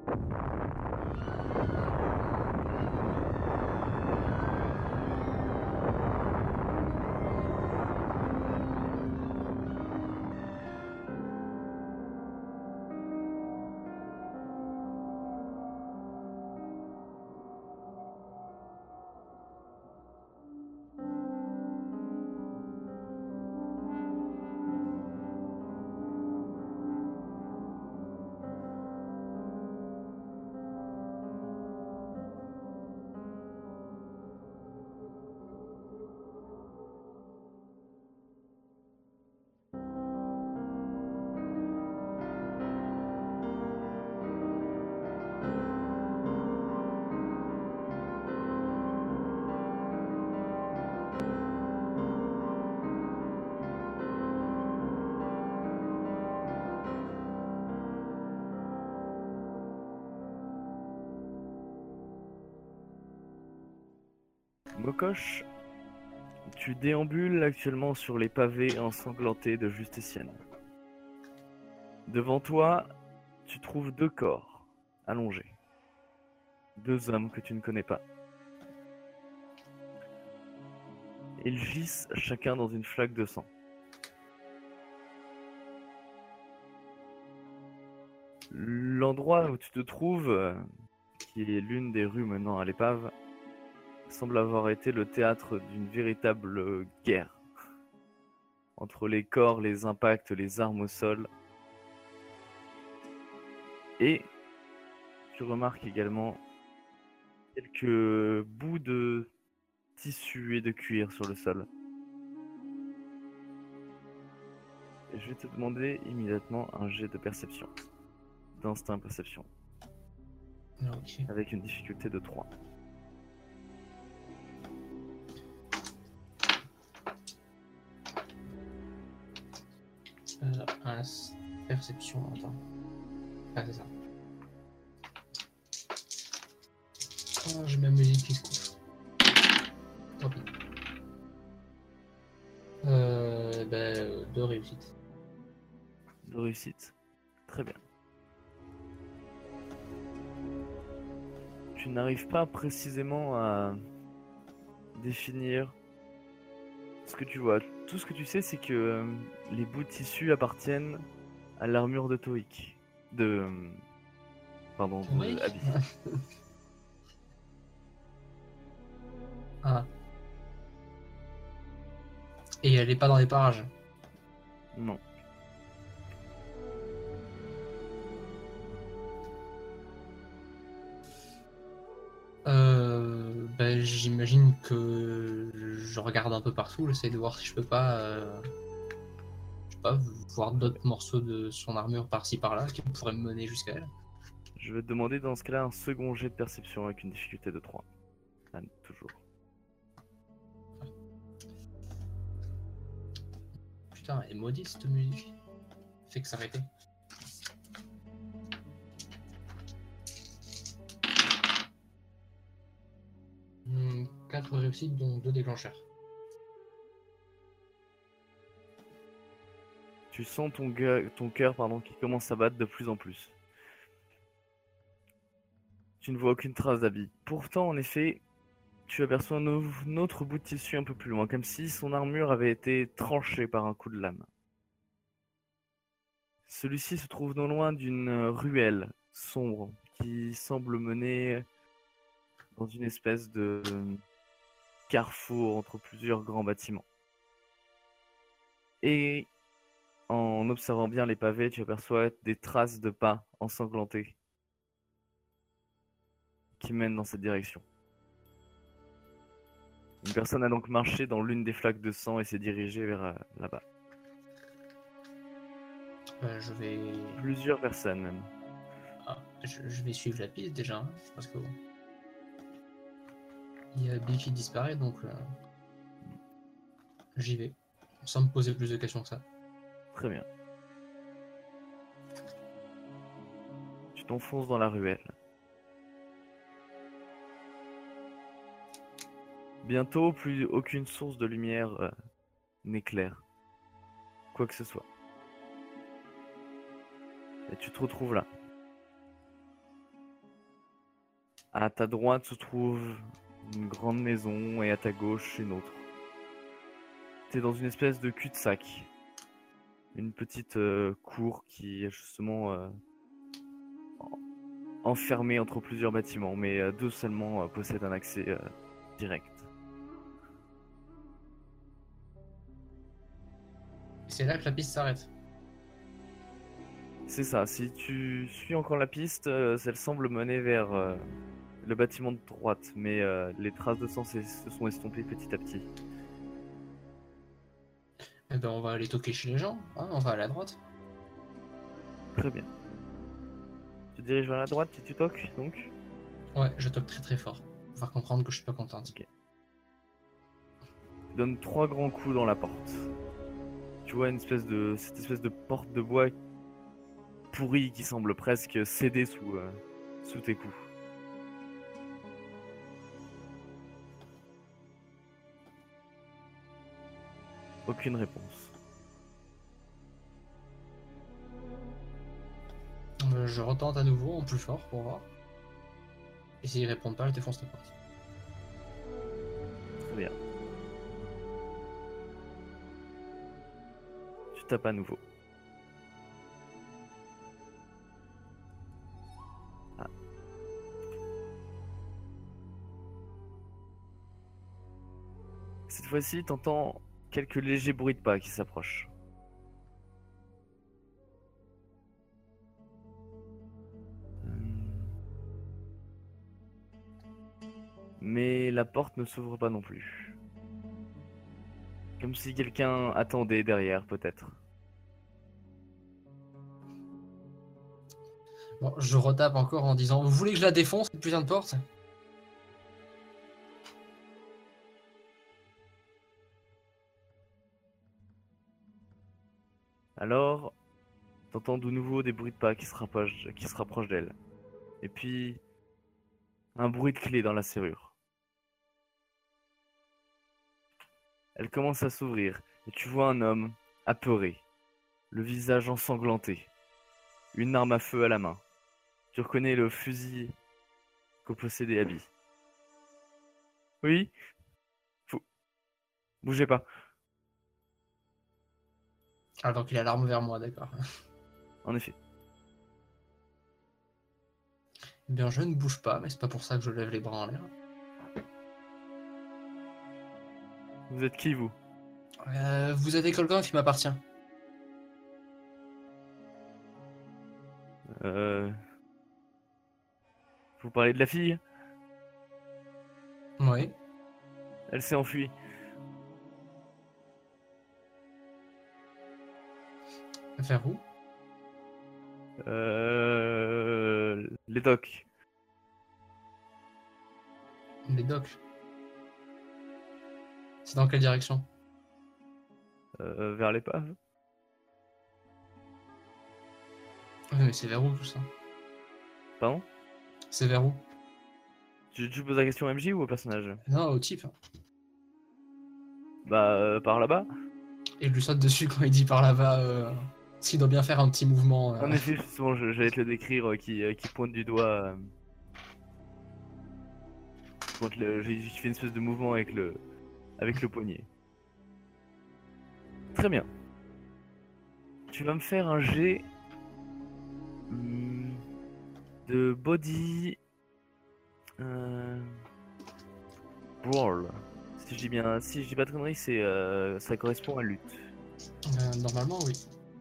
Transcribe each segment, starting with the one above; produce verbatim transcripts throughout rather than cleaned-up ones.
Mokosh, tu déambules actuellement sur les pavés ensanglantés de Justicienne. Devant toi, tu trouves deux corps allongés. Deux hommes que tu ne connais pas. Ils gisent chacun dans une flaque de sang. L'endroit où tu te trouves, euh, qui est l'une des rues menant à l'épave, semble avoir été le théâtre d'une véritable guerre entre les corps, les impacts, les armes au sol. Et tu remarques également quelques bouts de tissu et de cuir sur le sol. Et je vais te demander immédiatement un jet de perception, d'instinct perception, Ok. avec une difficulté de trois. Euh, un perception, attends. Ah, c'est ça. Oh, j'ai ma musique qui se coupe. Tant pis. Euh, bah, deux réussites. De réussite. Très bien. Tu n'arrives pas précisément à définir ce que tu vois. Tout ce que tu sais, c'est que euh, les bouts de tissu appartiennent à l'armure de Toik. De... euh, Pardon, de Oui. Abby. Ah. Et elle est pas dans les parages. Non. Euh, ben, j'imagine que je regarde un peu partout, j'essaie de voir si je peux pas, euh, je sais pas, voir d'autres morceaux de son armure par-ci par-là qui pourraient me mener jusqu'à elle. Je vais te demander dans ce cas-là un second jet de perception avec une difficulté de trois. Ah, toujours. Putain, elle est maudite cette musique. Fait que s'arrêter. Hmm, quatre réussites dont deux déclencheurs. Tu sens ton, gue- ton cœur pardon, qui commence à battre de plus en plus. Tu ne vois aucune trace d'Abby. Pourtant, en effet, tu aperçois un, au- un autre bout de tissu un peu plus loin, comme si son armure avait été tranchée par un coup de lame. Celui-ci se trouve non loin d'une euh, ruelle sombre qui semble mener dans une espèce de euh, carrefour entre plusieurs grands bâtiments. Et en observant bien les pavés, tu aperçois des traces de pas ensanglantés qui mènent dans cette direction. Une personne a donc marché dans l'une des flaques de sang et s'est dirigée vers euh, là-bas. Euh, je vais, Plusieurs personnes même. ah, je, je vais suivre la piste déjà, hein, parce que bon, il y a Bill qui disparaît, donc euh, j'y vais, sans me poser plus de questions que ça. Très bien. Tu t'enfonces dans la ruelle. Bientôt, plus aucune source de lumière euh, n'éclaire quoi que ce soit. Et tu te retrouves là. À ta droite se trouve une grande maison et à ta gauche une autre. T'es dans une espèce de cul-de-sac. Une petite euh, cour qui est justement euh, enfermée entre plusieurs bâtiments, mais euh, deux seulement euh, possèdent un accès euh, direct. C'est là que la piste s'arrête. C'est ça, si tu suis encore la piste, euh, elle semble mener vers euh, le bâtiment de droite, mais euh, les traces de sang se se sont estompées petit à petit. Eh ben, on va aller toquer chez les gens, hein, on va aller à droite. Très bien. Tu te diriges vers la droite si tu toques, donc. Ouais, je toque très très fort. On va comprendre que je suis pas contente. Ok. Tu donnes trois grands coups dans la porte. Tu vois une espèce de cette espèce de porte de bois pourrie qui semble presque céder sous euh, sous tes coups. Aucune réponse. Euh, je retente à nouveau en plus fort pour voir. Et s'ils répondent pas, je défonce la porte. Très bien. Tu tapes à nouveau. Ah. Cette fois-ci, t'entends quelques légers bruits de pas qui s'approchent. Mais la porte ne s'ouvre pas non plus. Comme si quelqu'un attendait derrière, peut-être. Bon, je retape encore en disant: vous voulez que je la défonce, cette putain de porte? Alors, t'entends de nouveau des bruits de pas qui se rapprochent, qui se rapprochent d'elle. Et puis, un bruit de clé dans la serrure. Elle commence à s'ouvrir, et tu vois un homme apeuré, le visage ensanglanté, une arme à feu à la main. Tu reconnais le fusil que possédait Abby. Oui? Faut... Bougez pas. Ah, donc il a l'arme vers moi, d'accord. En effet. Eh bien, je ne bouge pas, mais c'est pas pour ça que je lève les bras en l'air. Vous êtes qui, vous? Euh, vous avez quelqu'un qui m'appartient. Euh... Vous parlez de la fille? Oui. Elle s'est enfuie. Vers où? Euh... Les docks. Les docks. C'est dans quelle direction? Euh, vers l'épave. Oui, mais c'est vers où tout ça? Pardon? C'est vers où? Tu, tu poses la question au M J ou au personnage? Non, au type. Bah, euh, par là-bas. Et je lui saute dessus quand il dit par là-bas. Euh... S'il doit bien faire un petit mouvement. Euh... En effet, justement, je- j'allais te le décrire, euh, qui, euh, qui pointe du doigt. Euh... pointe le- J'ai j'ai fait une espèce de mouvement avec le, avec le poignet. Très bien. Tu vas me faire un jet hmm, de body euh, brawl. Si je dis bien, si je dis pas de conneries, c'est euh, ça correspond à lutte. Euh, normalement, oui.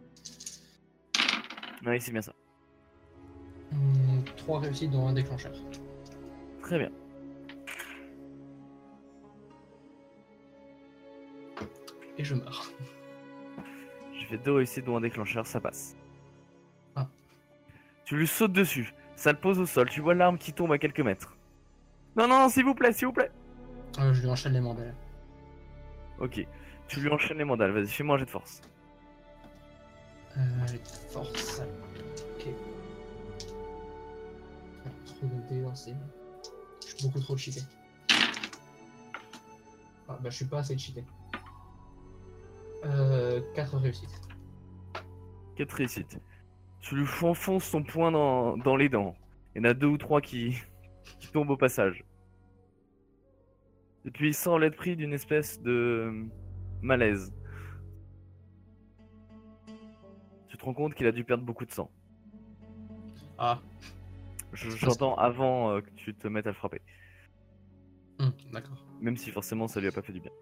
Oui, c'est bien ça. Hum, trois réussites dont un déclencheur. Très bien. Et je meurs. Je fais deux réussites dont un déclencheur, ça passe. Ah. Tu lui sautes dessus, ça le pose au sol, tu vois l'arme qui tombe à quelques mètres. Non, non, s'il vous plaît, s'il vous plaît. Euh, je lui enchaîne les mandales. Ok, tu lui enchaînes les mandales, vas-y, fais-moi un jet de force. Euh, les forces. Ok. Trop de dés dans ces... Je suis beaucoup trop cheaté. Ah bah je suis pas assez cheaté. Euh, quatre réussites. quatre réussites. Tu lui enfonces son poing dans, dans les dents. Il y en a deux ou trois qui, qui tombe au passage. Et puis il semble être pris d'une espèce de malaise. Tu te rends compte qu'il a dû perdre beaucoup de sang. Ah. J'entends avant euh, que tu te mettes à le frapper. Hum, d'accord. Même si forcément ça lui a pas fait du bien.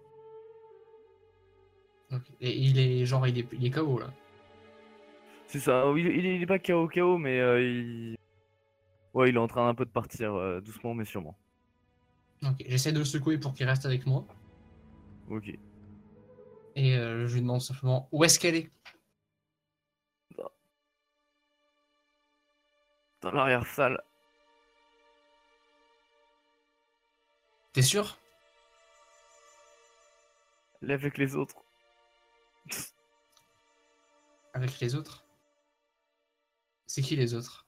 Okay. Et il est genre il est, il est K O là. C'est ça, il, il, il est pas K O K O mais euh, il... Ouais, il est en train un peu de partir euh, doucement mais sûrement. Ok, j'essaie de le secouer pour qu'il reste avec moi. Ok. Et euh, je lui demande simplement où est-ce qu'elle est. Dans l'arrière-salle. T'es sûr? Elle est avec les autres. Avec les autres? C'est qui les autres?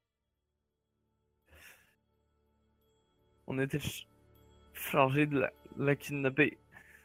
On était ch chargé de la, la kidnapper.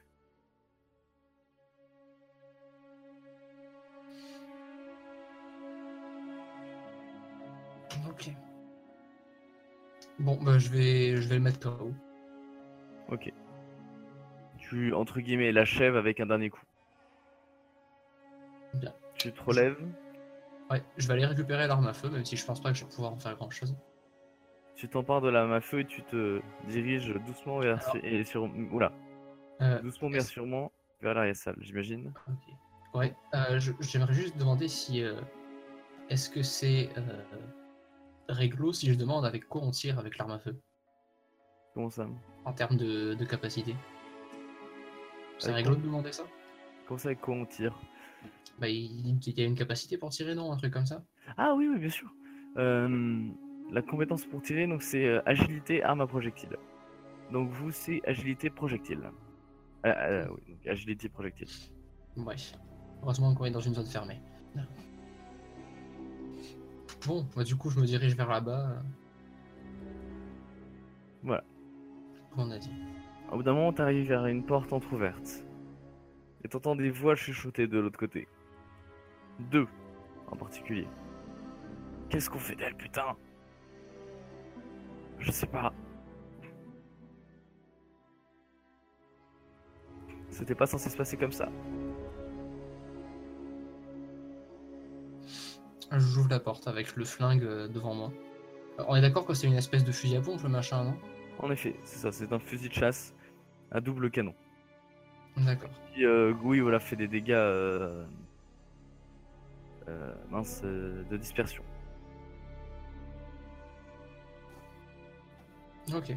Ok. Bon, bah je vais, je vais le mettre K O. Ok. Tu, entre guillemets, l'achèves avec un dernier coup. Bien. Tu te relèves. Ouais, je vais aller récupérer l'arme à feu, même si je pense pas que je vais pouvoir en faire grand chose. Tu t'empares de l'arme à feu et tu te diriges doucement vers... Alors, et sur... Oula. Euh, Doucement mais sûrement vers l'arrière-salle, j'imagine. Ok. Ouais, euh, je- j'aimerais juste demander si... euh, est-ce que c'est euh, réglo si je demande avec quoi on tire avec l'arme à feu? Comment ça? En termes de, de capacité. C'est Avec réglo quoi de demander ça? Comment ça, avec quoi on tire? Bah, il, il y a une capacité pour tirer, non? Un truc comme ça? Ah oui, oui, bien sûr. Euh, la compétence pour tirer, donc c'est euh, agilité, arme à projectile. Donc vous, c'est agilité projectile. Euh, euh, oui, donc agilité projectile. Ouais. Heureusement qu'on est dans une zone fermée. Bon, bah, du coup, je me dirige vers là-bas. euh, Voilà. Comme on a dit. Au bout d'un moment, t'arrives vers une porte entrouverte. Et t'entends des voix chuchoter de l'autre côté. Deux, en particulier. Qu'est-ce qu'on fait d'elle, putain? Je sais pas. C'était pas censé se passer comme ça. J'ouvre la porte avec le flingue euh, devant moi. Euh, On est d'accord que c'est une espèce de fusil à pompe, le machin, non? En effet, c'est ça, c'est un fusil de chasse à double canon. D'accord. Qui, euh, oui, voilà, fait des dégâts euh, euh, mince, euh, de dispersion. Ok.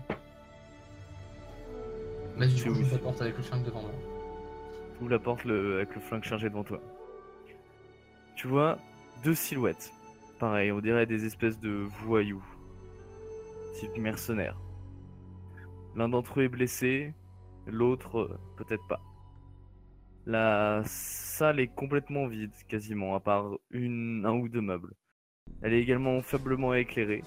Bah, du Tu coup, j'ouvre la ouvres porte avec le flingue devant moi. tu ouvres la porte le, avec le flingue chargé devant toi. Tu vois deux silhouettes. Pareil, on dirait des espèces de voyous. Type mercenaires. L'un d'entre eux est blessé, l'autre euh, peut-être pas. La salle est complètement vide, quasiment, à part une, un ou deux meubles. Elle est également faiblement éclairée.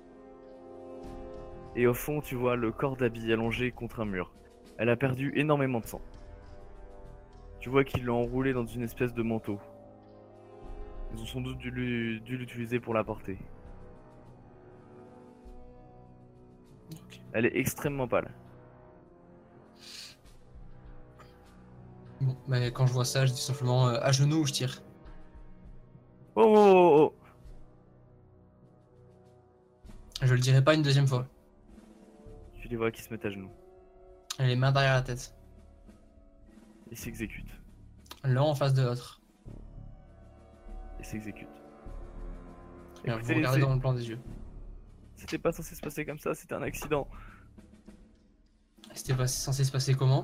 Et au fond, tu vois le corps d'Abby allongé contre un mur. Elle a perdu énormément de sang. Tu vois qu'ils l'ont enroulé dans une espèce de manteau. Ils ont sans doute dû l'u- dû l'utiliser pour la porter. Ok. Elle est extrêmement pâle. Bon, mais quand je vois ça, je dis simplement euh, à genoux ou je tire. Oh, oh, oh, oh. Je le dirai pas une deuxième fois. Tu les vois qui se mettent à genoux. Les mains derrière la tête. Ils s'exécutent. L'un en face de l'autre. Ils s'exécutent. Bien, Écoutez, vous regardez c'est- dans le plan des yeux. C'était pas censé se passer comme ça, c'était un accident. C'était pas censé se passer comment?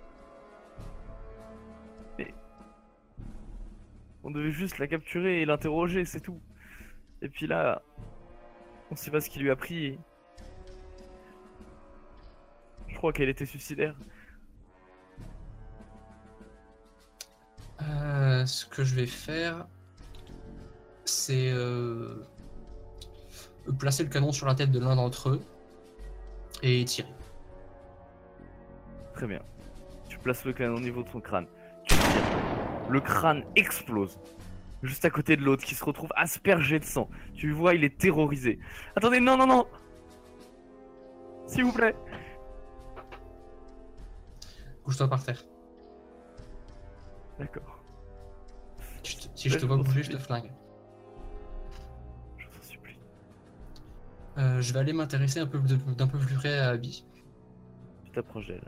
On devait juste la capturer et l'interroger, c'est tout. Et puis là, on sait pas ce qui lui a pris. Je crois qu'elle était suicidaire. Euh, ce que je vais faire, c'est euh, placer le canon sur la tête de l'un d'entre eux et tirer. Très bien. Tu places le canon au niveau de son crâne. Tu tires. Le crâne explose. Juste à côté de l'autre qui se retrouve aspergé de sang. Tu le vois, il est terrorisé. Attendez, non, non, non. S'il vous plaît. Couche-toi par terre. D'accord. Je te- Si je te vois bouger, je te flingue. Je vous en supplie. Euh, je vais aller m'intéresser un peu de- d'un peu plus près à Abby. Tu t'approches d'elle.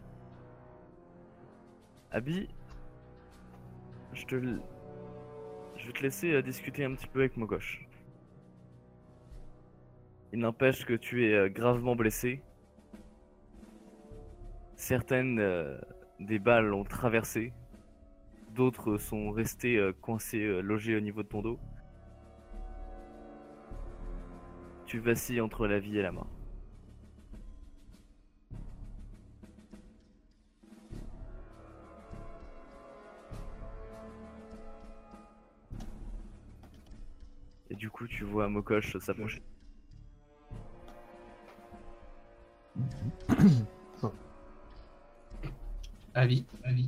Abby, je te... l- je vais te laisser euh, discuter un petit peu avec Mogosh. Il n'empêche que tu es euh, gravement blessé. Certaines euh, des balles ont traversé. D'autres sont restées euh, coincées, euh, logées au niveau de ton dos. Tu vacilles entre la vie et la mort. Et du coup, tu vois Mokosh s'approcher. Abby, Abby.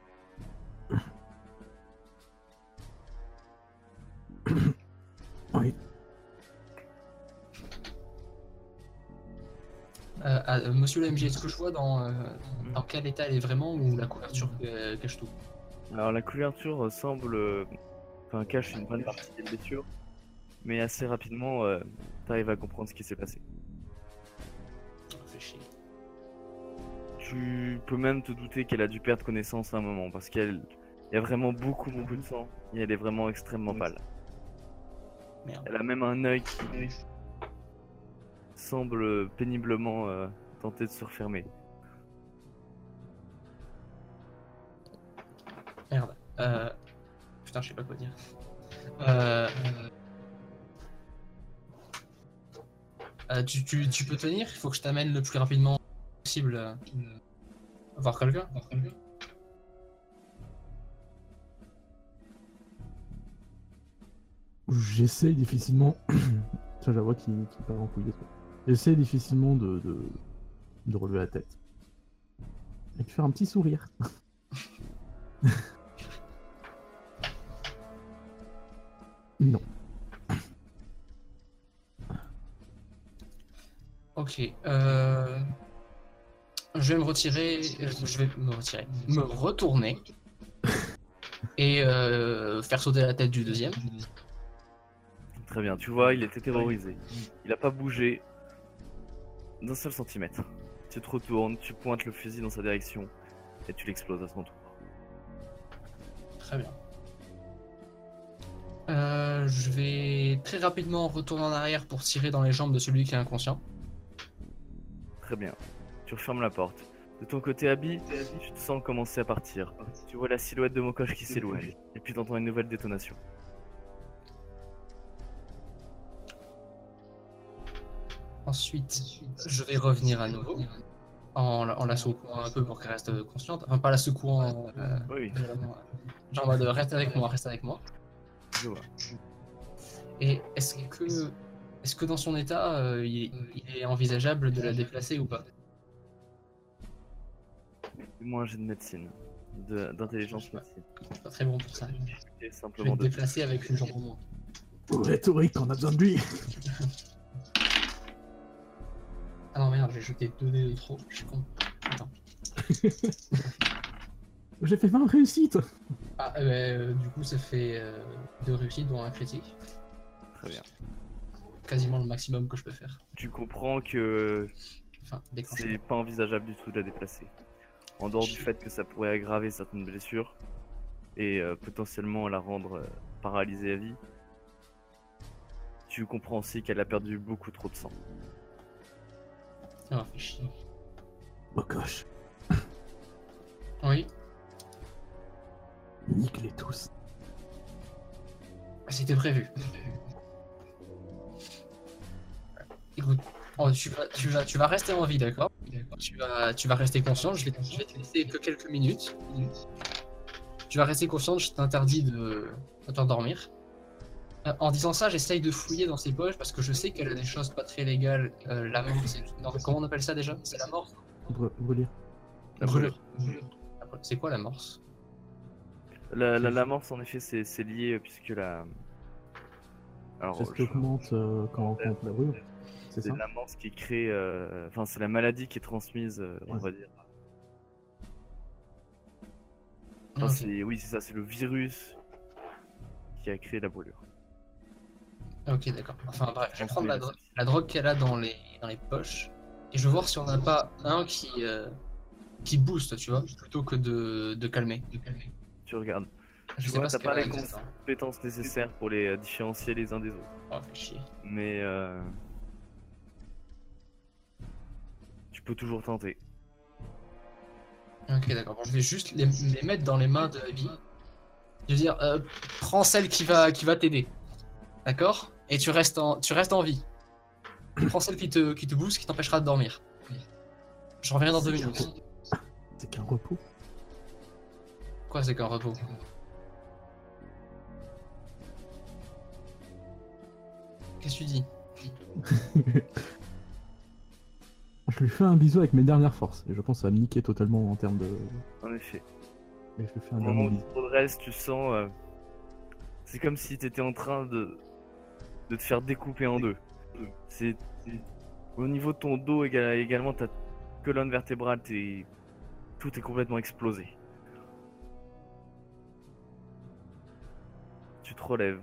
Oui. Euh, ah, euh, monsieur le M J, est-ce que je vois dans, euh, dans quel état elle est vraiment ou la couverture euh, cache tout? Alors la couverture euh, semble, euh, enfin cache une bonne partie des blessures, mais assez rapidement, euh, t'arrives à comprendre ce qui s'est passé. Fais chier. Tu peux même te douter qu'elle a dû perdre connaissance à un moment, parce qu'il y a vraiment beaucoup beaucoup de sang, et elle est vraiment extrêmement pâle. Merde. Elle a même un œil qui semble péniblement euh, tenter de se refermer. Merde. Euh... Putain, je sais pas quoi dire. Euh... euh, tu, tu, tu peux tenir? Il faut que je t'amène le plus rapidement possible euh, voir quelqu'un. Voir quelqu'un. J'essaie difficilement. Ça, j'avoue qu'il qu'il part en couille des trucs. J'essaie difficilement de, de, de relever la tête. Et de faire un petit sourire. Non. Ok. Euh... Je vais me retirer. Je vais me retirer. Me retourner. Et euh, faire sauter la tête du deuxième. Très bien, tu vois, il était terrorisé. Il a pas bougé d'un seul centimètre. Tu te retournes, tu pointes le fusil dans sa direction, et tu l'exploses à son tour. Très bien. Euh, je vais très rapidement retourner en arrière pour tirer dans les jambes de celui qui est inconscient. Très bien. Tu refermes la porte. De ton côté, Abby, tu te sens commencer à partir. Tu vois la silhouette de Mokosh qui s'éloigne, et puis t'entends une nouvelle détonation. Ensuite, je vais revenir à nouveau en, la- en la secouant un peu pour qu'elle reste consciente. Enfin, pas la secouant. Euh, Oui, violemment, euh, genre en mode reste avec moi, reste avec moi. je vois. Et est-ce que, est-ce que dans son état, euh, il, il est envisageable de la déplacer ou pas? Fais-moi un jet de médecine, de- d'intelligence médecine. Pas très bon pour ça. Et Je vais simplement te de... déplacer avec une jambe en moins. Rhétorique, on a besoin de lui. Ah non merde, j'ai jeté deux dés de trop, je suis con. Attends. J'ai fait vingt réussites. Ah, euh, euh, du coup, ça fait euh, deux réussites, dont un critique. Très bien. Quasiment le maximum que je peux faire. Tu comprends que Enfin, déclenché. c'est pas envisageable du tout de la déplacer. En dehors du fait que ça pourrait aggraver certaines blessures et euh, potentiellement la rendre euh, paralysée à vie, tu comprends aussi qu'elle a perdu beaucoup trop de sang. Ah, fait chier. Mokosh, Oui, nique-les tous. c'était prévu. Écoute, oh, tu, vas, tu, vas, tu vas rester en vie, d'accord? Tu vas, tu vas rester conscient, je vais, je vais te laisser que quelques minutes. Tu vas rester consciente, je t'interdis de, de t'endormir. Euh, en disant ça, j'essaye de fouiller dans ses poches parce que je sais qu'elle a des choses pas très légales. Euh, la mort, c'est... Non, comment on appelle ça déjà? C'est la mort? Bre- Brûler. La Brûlure. C'est quoi la morse? La, la, l'amorce, en effet, c'est c'est lié euh, puisque la, Alors, C'est ce qui je- augmente euh, quand, quand on brûle, c'est c'est ça? la mance qui crée. euh, Enfin, c'est la maladie qui est transmise, euh, on Ouais. va dire. Ah, Enfin, ok. c'est, oui, c'est ça, c'est le virus qui a créé la brûlure. Ok, d'accord. Enfin bref, je vais Transmet prendre la, le dro- sepsis. la drogue qu'elle a dans les, dans les poches et je vais voir si on n'a pas un qui, euh, qui booste, tu vois, plutôt que de, de calmer. De calmer. Tu regardes. Je Tu sais vois, pas ce t'as pas qu'elle a les exactement. compétences nécessaires pour les euh, différencier les uns des autres. Oh, fait chier. Mais euh, tu peux toujours tenter. Ok, d'accord. Bon, je vais juste les, les mettre dans les mains de Abby. Je veux dire, euh, prends celle qui va, qui va t'aider. D'accord? Et tu restes, en, tu restes en vie. Prends celle qui te, qui te booste, qui t'empêchera de dormir. Je reviens dans deux C'est qu'un minutes. repos. C'est qu'un repos. Quoi, c'est qu'un repos? Qu'est-ce que tu dis? Je lui fais un bisou avec mes dernières forces. Et je pense que ça va me niquer totalement en termes de. En effet. Mais je lui fais Au un moment dernier où tu bisou. te redresses, tu sens. euh, C'est comme si tu étais en train de... de te faire découper en deux. C'est c'est- au niveau de ton dos éga- également, ta colonne vertébrale, t'es- tout est complètement explosé. Tu te relèves.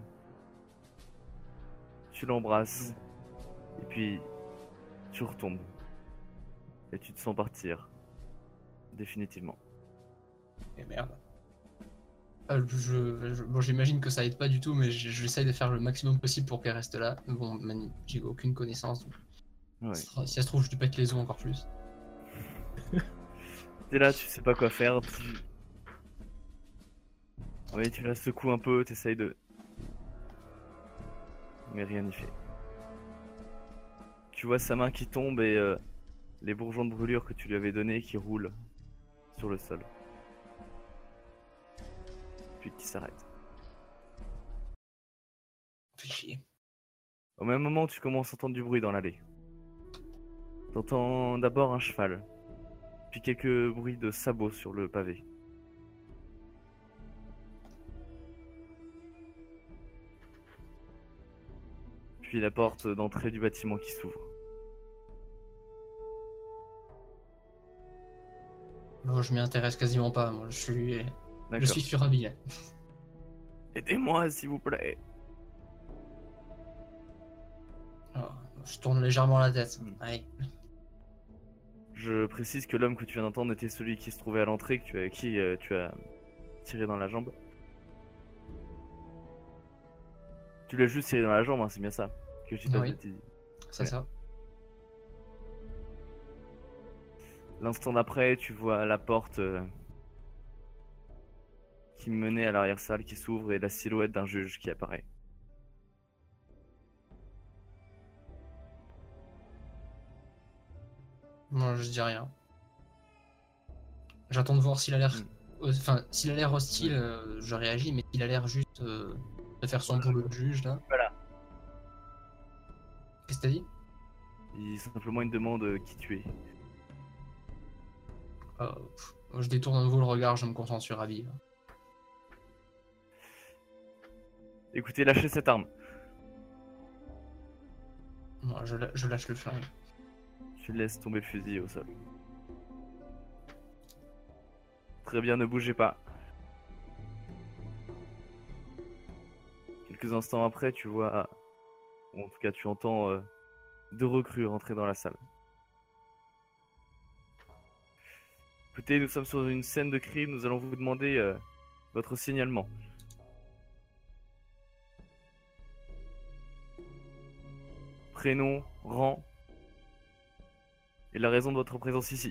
Tu l'embrasses. Et puis, tu retombes. Et tu te sens partir. Définitivement. Et merde. Euh, je, je- bon, j'imagine que ça aide pas du tout, mais je- j'essaye de faire le maximum possible pour qu'elle reste là. Mais bon, man, j'ai aucune connaissance. Donc, Ouais. si ça se trouve, je lui pète les os encore plus. T'es là, tu sais pas quoi faire. Tu... Oui, tu la secoues un peu, t'essayes de... Mais rien n'y fait. Tu vois sa main qui tombe et euh, les bourgeons de brûlure que tu lui avais donnés qui roulent sur le sol. Puis qui s'arrêtent. Fait chier. Au même moment, tu commences à entendre du bruit dans l'allée. T'entends d'abord un cheval, puis quelques bruits de sabots sur le pavé. Puis la porte d'entrée du bâtiment qui s'ouvre. Bon, je m'y intéresse quasiment pas. Moi, je suis, je D'accord. suis furabile. Aidez-moi, s'il vous plaît. Alors, je tourne légèrement la tête. Hmm. Allez. Je précise que l'homme que tu viens d'entendre était celui qui se trouvait à l'entrée, que tu as, qui euh, tu as tiré dans la jambe. Tu l'as juste tiré dans la jambe, hein, c'est bien ça. Que je dis pas de Oui. bêtises. C'est Ouais. ça. L'instant d'après, tu vois la porte euh, qui menait à l'arrière-salle qui s'ouvre et la silhouette d'un juge qui apparaît. Moi, je dis rien. J'attends de voir s'il a l'air. Hmm. Enfin, s'il a l'air hostile, Ouais. euh, je réagis, mais s'il a l'air juste euh, de faire son boulot de juge, là. Voilà. Qu'est-ce que t'as dit? Il simplement une demande euh, qui tu es. Euh, pff, je détourne à nouveau le regard, je me concentre sur Abby. là. Écoutez, lâchez cette arme. Moi, je, la- je lâche le flingue. Tu laisses tomber le fusil au sol. Très bien, ne bougez pas. Quelques instants après, tu vois, ou en tout cas tu entends euh, deux recrues rentrer dans la salle. Écoutez, nous sommes sur une scène de crime, nous allons vous demander euh, votre signalement. Prénom, rang et la raison de votre présence ici.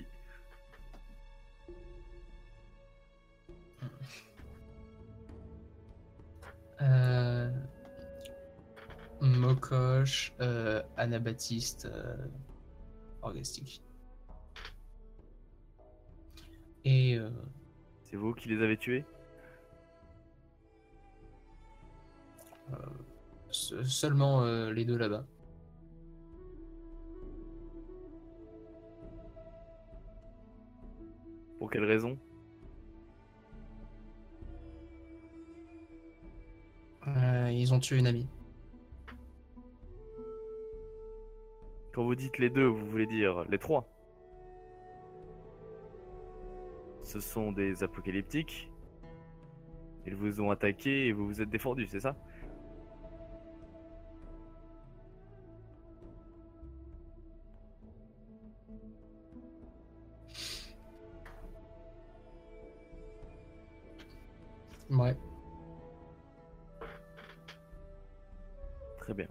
Euh... Mokosh, euh, Anabaptiste, euh, Orgastique. Et euh, C'est vous qui les avez tués? se- seulement euh, les deux là-bas. Pour quelle raison? Euh, ils ont tué une amie. Quand vous dites les deux, vous voulez dire les trois. Ce sont des apocalyptiques. Ils vous ont attaqué et vous vous êtes défendus, c'est ça? Ouais. Très bien.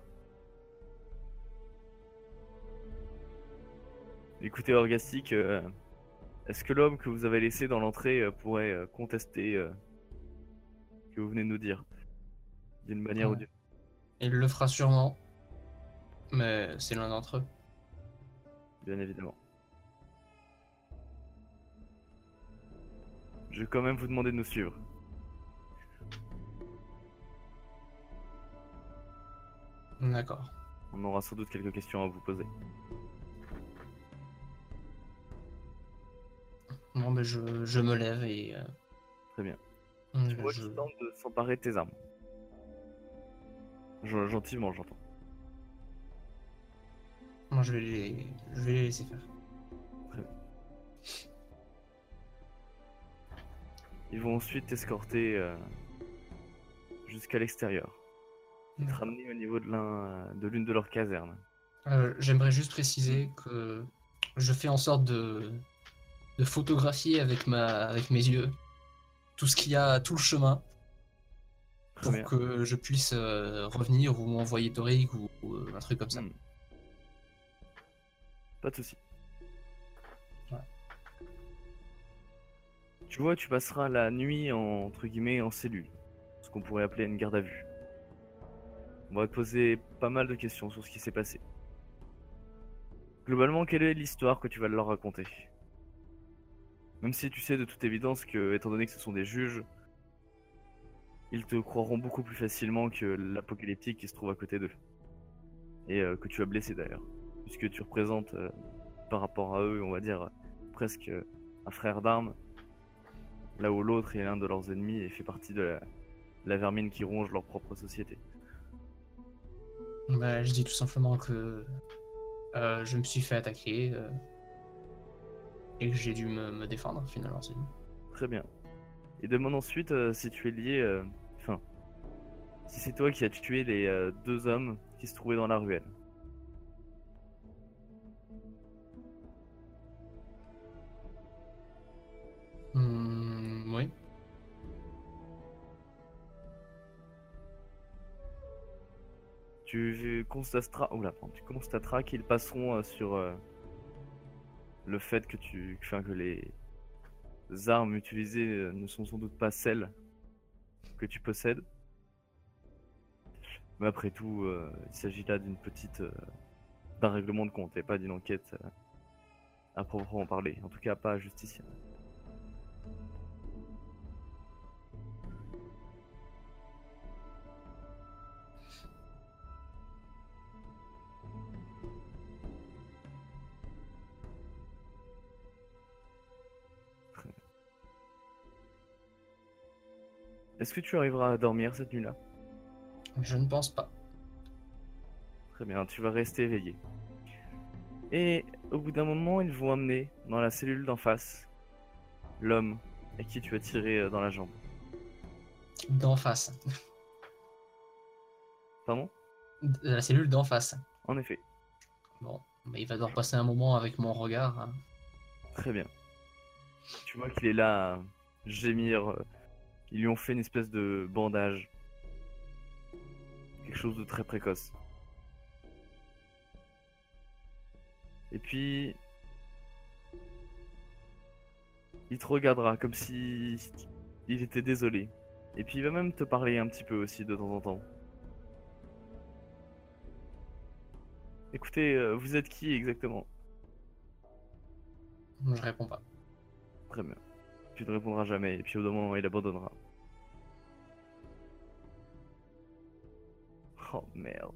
Écoutez, Orgastic, euh, est-ce que l'homme que vous avez laissé dans l'entrée euh, pourrait euh, contester euh, ce que vous venez de nous dire, d'une manière ou Ouais. d'une autre? Il le fera sûrement, mais c'est l'un d'entre eux. Bien évidemment. Je vais quand même vous demander de nous suivre. D'accord. On aura sans doute quelques questions à vous poser. Bon, ben je, je me lève et euh, Très bien. euh, Tu vois je... qu'il tente de s'emparer de tes armes. Gen- Gentiment, j'entends. moi, je vais les, je vais les laisser faire. Très bien. Ils vont ensuite t'escorter euh, jusqu'à l'extérieur. Et te D'accord. ramener au niveau de l'un, de l'une de leurs casernes. Euh, J'aimerais juste préciser que je fais en sorte de, de photographier avec, ma, avec mes yeux tout ce qu'il y a, tout le chemin, Très pour bien. que je puisse euh, revenir ou envoyer Toric ou, ou, euh, un truc comme ça. Hmm. Pas de soucis. Ouais. Tu vois, tu passeras la nuit en, entre guillemets en cellule, ce qu'on pourrait appeler une garde à vue. On va te poser pas mal de questions sur ce qui s'est passé. Globalement, quelle est l'histoire que tu vas leur raconter? Même si tu sais de toute évidence que, étant donné que ce sont des juges, ils te croiront beaucoup plus facilement que l'apocalyptique qui se trouve à côté d'eux. Et euh, que tu as blessé d'ailleurs. Puisque tu représentes, euh, par rapport à eux, on va dire, presque euh, un frère d'armes. Là où l'autre est l'un de leurs ennemis et fait partie de la, la vermine qui ronge leur propre société. Bah, je dis tout simplement que euh, je me suis fait attaquer euh, et que j'ai dû me, me défendre finalement. C'est tout. Très bien. Et demande ensuite euh, si tu es lié... euh, Enfin... si c'est toi qui as tué les euh, deux hommes qui se trouvaient dans la ruelle. Hmm, oui. Tu constateras, oula, pardon, tu constateras qu'ils passeront euh, sur euh, le fait que tu, enfin, que les armes utilisées euh, ne sont sans doute pas celles que tu possèdes. Mais après tout, euh, il s'agit là d'une petite, euh, d'un règlement de compte et pas d'une enquête euh, à proprement parler. En tout cas, pas justicienne. Est-ce que tu arriveras à dormir cette nuit-là? Je ne pense pas. Très bien, tu vas rester éveillé. Et au bout d'un moment, ils vont amener dans la cellule d'en face l'homme à qui tu as tiré euh, dans la jambe. D'en face. Pardon? De la cellule d'en face. En effet. Bon, bah, il va devoir passer un moment avec mon regard. Hein. Très bien. Tu vois qu'il est là à gémir. euh, Ils lui ont fait une espèce de bandage. Quelque chose de très précoce. Et puis... il te regardera comme si il était désolé. Et puis il va même te parler un petit peu aussi de temps en temps. Écoutez, euh, vous êtes qui exactement? Je réponds pas. Très bien. Tu ne répondras jamais et puis au bout d'un moment il abandonnera. Oh merde.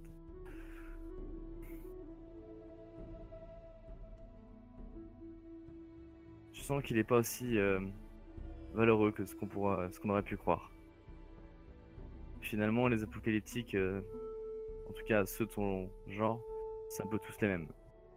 Je sens qu'il n'est pas aussi euh, valeureux que ce qu'on pourra, ce qu'on aurait pu croire. Finalement, les apocalyptiques, euh, en tout cas ceux de son genre, c'est un peu tous les mêmes.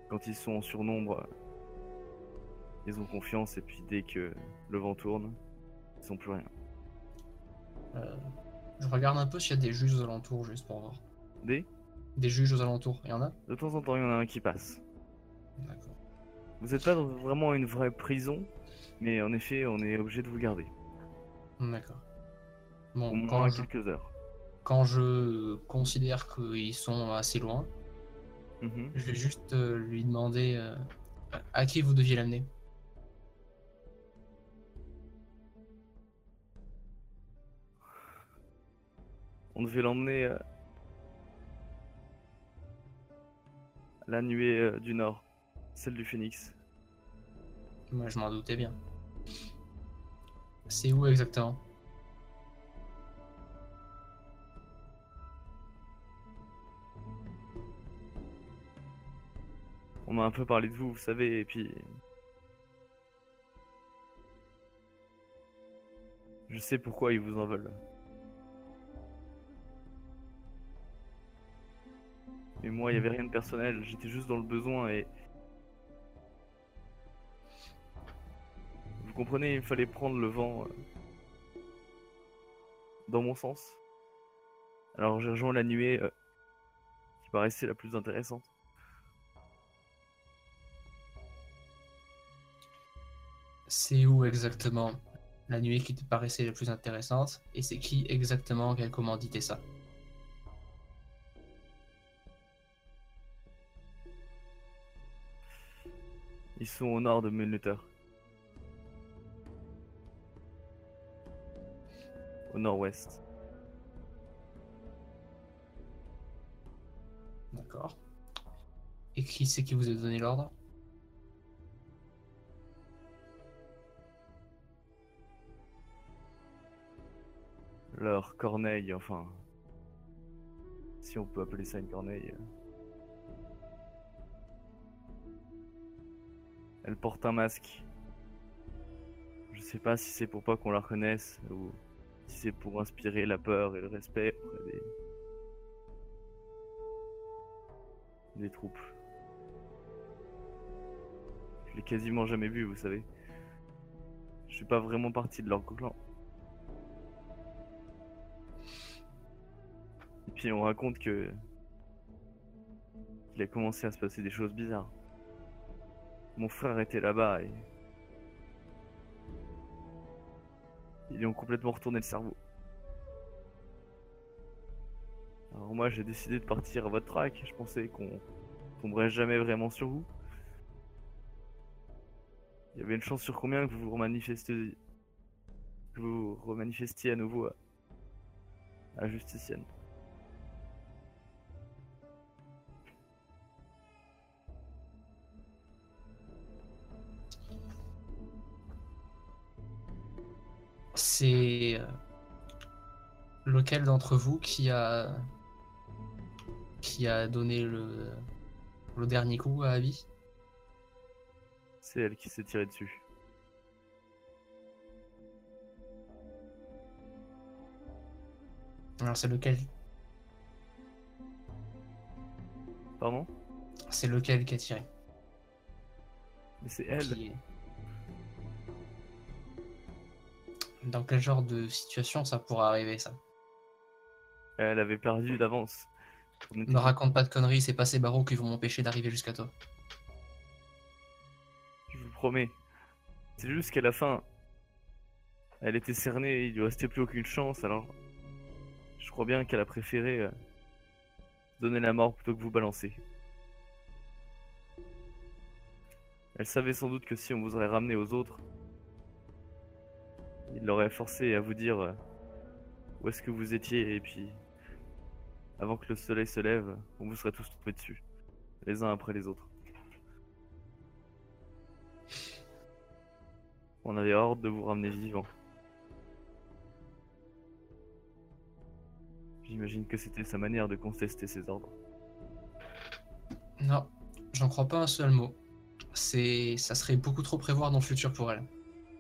quand ils sont en surnombre, ils ont confiance et puis dès que le vent tourne, ils sont plus rien. Euh, je regarde un peu s'il y a des juges aux alentours, juste pour voir. Des Des juges aux alentours, il y en a? De temps en temps, il y en a un qui passe. D'accord. Vous n'êtes pas dans vraiment une vraie prison, mais en effet, on est obligé de vous garder. D'accord. Au Bon, moins quand je, quelques heures. quand je considère qu'ils sont assez loin, Mhm. je vais juste euh, lui demander euh, à qui vous deviez l'amener. On devait l'emmener euh, à la nuée euh, du Nord, celle du Phénix. Moi, je m'en doutais bien. C'est où exactement? On m'a un peu parlé de vous, vous savez, et puis... Je sais pourquoi ils vous en veulent. Mais moi, il n'y avait rien de personnel, j'étais juste dans le besoin et... Vous comprenez, il fallait prendre le vent euh, dans mon sens. Alors j'ai rejoint la nuée euh, qui paraissait la plus intéressante. C'est où exactement la nuée qui te paraissait la plus intéressante? Et c'est qui exactement qui a commandité ça? Ils sont au nord de Munluter. Au nord-ouest. D'accord. Et qui c'est qui vous a donné l'ordre? Leur corneille, enfin... Si on peut appeler ça une corneille. Elle porte un masque. Je sais pas si c'est pour pas qu'on la reconnaisse ou si c'est pour inspirer la peur et le respect auprès des... des troupes. Je l'ai quasiment jamais vu, vous savez. Je suis pas vraiment partie de leur clan. Et puis on raconte que... qu'il a commencé à se passer des choses bizarres. Mon frère était là-bas et... ils lui ont complètement retourné le cerveau. Alors moi j'ai décidé de partir à votre track, je pensais qu'on tomberait jamais vraiment sur vous. Il y avait une chance sur combien que vous vous remanifestiez, que vous vous remanifestiez à nouveau à, à Justicienne. C'est euh, lequel d'entre vous qui a qui a donné le, le dernier coup à Abby? C'est elle qui s'est tirée dessus. Alors c'est lequel? Pardon? C'est lequel qui a tiré? Mais c'est elle. Qui- Dans quel genre de situation ça pourrait arriver ça? Elle avait perdu d'avance. On était Ne raconte pas de conneries, c'est pas ces barreaux qui vont m'empêcher d'arriver jusqu'à toi. Je vous promets. C'est juste qu'à la fin, elle était cernée, il lui restait plus aucune chance, alors je crois bien qu'elle a préféré euh, donner la mort plutôt que vous balancer. Elle savait sans doute que si on vous aurait ramené aux autres, il l'aurait forcé à vous dire euh, où est-ce que vous étiez, et puis avant que le soleil se lève, on vous serait tous tombés dessus, les uns après les autres. On avait hâte de vous ramener vivant. J'imagine que c'était sa manière de contester ses ordres. Non, j'en crois pas un seul mot. C'est, ça serait beaucoup trop prévoir dans le futur pour elle.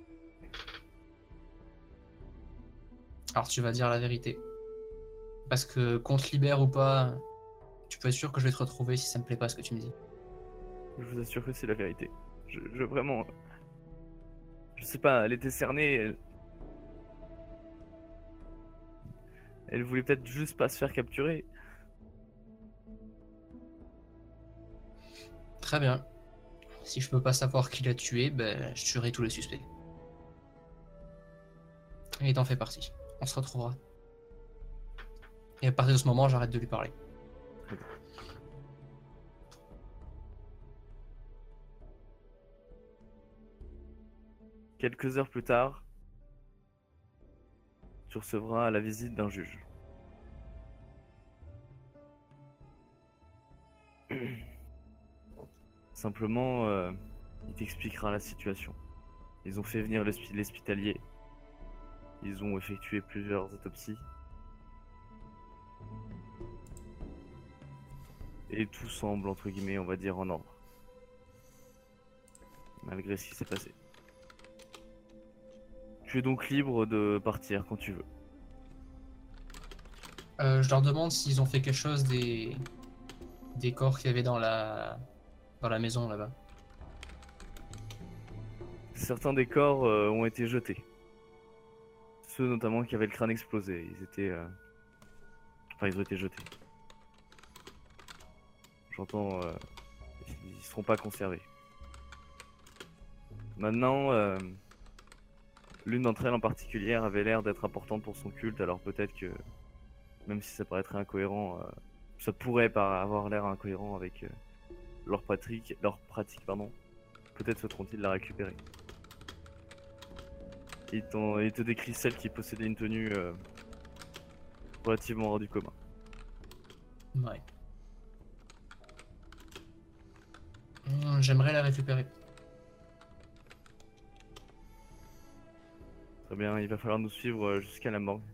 Alors tu vas dire la vérité. Parce que qu'on te libère ou pas, tu peux être sûr que je vais te retrouver si ça me plaît pas ce que tu me dis. Je vous assure que c'est la vérité. Je, je vraiment... Je sais pas, elle était cernée, elle... Elle voulait peut-être juste pas se faire capturer. Très bien. Si je peux pas savoir qui l'a tué, ben, je tuerai tous les suspects. Et t'en fais partie. On se retrouvera. Et à partir de ce moment, j'arrête de lui parler. Quelques heures plus tard, tu recevras la visite d'un juge. Simplement, euh, il t'expliquera la situation. Ils ont fait venir l'hospitalier. Ils ont effectué plusieurs autopsies. Et tout semble, entre guillemets, on va dire, en ordre. Malgré ce qui s'est passé. Tu es donc libre de partir quand tu veux. Euh, je leur demande s'ils ont fait quelque chose des, des corps qu'il y avait dans la, dans la maison là-bas. Certains des corps euh, ont été jetés. Ceux notamment qui avaient le crâne explosé. Ils étaient... Euh... Enfin, ils ont été jetés. J'entends... Euh... Ils seront pas conservés. Maintenant... Euh... L'une d'entre elles en particulier avait l'air d'être importante pour son culte, alors peut-être que, même si ça paraîtrait incohérent, euh, ça pourrait par avoir l'air incohérent avec euh, leur pratique, leur pratique, pardon. Peut-être souhaiteront-ils la récupérer. Il, il te décrit celle qui possédait une tenue euh, relativement hors du commun. Ouais. Hum, J'aimerais la récupérer. Très bien, il va falloir nous suivre jusqu'à la morgue.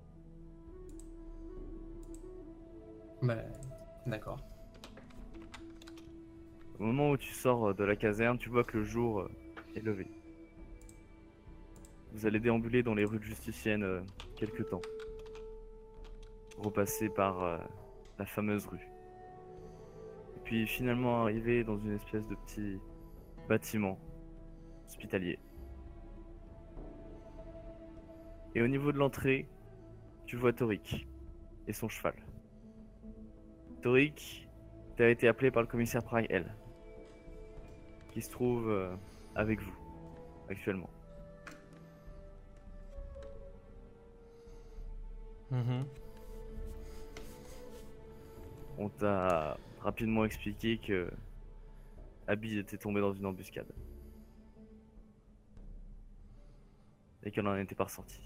Bah, d'accord. Au moment où tu sors de la caserne, tu vois que le jour est levé. Vous allez déambuler dans les rues de Justicienne euh, quelques temps. Repasser par euh, la fameuse rue. Et puis finalement arriver dans une espèce de petit bâtiment hospitalier. Et au niveau de l'entrée, tu vois Torik et son cheval. Torik, t'as été appelé par le commissaire Prael, qui se trouve euh, avec vous, actuellement. Mmh. On t'a rapidement expliqué que Abby était tombée dans une embuscade. Et qu'elle n'en était pas ressortie.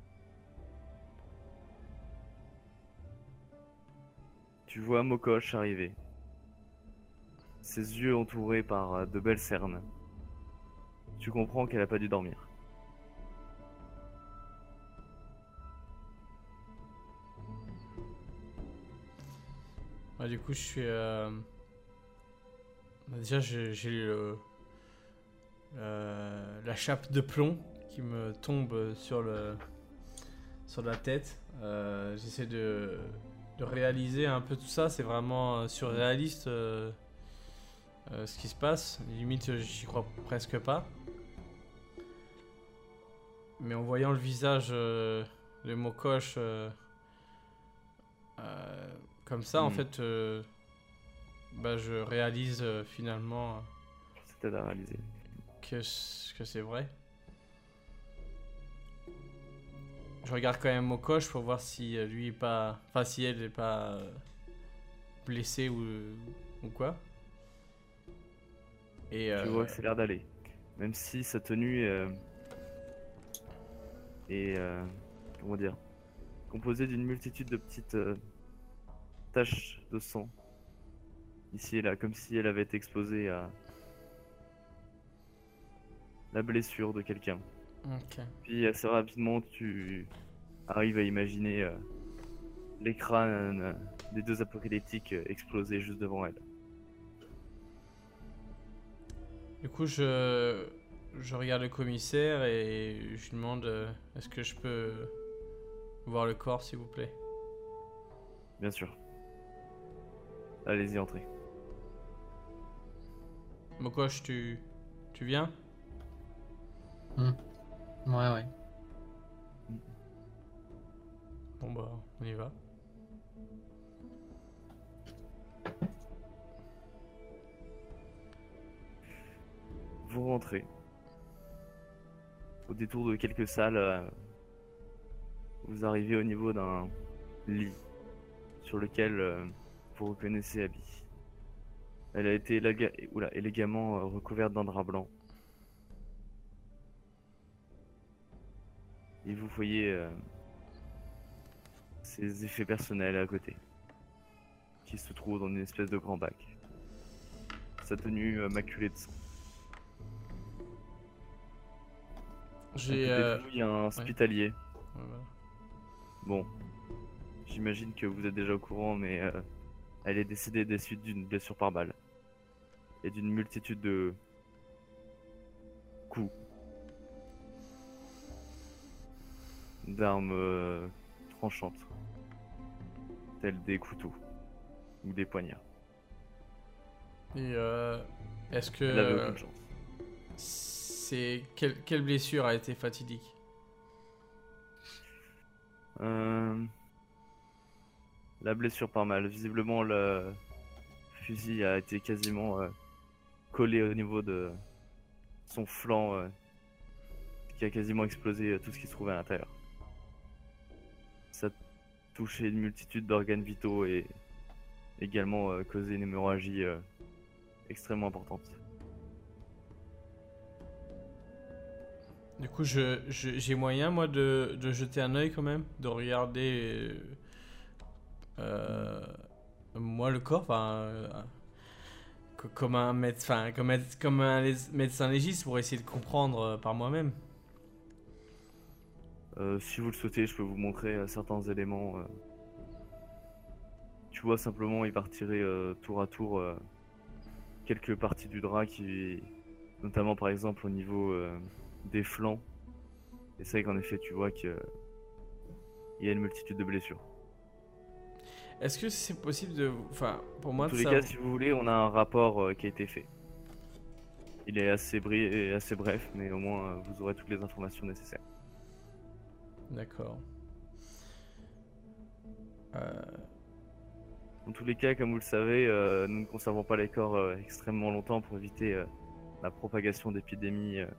Tu vois Mokosh arriver. Ses yeux entourés par de belles cernes. Tu comprends qu'elle a pas dû dormir. Ouais, du coup, je suis... Euh... Bah, déjà, j'ai j'ai le... euh, la chape de plomb qui me tombe sur le sur la tête. Euh, J'essaie de... de réaliser un peu tout ça. C'est vraiment surréaliste euh, euh, ce qui se passe. Limite, j'y crois presque pas. Mais en voyant le visage euh, de Mokosh euh, euh, comme ça, Mm. en fait, euh, bah, je réalise euh, finalement C'était à réaliser. que, que c'est vrai. Je regarde quand même Mokosh pour voir si euh, lui est pas, enfin si elle est pas euh, blessée ou, ou quoi. Et Tu euh, vois que ça a l'air d'aller. Même si sa tenue euh, est, euh, comment dire, composée d'une multitude de petites euh, taches de sang. Ici et là, comme si elle avait été exposée à la blessure de quelqu'un. ok. Puis assez rapidement, tu arrives à imaginer euh, les crânes euh, des deux apocalyptiques euh, exploser juste devant elle. Du coup, je, je regarde le commissaire et je lui demande euh, est-ce que je peux voir le corps, s'il vous plaît. Bien sûr. Allez-y, entrez. Mokosh, tu... tu viens? Ouais, ouais. Bon bah, on y va. Vous rentrez. Au détour de quelques salles, euh, vous arrivez au niveau d'un lit sur lequel euh, vous reconnaissez Abby. Elle a été élega- oula, élégamment euh, recouverte d'un drap blanc. Et vous voyez euh, ses effets personnels à côté, qui se trouvent dans une espèce de grand bac. Sa tenue euh, maculée de sang. À J'ai... côté euh, de vous, il y a un hospitalier. ouais, voilà. Bon, j'imagine que vous êtes déjà au courant, mais euh, elle est décédée des suites d'une blessure par balle et d'une multitude de coups d'armes euh, tranchantes, telles des couteaux ou des poignards. Et euh, est-ce que... Elle avait aucune chance. C'est... Quelle, quelle blessure a été fatidique? Euh, La blessure par balle. Visiblement, le fusil a été quasiment euh, collé au niveau de son flanc, euh, qui a quasiment explosé euh, tout ce qui se trouvait à l'intérieur. Ça a touché une multitude d'organes vitaux et également euh, causé une hémorragie euh, extrêmement importante. Du coup, je, je- j'ai moyen, moi, de, de jeter un œil quand même, de regarder, euh, moi, le corps, enfin, euh, co- comme un médecin, enfin, comme, être- comme un lés- médecin légiste pour essayer de comprendre euh, par moi-même. Euh, si vous le souhaitez, je peux vous montrer euh, certains éléments. euh. Tu vois simplement, il va retirer euh, tour à tour euh, quelques parties du drap, qui, notamment par exemple au niveau euh, des flancs. Et c'est vrai qu'en effet, tu vois qu'il y a une multitude de blessures. Est-ce que c'est possible de, enfin, pour moi, Dans tous de les savoir- cas, si vous voulez, on a un rapport euh, qui a été fait. Il est assez, bri- et assez bref, mais au moins euh, vous aurez toutes les informations nécessaires. D'accord. Euh, Dans tous les cas, comme vous le savez, euh, nous ne conservons pas les corps euh, extrêmement longtemps pour éviter euh, la propagation d'épidémies. euh.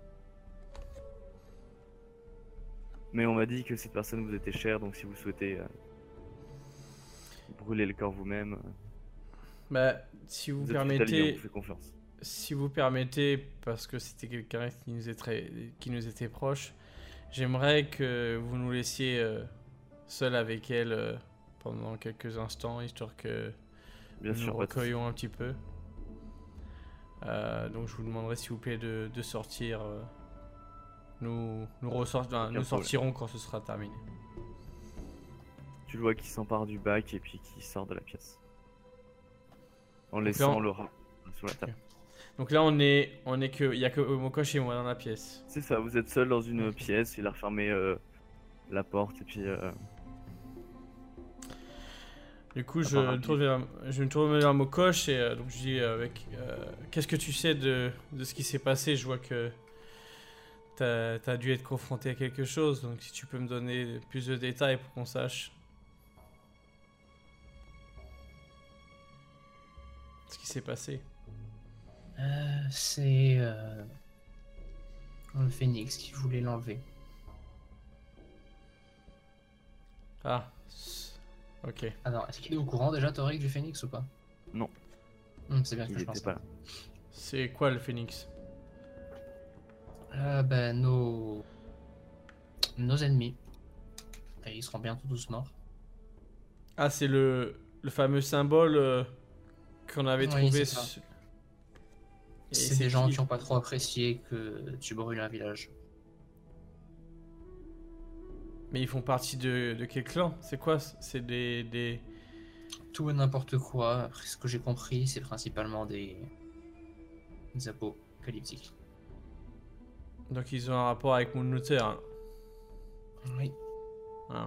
Mais on m'a dit que cette personne vous était chère, donc si vous souhaitez euh, brûler le corps vous-même, euh, bah, si vous, vous êtes hospitalier, on permettez, vous fait confiance. si vous permettez, parce que c'était quelqu'un qui nous est très, qui nous était proche, j'aimerais que vous nous laissiez euh, seuls avec elle euh, pendant quelques instants, histoire que Bien nous sûr, nous pas de souci. recueillons un petit peu. Euh, donc je vous demanderai s'il vous plaît de, de sortir. euh, nous nous, ressort- enfin, Aucun nous problème. sortirons quand ce sera terminé. Tu le vois qui s'empare du bac et puis qui sort de la pièce. En là, laissant on- le rat sous la table. Donc là on est, on est que, il y a que Mokosh et moi dans la pièce. C'est ça, vous êtes seul dans une Ok. pièce, il a refermé euh, la porte et puis euh, Du coup, À je part un me tourne vers, je me tourne vers Mokosh et euh, donc je dis euh, avec, euh, qu'est-ce que tu sais de, de ce qui s'est passé? Je vois que t'as, t'as dû être confronté à quelque chose, donc si tu peux me donner plus de détails pour qu'on sache ce qui s'est passé. Euh, c'est euh, le phénix qui voulait l'enlever. Ah, s- ok. Alors, est-ce qu'il est au courant déjà, Toric, du phénix ou pas? Non. Hum, c'est bien ce il que je était pensais. pas là. C'est quoi le phénix? Euh, ben, nos... nos ennemis. Et ils seront bientôt tous morts. Ah, c'est le, le fameux symbole euh, qu'on avait Oui, trouvé. c'est ça. su- Et C'est des gens qui qui n'ont pas trop apprécié que tu brûles un village. Mais ils font partie de, de quel clan? C'est quoi? C'est des, des... Tout et n'importe quoi, après ce que j'ai compris, c'est principalement des... des apocalyptiques. Donc ils ont un rapport avec Moon Luther. Hein. Oui. Ah.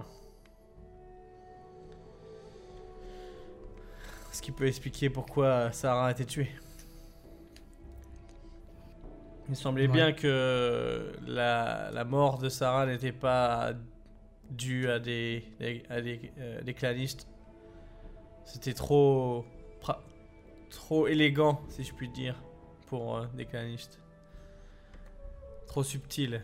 Ce qui peut expliquer pourquoi Sarah a été tuée. Il semblait Ouais. bien que la, la mort de Sarah n'était pas due à des, des- à des, euh, des clanistes. C'était trop, pra- trop élégant, si je puis dire, pour euh, des clanistes. Trop subtil.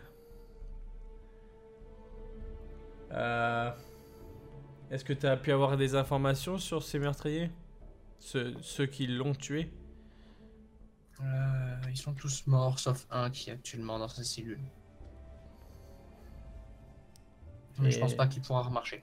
Euh, Est-ce que tu as pu avoir des informations sur ces meurtriers? Ceux, ceux qui l'ont tué? Euh, ils sont tous morts, sauf un qui est actuellement dans sa cellule. Mais je pense Et- pas qu'il pourra remarcher.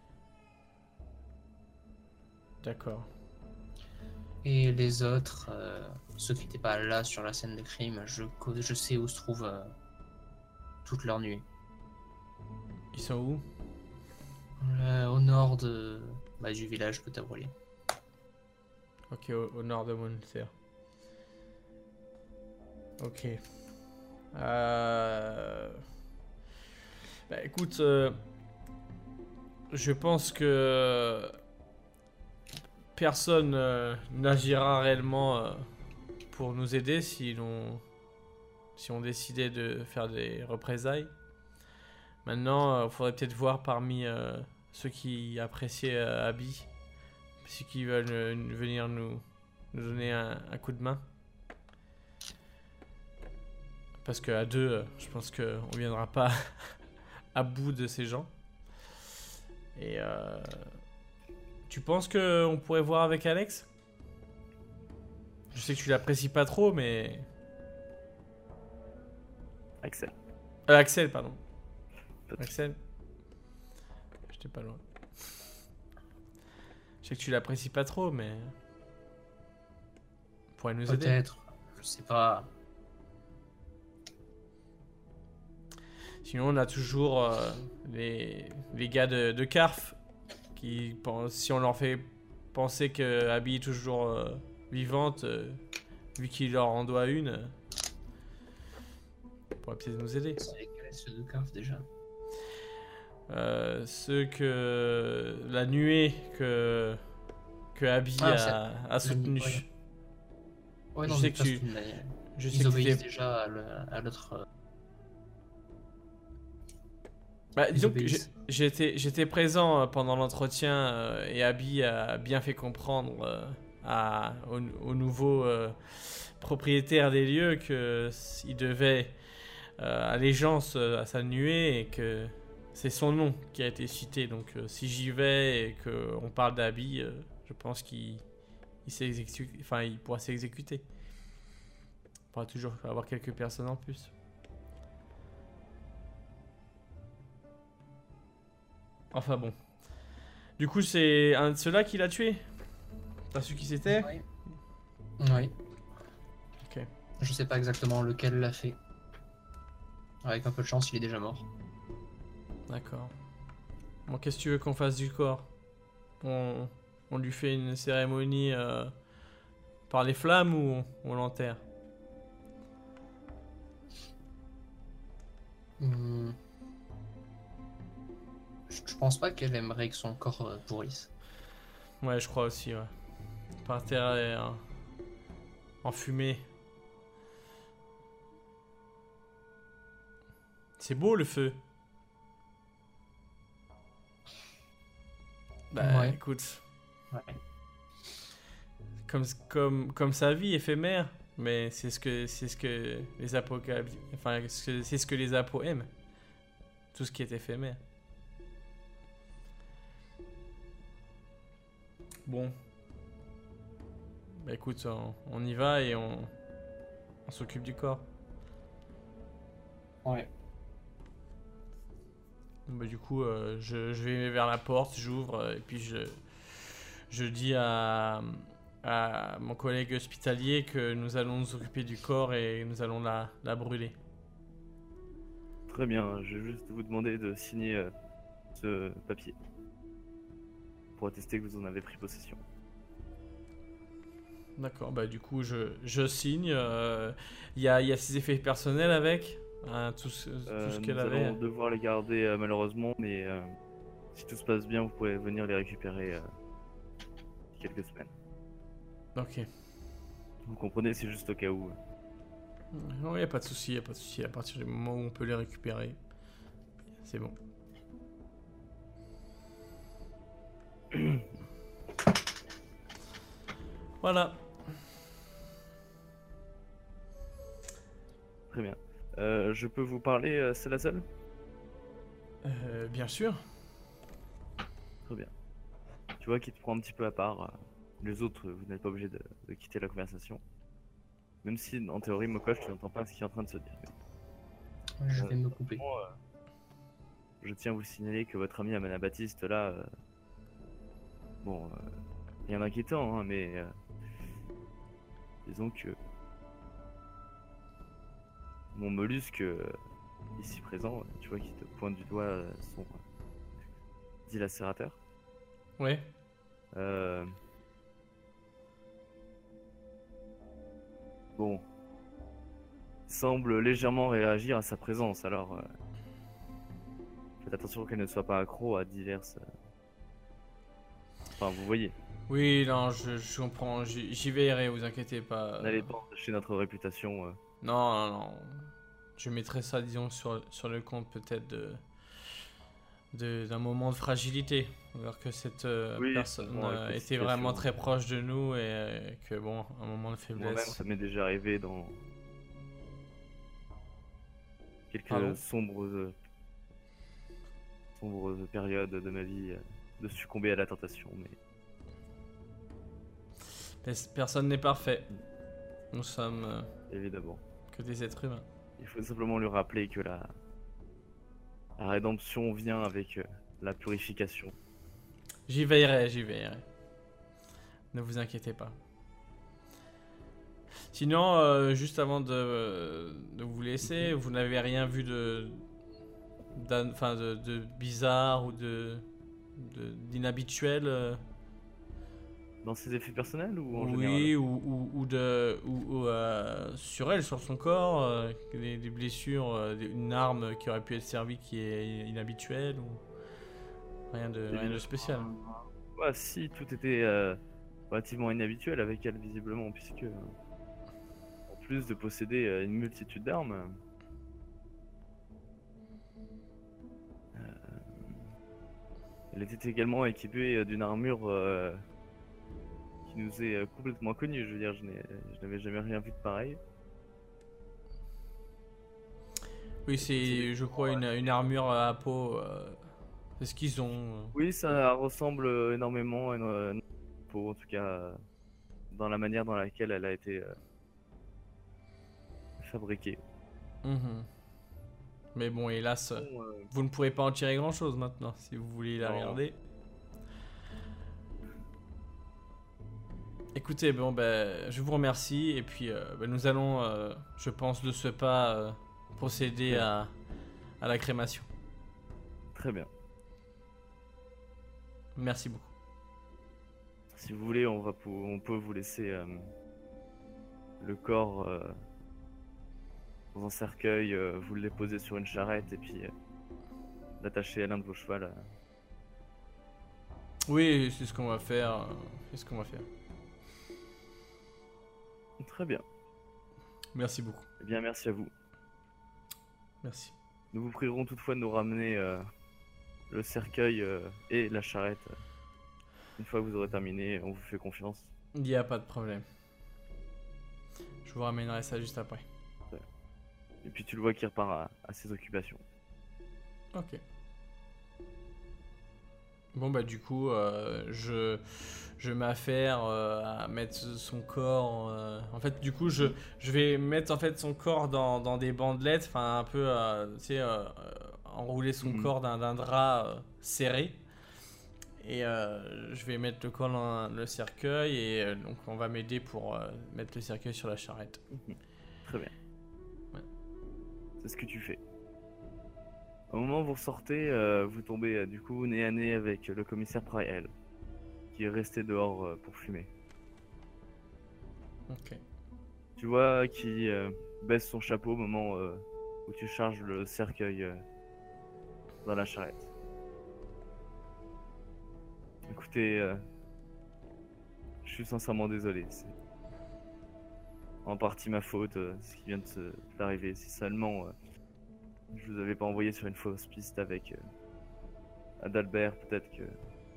D'accord. Et les autres, euh, ceux qui n'étaient pas là sur la scène de crime, je, co- je sais où se trouvent euh, toute leur nuit. Ils sont où? Euh, au nord de, bah, du village que tu as brûlé. Ok, au, au nord de Monter. Ok. Euh... Bah écoute, euh, je pense que personne euh, n'agira réellement euh, pour nous aider si l'on si on décidait de faire des représailles. Maintenant, il faudrait peut-être voir parmi euh, ceux qui appréciaient euh, Abby, ceux qui veulent euh, venir nous, nous donner un, un coup de main. Parce qu'à deux, euh, je pense qu'on ne viendra pas à bout de ces gens. Et euh, tu penses qu'on pourrait voir avec Alex? Je sais que tu l'apprécies pas trop, mais... Axel. Euh, Axel, pardon. Pas de- Axel. J'étais pas loin. Je sais que tu l'apprécies pas trop, mais... On pourrait nous aider. Peut-être, je sais pas. Sinon, on a toujours euh, les, les gars de, de Carf qui pensent, si on leur fait penser que Abby est toujours euh, vivante, euh, vu qu'il leur en doit une, euh, on pourrait peut-être nous aider. C'est lesquels ceux de Carf déjà? Euh, ceux que la nuée que que Abby Ah, a, a soutenu. ouais. Ouais, Je non, sais mais que ça, tu- c'est une- Je sais Ils que obéissent t'étais- déjà à le- à l'autre. euh, Bah, ils disons que obéissent. j'ai- j'étais j'étais présent euh, pendant l'entretien euh, et Abby a bien fait comprendre euh, à, au, au nouveau euh, propriétaire des lieux que s- il devait euh, allégeance euh, à sa nuée et que c'est son nom qui a été cité. Donc euh, si j'y vais et qu'on parle d'Abby, euh, je pense qu'il il s'exécute- enfin, il pourra s'exécuter. Il pourra toujours avoir quelques personnes en plus. Enfin bon. Du coup, c'est un de ceux-là qui l'a tué? T'as su qui c'était? Oui. Oui. Ok. Je sais pas exactement lequel l'a fait. Avec un peu de chance, il est déjà mort. D'accord. Bon, qu'est-ce que tu veux qu'on fasse du corps? on, on lui fait une cérémonie euh, par les flammes ou on, on l'enterre? Hmm. Je je pense pas qu'elle aimerait que son corps euh, pourrisse. Ouais, je crois aussi, ouais. Par terre et euh, en fumée. C'est beau le feu. Bah Ouais. écoute, Ouais. comme, comme, comme sa vie éphémère, mais c'est ce que c'est ce que les apocalypses, enfin ce que- c'est ce que les apos aiment. Tout ce qui est éphémère. Bon. Bah écoute, on, on y va et on, on s'occupe du corps. Ouais. Bah, du coup, euh, je, je vais vers la porte, j'ouvre euh, et puis je, je dis à, à mon collègue hospitalier que nous allons nous occuper du corps et nous allons la, la brûler. Très bien, je vais juste vous demander de signer euh, ce papier pour attester que vous en avez pris possession. D'accord, bah du coup je, je signe. euh, Il y, a, il y a ses effets personnels avec hein, tout ce, tout Euh, ce nous qu'elle avait. allons devoir les garder euh, malheureusement, mais euh, si tout se passe bien, vous pourrez venir les récupérer euh, quelques semaines. Ok, Vous comprenez, c'est juste au cas où. Non, il n'y a pas de souci, il a pas de souci. À partir du moment où on peut les récupérer, c'est bon. Voilà. Très bien. Euh, je peux vous parler, euh, c'est la seule? Euh, bien sûr. Très bien. Tu vois qu'il te prend un petit peu à part. euh, Les autres, vous n'êtes pas obligé de, de quitter la conversation. Même si, en théorie, Mokosh, tu n'entends pas ce qui est en train de se dire. Je Euh, vais me couper. Moi, euh, je tiens à vous signaler que votre ami Amana Baptiste, là... euh, Bon, euh, rien d'inquiétant, hein, mais... euh, Disons que... Mon mollusque, euh, ici présent, euh, tu vois qu'il te pointe du doigt euh, son euh, dilacérateur. Ouais. Euh... Bon. Semble légèrement réagir à sa présence, alors... euh, Faites attention qu'elle ne soit pas accro à diverses... euh, Enfin, vous voyez, Oui, non, je, je comprends. J'y j'y veillerai, vous inquiétez pas. n'allez pas entacher notre réputation. euh. Non, non, non. Je mettrai ça, disons, sur, sur le compte peut-être de de- d'un moment de fragilité. Alors que cette euh, Oui, personne bon, avec euh, cette était vraiment situation. très proche de nous et euh, que, bon, un moment de Moi-même, faiblesse. ça m'est déjà arrivé dans quelques Pardon sombres, euh, sombres périodes de ma vie euh, de succomber à la tentation. Mais Pers- Personne n'est parfait. Nous sommes euh, évidemment, que des êtres humains. il faut simplement lui rappeler que la, la rédemption vient avec euh, la purification. J'y veillerai, j'y veillerai. Ne vous inquiétez pas. Sinon, euh, juste avant de, de vous laisser, vous n'avez rien vu de, d'an- enfin de, de bizarre ou de, de- d'inhabituel euh, Dans ses effets personnels ou en général? Oui, ou, ou, ou de, ou, ou, euh, sur elle, sur son corps, euh, des, des blessures, euh, des- une arme qui aurait pu être servie qui est inhabituelle ou rien de, rien de spécial. Ouais, si, tout était euh, relativement inhabituel avec elle, visiblement, puisque, euh, en plus de posséder euh, une multitude d'armes, euh, elle était également équipée euh, d'une armure euh, qui nous est euh, complètement inconnue. Je veux dire, je n'ai- je n'avais jamais rien vu de pareil. Oui, c'est, je crois, une, une armure à peau. Euh, c'est ce qu'ils ont. euh. Oui, ça ressemble euh, énormément à une, euh, une peau, en tout cas, euh, dans la manière dans laquelle elle a été euh, fabriquée. Mhm. Mais bon, hélas, euh, Bon, euh, vous ne pourrez pas en tirer grand chose maintenant si vous voulez la Non. regarder. Écoutez, bon, ben, je vous remercie et puis euh, ben, nous allons, euh, je pense, de ce pas euh, procéder à, à la crémation. Très bien. Merci beaucoup. Si vous voulez, on, va pou- on peut vous laisser euh, le corps euh, dans un cercueil, euh, vous le déposer sur une charrette et puis euh, l'attacher à l'un de vos chevaux. Oui, c'est ce qu'on va faire. euh, C'est ce qu'on va faire. Très bien. Merci beaucoup. Eh bien, merci à vous. Merci. Nous vous prierons toutefois de nous ramener euh, le cercueil euh, et la charrette. Une fois que vous aurez terminé, on vous fait confiance. Il n'y a pas de problème. Je vous ramènerai ça juste après. Et puis tu le vois qui repart à, à ses occupations. Ok. Bon bah du coup, euh, je je m'affaire euh, à mettre son corps. euh, En fait, du coup, je je vais mettre en fait son corps dans, dans des bandelettes, enfin un peu, euh, tu sais, euh, euh, enrouler son Mhm. corps d'un d'un drap euh, serré. Et euh, je vais mettre le corps dans le cercueil et euh, donc on va m'aider pour euh, mettre le cercueil sur la charrette. Très bien. Ouais. C'est ce que tu fais. Au moment où vous ressortez, euh, vous tombez euh, du coup nez à nez avec le commissaire Prael, qui est resté dehors euh, pour fumer. Ok. Tu vois qui euh, baisse son chapeau au moment euh, où tu charges le cercueil euh, dans la charrette. Écoutez, euh, je suis sincèrement désolé. c'est- en partie ma faute, euh, ce qui vient de se- d'arriver. Si seulement euh, je vous avais pas envoyé sur une fausse piste avec euh, Adalbert, peut-être que...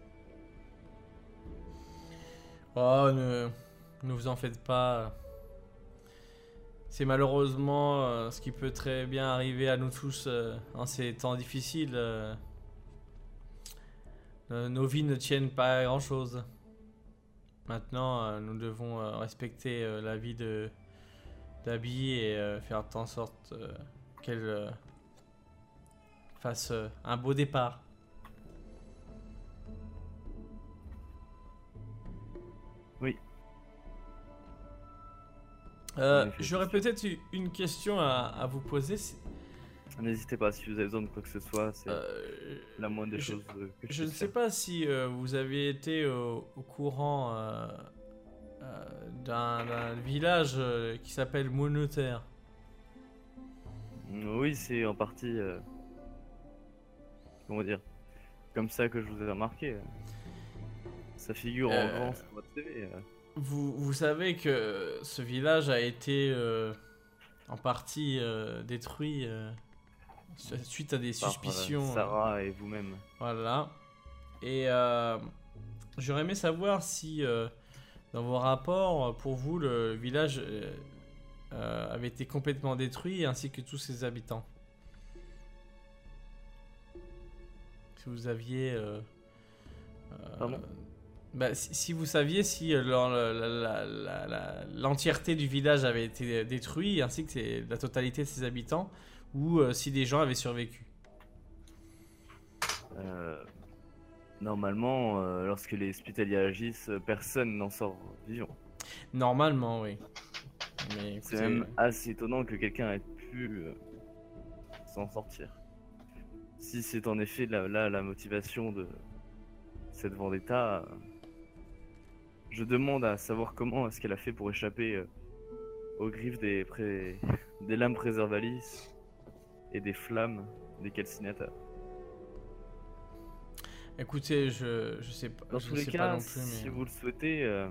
Oh, ne, ne vous en faites pas. C'est malheureusement euh, ce qui peut très bien arriver à nous tous euh, en ces temps difficiles. euh. Euh, nos vies ne tiennent pas à grand chose. Maintenant, euh, nous devons euh, respecter euh, la vie de d'Abby et euh, faire en sorte euh, qu'elle euh, fasse euh, un beau départ. Oui. Euh, En effet, J'aurais c'est sûr. peut-être eu une question à, à vous poser. c'est- N'hésitez pas, si vous avez besoin de quoi que ce soit, c'est euh, la moindre des je- choses euh, que je, Je ne puisse sais faire. pas si euh, vous avez été au, au courant euh, euh, d'un d'un village euh, qui s'appelle Monotaire. Oui, c'est en partie... euh, comment dire, comme ça que je vous ai remarqué. euh. Ça figure en Euh, grand sur votre C V. euh. Vous, vous savez que ce village a été euh, en partie euh, détruit euh, su- suite à des Par, euh, suspicions. euh, Sarah et vous-même. Voilà. Et euh, j'aurais aimé savoir si euh, dans vos rapports, pour vous, le village euh, euh, avait été complètement détruit ainsi que tous ses habitants. Si vous aviez... euh, euh, Pardon bah, si, si vous saviez si euh, l'en- la- la- la- la- l'entièreté du village avait été détruite ainsi que c'est- la totalité de ses habitants ou euh, si des gens avaient survécu. Euh, Normalement, euh, lorsque les hospitaliers agissent, euh, personne n'en sort vivant. Normalement, oui. Mais C'est écoutez, même assez étonnant que quelqu'un ait pu euh, s'en sortir. Si c'est en effet la, là la motivation de cette vendetta, euh, je demande à savoir comment est-ce qu'elle a fait pour échapper euh, aux griffes des, pré- des lames préservalis et des flammes des calcinateurs. écoutez, je, je sais pas, Dans je tous les sais pas cas, non plus, si mais vous le souhaitez, euh,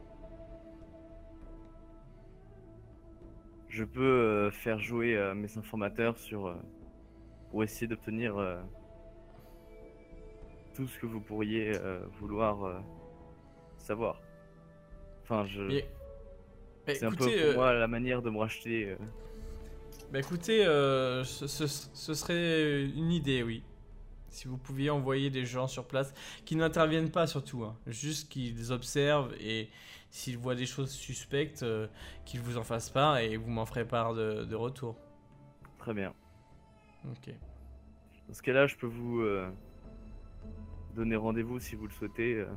je peux euh, faire jouer euh, mes informateurs sur euh, pour essayer d'obtenir euh, tout ce que vous pourriez euh, vouloir euh, savoir. Enfin, je... Mais- bah, c'est un peu écoutez, pour euh, moi la manière de me racheter. euh. bah, écoutez, euh, ce, ce- ce serait une idée, oui. Si vous pouviez envoyer des gens sur place qui n'interviennent pas surtout, hein, juste qu'ils observent et s'ils voient des choses suspectes, euh, qu'ils vous en fassent part et vous m'en ferez part de, de retour. Très bien. Ok. Dans ce cas-là, je peux vous euh, donner rendez-vous si vous le souhaitez. euh,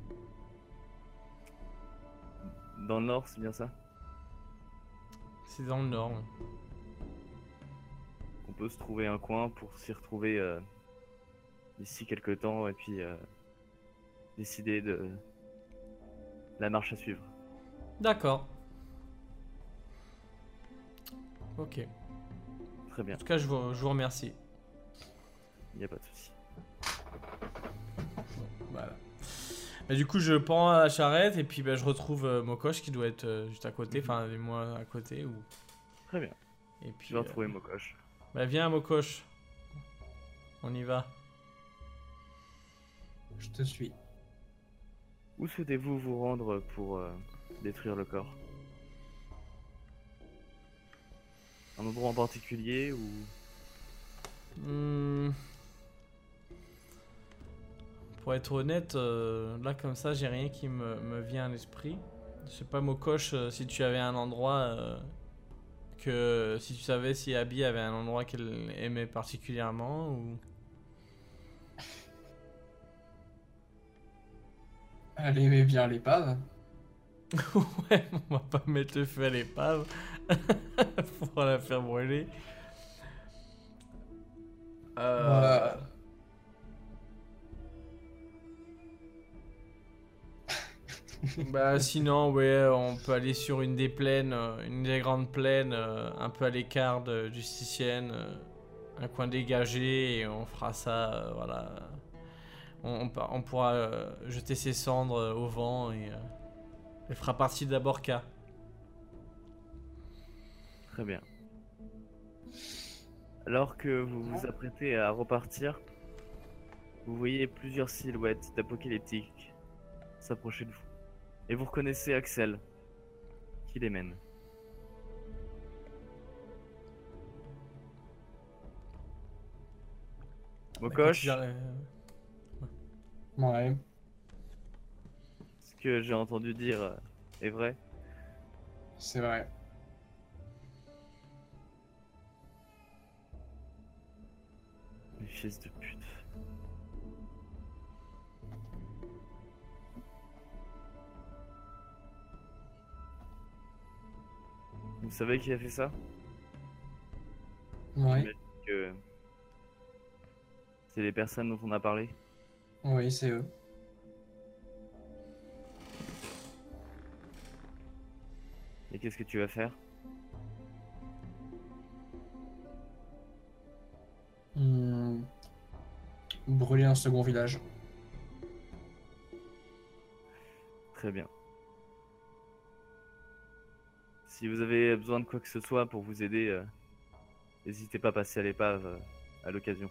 Dans le nord, c'est bien ça? C'est dans le nord. oui. On peut se trouver un coin pour s'y retrouver euh, d'ici quelques temps et puis euh, décider de la marche à suivre. D'accord. Ok. Très bien, En tout cas, je vous, je vous remercie. il n'y a pas de souci. Voilà. Bah, du coup, je prends la charrette et puis bah, je retrouve euh, Mokosh qui doit être euh, juste à côté, Mhm. enfin avec moi à côté. Ou... Très bien, Et puis, je vais euh, retrouver Mokosh. Bah viens Mokosh. On y va. Je te suis. Où souhaitez-vous vous rendre pour euh, détruire le corps? Un endroit en particulier ou... Hmm. Pour être honnête, euh, là comme ça, j'ai rien qui me, me vient à l'esprit. Je sais pas Mokosh, euh, si tu avais un endroit euh, que si tu savais si Abby avait un endroit qu'elle aimait particulièrement ou. Elle aimait bien l'épave. Ouais, on va pas mettre le feu à l'épave pour la faire brûler. Euh... Voilà. Bah sinon, ouais, on peut aller sur une des plaines, euh, une des grandes plaines, euh, un peu à l'écart de Justicienne, euh, un coin dégagé et on fera ça, euh, voilà. On, on, par- on pourra euh, jeter ses cendres euh, au vent et euh, elle fera partie d'Aborka. Très bien. Alors que vous vous apprêtez à repartir, vous voyez plusieurs silhouettes d'apocalyptiques s'approcher de vous. Et vous reconnaissez Axel, qui les mène. Mokosh, Bah, quand il a- Ouais. ce que j'ai entendu dire euh, est vrai. C'est vrai. Les fils de pute. Vous savez qui a fait ça? Ouais. J'imagine que c'est les personnes dont on a parlé. Oui, c'est eux. Et qu'est-ce que tu vas faire? Hmm. Brûler un second village. Très bien. Si vous avez besoin de quoi que ce soit pour vous aider, euh, n'hésitez pas à passer à l'épave euh, à l'occasion.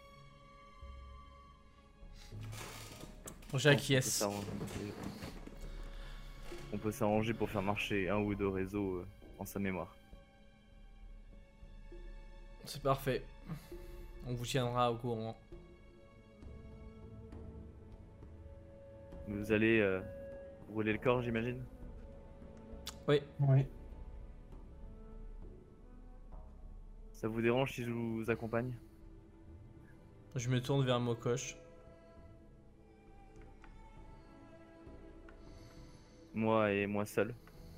J'acquiesce. On peut s'arranger- On peut s'arranger pour faire marcher un ou deux réseaux euh, en sa mémoire. C'est parfait. On vous tiendra au courant. Vous allez euh, brûler le corps, j'imagine? Oui. Oui. Ça vous dérange si je vous accompagne? Je me tourne vers Mokosh. Moi et moi seul.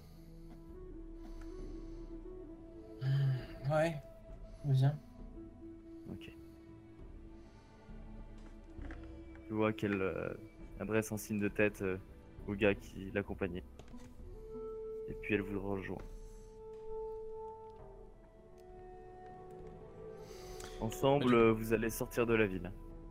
Ouais. Viens. Ok. Je vois qu'elle euh, adresse un signe de tête euh, au gars qui l'accompagnait. Et puis elle vous rejoint. Ensemble, euh, vous allez sortir de la ville.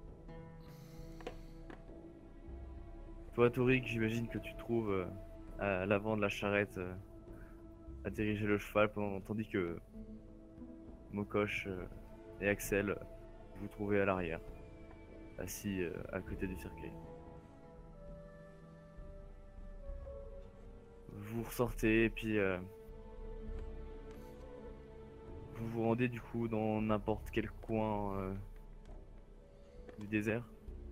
Toi, Torik, j'imagine que tu te trouves euh, à l'avant de la charrette euh, à diriger le cheval, pendant, tandis que Mokosh euh, et Axel, euh, vous vous trouvez à l'arrière, assis euh, à côté du cercueil. Vous ressortez et puis euh, vous vous rendez du coup dans n'importe quel coin euh, du désert.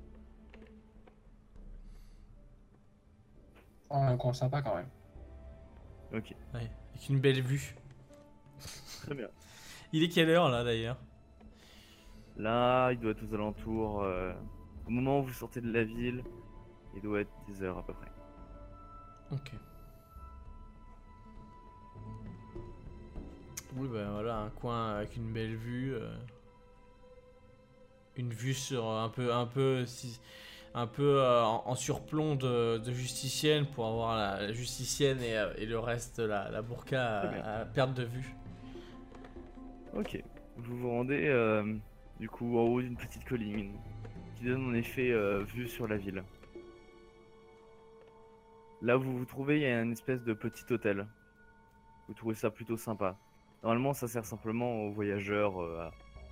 Oh, un coin sympa quand même. Ok, Ouais, avec une belle vue. très bien. Il est quelle heure là d'ailleurs? Là, il doit être aux alentours. euh, au moment où vous sortez de la ville, il doit être dix heures à peu près. Ok. Oui, ben voilà, un coin avec une belle vue. euh, Une vue sur un peu, un peu, si- un peu euh, en, en surplomb de, de justicienne pour avoir la, la justicienne et, euh, et le reste, la, la burqa Très bien. à, à perte de vue. Ok, vous vous rendez euh, du coup en haut d'une petite colline qui donne en effet euh, vue sur la ville. Là où vous vous trouvez, il y a une espèce de petit hôtel. Vous trouvez ça plutôt sympa. Normalement, ça sert simplement aux voyageurs euh,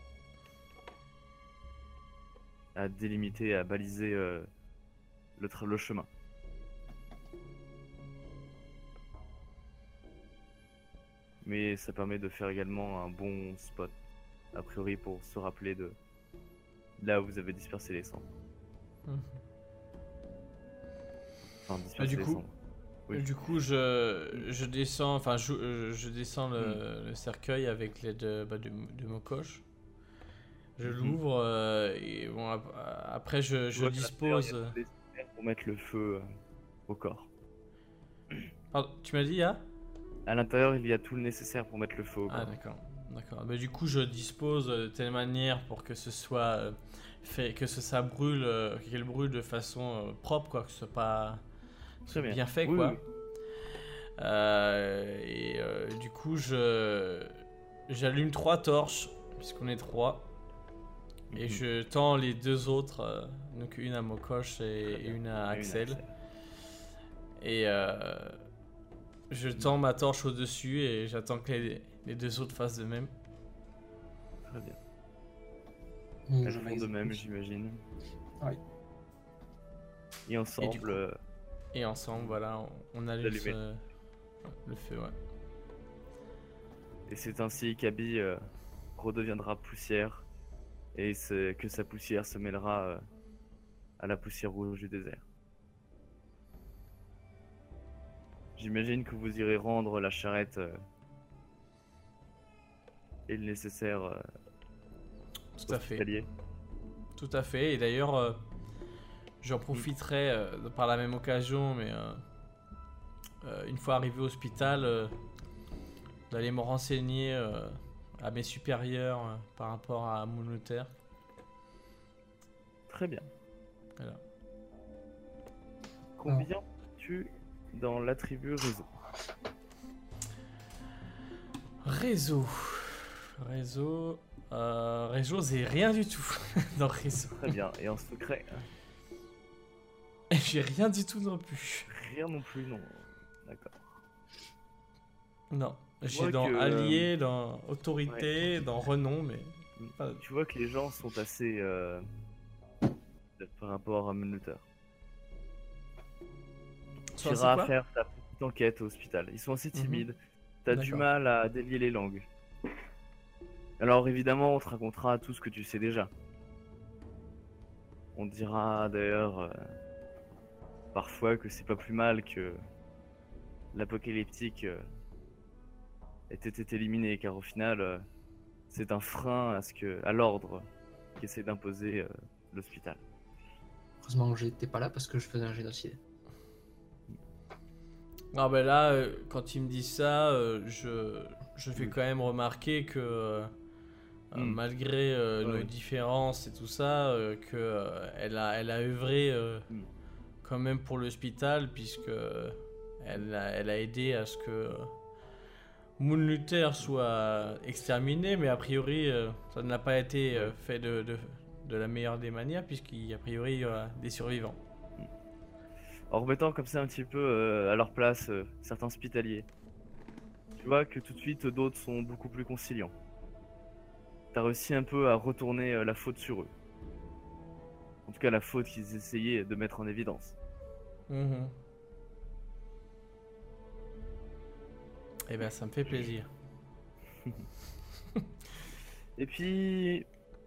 à, à délimiter, à baliser euh, le, tra- le chemin. Mais ça permet de faire également un bon spot, a priori pour se rappeler de là où vous avez dispersé les cendres. Mhm. Enfin, dispersé du les coup- cendres. Oui. Du coup, je, je descends, enfin, je, je- je descends le, le cercueil avec l'aide de, bah, de, de Mokosh. Je Mhm. l'ouvre euh, et bon, ap- après je, Tu je vois qu'à l'intérieur, dispose. il y a tout nécessaire pour mettre le feu euh, au corps. Pardon, tu m'as dit, ah? À l'intérieur, il y a tout le nécessaire pour mettre le feu au Ah, corps. d'accord, d'accord. Bah, du coup, je dispose de telle manière pour que ce soit euh, fait, que ce, ça brûle, euh, qu'elle brûle de façon euh, propre, quoi, que ce soit pas Très bien. bien fait, Oui, quoi. oui. Euh, et euh, du coup, je j'allume trois torches puisqu'on est trois. Et Mhm. je tends les deux autres, euh, donc une à Mokosh Très et, et bien. une à Et une Axel. Et euh, je tends ma torche au-dessus et j'attends que les, les deux autres fassent de même. Très bien. Ou Elles je font de l'exécute. même, j'imagine. Oui. Et ensemble, coup- euh, Et ensemble, voilà, on, on allume D'allumer. ce- le feu, ouais. et c'est ainsi qu'Abby euh, redeviendra poussière et c'est- que sa poussière se mêlera euh, à la poussière rouge du désert. J'imagine que vous irez rendre la charrette euh, et le nécessaire euh, Tout à fait. hospitalier. Tout à fait. Et d'ailleurs, euh, j'en profiterai euh, par la même occasion, mais euh, euh, une fois arrivé au hôpital, euh, d'aller me renseigner euh, à mes supérieurs euh, par rapport à mon notaire. Très bien. Voilà. Combien tu dans l'attribut réseau? Réseau. Réseau. Euh, réseau, c'est rien du tout dans réseau. Très bien. Et en secret, J'ai rien du tout non plus. rien non plus, non. D'accord. Non. Je J'ai vois dans que, euh, allié, dans autorité, dans renom, mais. Pas- Tu vois que les gens sont assez euh, par rapport à Menluter. Tu Soit c'est iras quoi faire ta petite enquête au hôpital. Ils sont assez timides. T'as du D'accord. mal à délier les langues. Alors évidemment, on te racontera tout ce que tu sais déjà. On te dira d'ailleurs euh, parfois que c'est pas plus mal que l'apocalyptique euh, ait été éliminé, car au final, euh, c'est un frein à ce que, à l'ordre qu'essaie d'imposer euh, l'hôpital. Heureusement que j'étais pas là parce que je faisais un génocide. Ah ben là, euh, quand il me dit ça, euh, je, je fais Oui. quand même remarquer que euh, euh, Hmm. malgré euh, Ouais. nos différences et tout ça, euh, que euh, elle a, elle a œuvré euh, Hmm. quand même pour l'hôpital, puisque euh, elle a, elle a aidé à ce que euh, Moon Luther soit exterminé, mais a priori, euh, ça n'a pas été euh, fait de, de, de la meilleure des manières, puisqu'il a priori il y aura des survivants. En remettant comme ça un petit peu euh, à leur place euh, certains hospitaliers, tu vois que tout de suite d'autres sont beaucoup plus conciliants. T'as réussi un peu à retourner euh, la faute sur eux. En tout cas la faute qu'ils essayaient de mettre en évidence. Mhm. Eh ben, ça me fait plaisir. Et puis,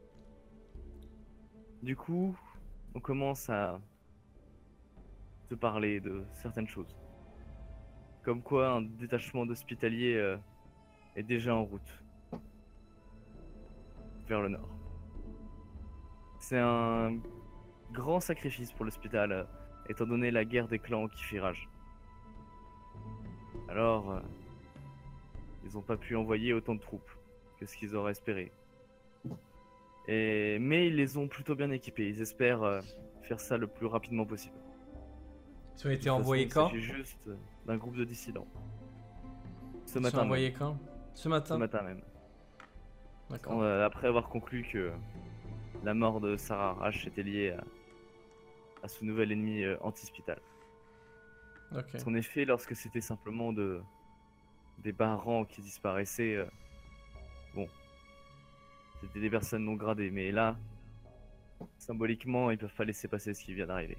du coup, on commence à se parler de certaines choses. Comme quoi un détachement d'hospitaliers euh, est déjà en route vers le nord. C'est un grand sacrifice pour l'hôpital, euh, étant donné la guerre des clans qui fait rage. Alors, euh, ils n'ont pas pu envoyer autant de troupes que ce qu'ils auraient espéré. Et... Mais ils les ont plutôt bien équipés. Ils espèrent euh, faire ça le plus rapidement possible. Ils ont De été toute envoyés façon, quand il s'agit juste d'un groupe de dissidents. Ce Ils sont matin même. envoyés quand Ce matin Ce matin même. D'accord. Euh, après avoir conclu que la mort de Sarah Rash était liée à, à ce nouvel ennemi euh, anti-hospital. Ok. Parce qu'en effet, lorsque c'était simplement de des barans qui disparaissaient, euh, bon, c'était des personnes non gradées. Mais là, symboliquement, ils peuvent pas laisser passer ce qui vient d'arriver.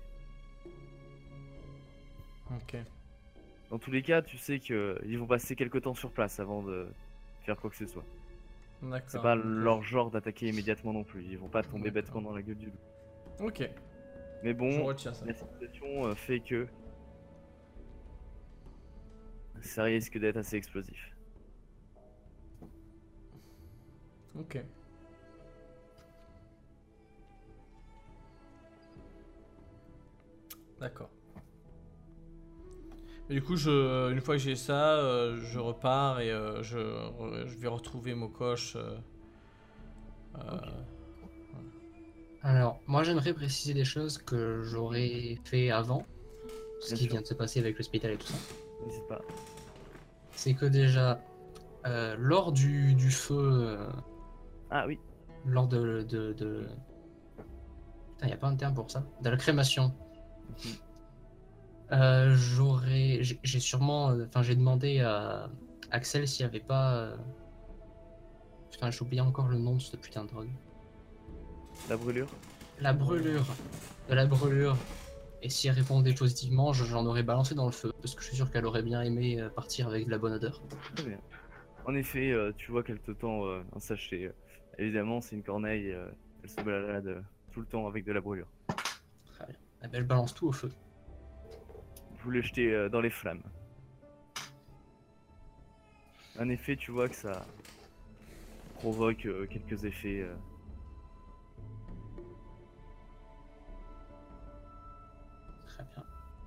Ok. Dans tous les cas, tu sais qu'ils vont passer quelques temps sur place avant de faire quoi que ce soit. D'accord. C'est pas ok. leur genre d'attaquer immédiatement non plus. Ils vont pas tomber D'accord. bêtement dans la gueule du loup. Ok. Mais Je bon, retiens ça. la situation euh, fait que ça risque d'être assez explosif. Ok. D'accord. Et du coup, je, une fois que j'ai ça, euh, je repars et euh, je, re- je vais retrouver Mokosh. Euh, euh, Alors, moi j'aimerais préciser des choses que j'aurais fait avant, ce Bien qui sûr. vient de se passer avec l'hôpital et tout ça. N'hésite pas. C'est que déjà, euh, lors du, du feu, euh, Ah oui, lors de... de, de... Putain, y a pas un terme pour ça. De la crémation. Euh, j'aurais... J'ai j'ai sûrement... euh, Enfin, j'ai demandé à Axel s'il n'y avait pas euh, Putain, j'ai oublié encore le nom de cette putain de drogue. La brûlure. La brûlure. De la brûlure. Et si elle répondait positivement, je- j'en aurais balancé dans le feu. Parce que je suis sûr qu'elle aurait bien aimé euh, partir avec de la bonne odeur. Très bien. En effet, euh, tu vois qu'elle te tend euh, un sachet. euh, Évidemment, c'est une corneille. euh, Elle se balade euh, tout le temps avec de la brûlure. Très bien. Eh ben, elle balance tout au feu. Vous le jetez euh, dans les flammes. En effet, tu vois que ça provoque euh, quelques effets. euh, Très bien.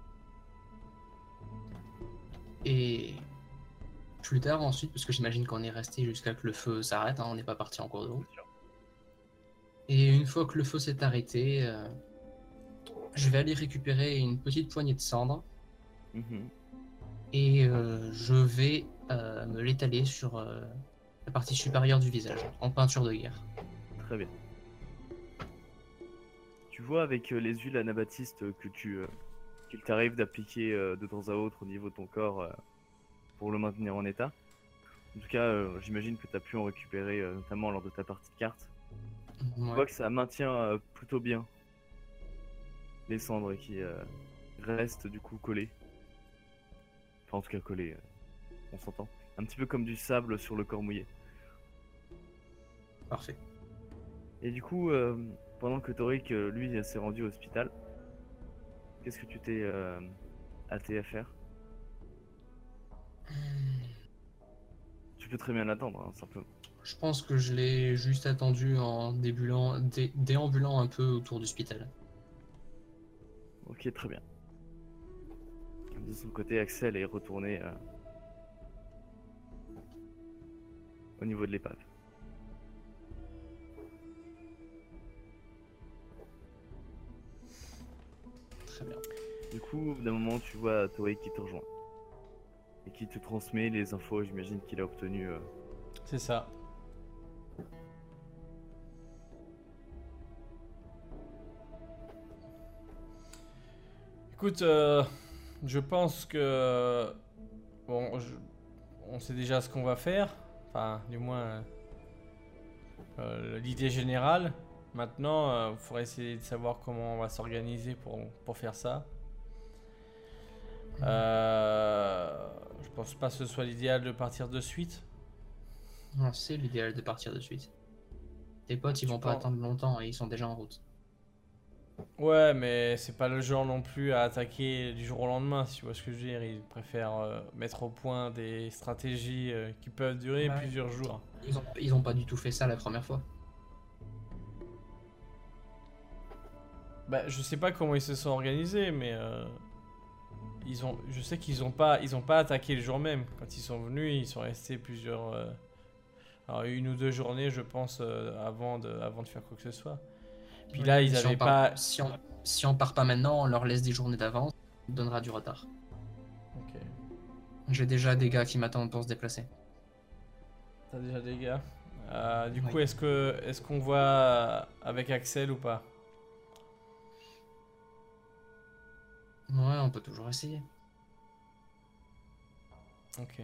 Et plus tard ensuite, parce que j'imagine qu'on est resté jusqu'à que le feu s'arrête, hein, on n'est pas parti en cours de route. Et une fois que le feu s'est arrêté, euh, je vais aller récupérer une petite poignée de cendres mhm. et euh, je vais euh, me l'étaler sur euh, la partie supérieure du visage, en peinture de guerre. Très bien. Tu vois avec euh, les huiles anabaptistes euh, que tu euh, qu'il t'arrive d'appliquer euh, de temps à autre au niveau de ton corps euh, pour le maintenir en état. En tout cas, euh, j'imagine que tu as pu en récupérer euh, notamment lors de ta partie de cartes. Tu Ouais. vois que ça maintient euh, plutôt bien les cendres qui euh, restent du coup collées. Enfin en tout cas collées, euh, on s'entend. Un petit peu comme du sable sur le corps mouillé. Parfait. Et du coup, euh, pendant que Torik, euh, lui, s'est rendu au hospital, qu'est-ce que tu t'es euh, hâté à faire? Tu peux très bien l'attendre, hein, simplement. Je pense que je l'ai juste attendu en débulant, dé- déambulant un peu autour du hospital. Ok, très bien. De son côté, Axel est retourné euh, au niveau de l'épave. Très bien. Du coup, au bout d'un moment, tu vois Torik qui te rejoint. Et qui te transmet les infos, j'imagine qu'il a obtenues. euh, C'est ça. Écoute, euh, je pense que bon, je- on sait déjà ce qu'on va faire. Enfin, du moins euh, euh, l'idée générale. Maintenant, il faudrait essayer de savoir comment on va s'organiser pour, pour faire ça. Euh, je pense pas que ce soit l'idéal de partir de suite. Non, c'est l'idéal de partir de suite. Tes potes, ils Tu vont pas penses- attendre longtemps et ils sont déjà en route. Ouais, mais c'est pas le genre non plus à attaquer du jour au lendemain, si tu vois ce que je veux dire. Ils préfèrent euh, mettre au point des stratégies euh, qui peuvent durer Ouais. plusieurs jours. Ils ont, ils ont pas du tout fait ça la première fois. Bah, je sais pas comment ils se sont organisés, mais euh, ils ont, je sais qu'ils ont pas, ils ont pas attaqué le jour même. Quand ils sont venus, ils sont restés plusieurs, euh, alors une ou deux journées, je pense, euh, avant de, avant de faire quoi que ce soit. Puis Ouais, là, mais ils si avaient on part- pas. Si on, si on part pas maintenant, on leur laisse des journées d'avance, ça nous donnera du retard. Ok. J'ai déjà des gars qui m'attendent pour se déplacer. T'as déjà des gars. Euh, du Oui. coup, est-ce que, est-ce qu'on voit avec Axel ou pas? Ouais, on peut toujours essayer. Ok.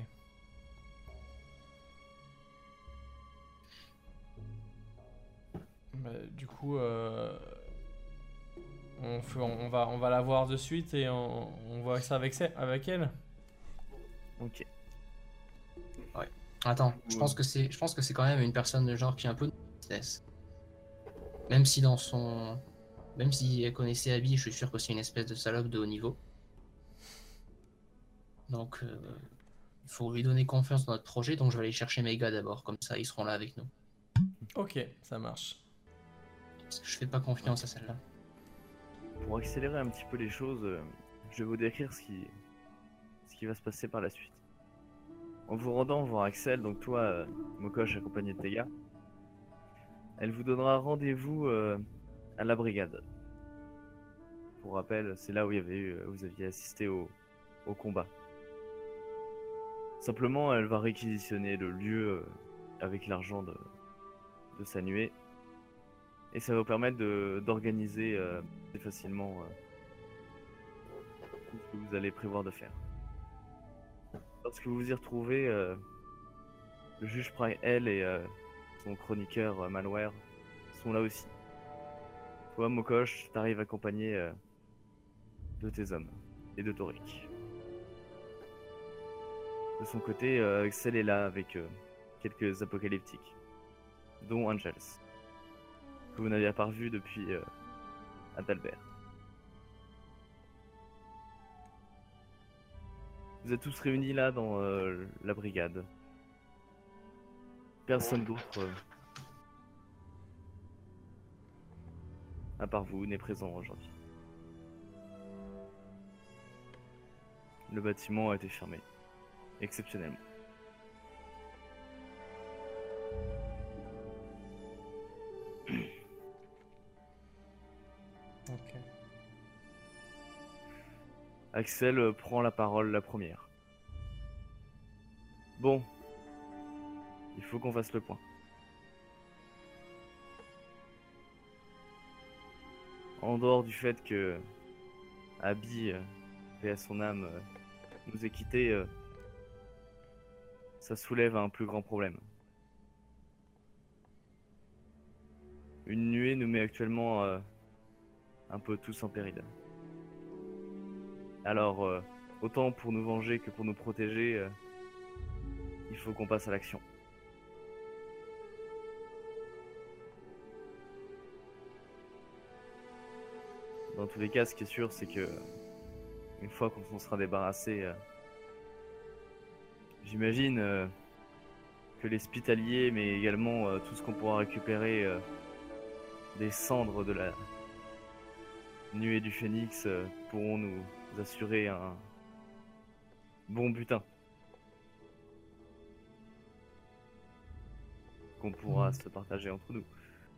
Bah, du coup, euh, on, fait- on va, on va la voir de suite et on, on voit ça avec, ce- avec elle. Ok. Attends, je pense que c'est, je pense que c'est quand même une personne de genre qui a un peu de vitesse. Même si dans son, même si elle connaissait Abby, je suis sûr que c'est une espèce de salope de haut niveau. Donc, euh, il faut lui donner confiance dans notre projet. Donc, je vais aller chercher mes gars d'abord, comme ça, ils seront là avec nous. Ok, ça marche. Parce que je fais pas confiance à celle-là. Pour accélérer un petit peu les choses, euh, je vais vous décrire ce qui, ce qui va se passer par la suite. En vous rendant voir Axel, donc toi, euh, Mokosh accompagné de tes gars, elle vous donnera rendez-vous euh, à la brigade. Pour rappel, c'est là où il y avait eu, euh, vous aviez assisté au, au combat. Simplement, elle va réquisitionner le lieu euh, avec l'argent de, de sa nuée. Et ça va vous permettre de- d'organiser euh, assez facilement euh, tout ce que vous allez prévoir de faire. Lorsque vous vous y retrouvez, euh, le juge prend elle et euh, son chroniqueur euh, Malware, sont là aussi. Toi, Mokosh, t'arrives accompagné euh, de tes hommes et de Torik. De son côté, euh, Axel est là avec euh, quelques apocalyptiques, dont Angels, que vous n'aviez pas revu depuis euh, Adalbert. Vous êtes tous réunis là dans euh, la brigade. Personne d'autre, euh, à part vous, n'est présent aujourd'hui. Le bâtiment a été fermé, exceptionnellement. Ok. Axel euh, prend la parole la première. Bon, il faut qu'on fasse le point. En dehors du fait que Abby, euh, paix à son âme, euh, nous ait quittés, euh, ça soulève un plus grand problème. Une nuée nous met actuellement euh, un peu tous en péril. Alors, euh, autant pour nous venger que pour nous protéger, euh, il faut qu'on passe à l'action. Dans tous les cas, ce qui est sûr, c'est que une fois qu'on s'en sera débarrassé, euh, j'imagine euh, que les hospitaliers, mais également euh, tout ce qu'on pourra récupérer euh, des cendres de la nuée du Phénix euh, pourront nous assurer un bon butin qu'on pourra Mmh. se partager entre nous.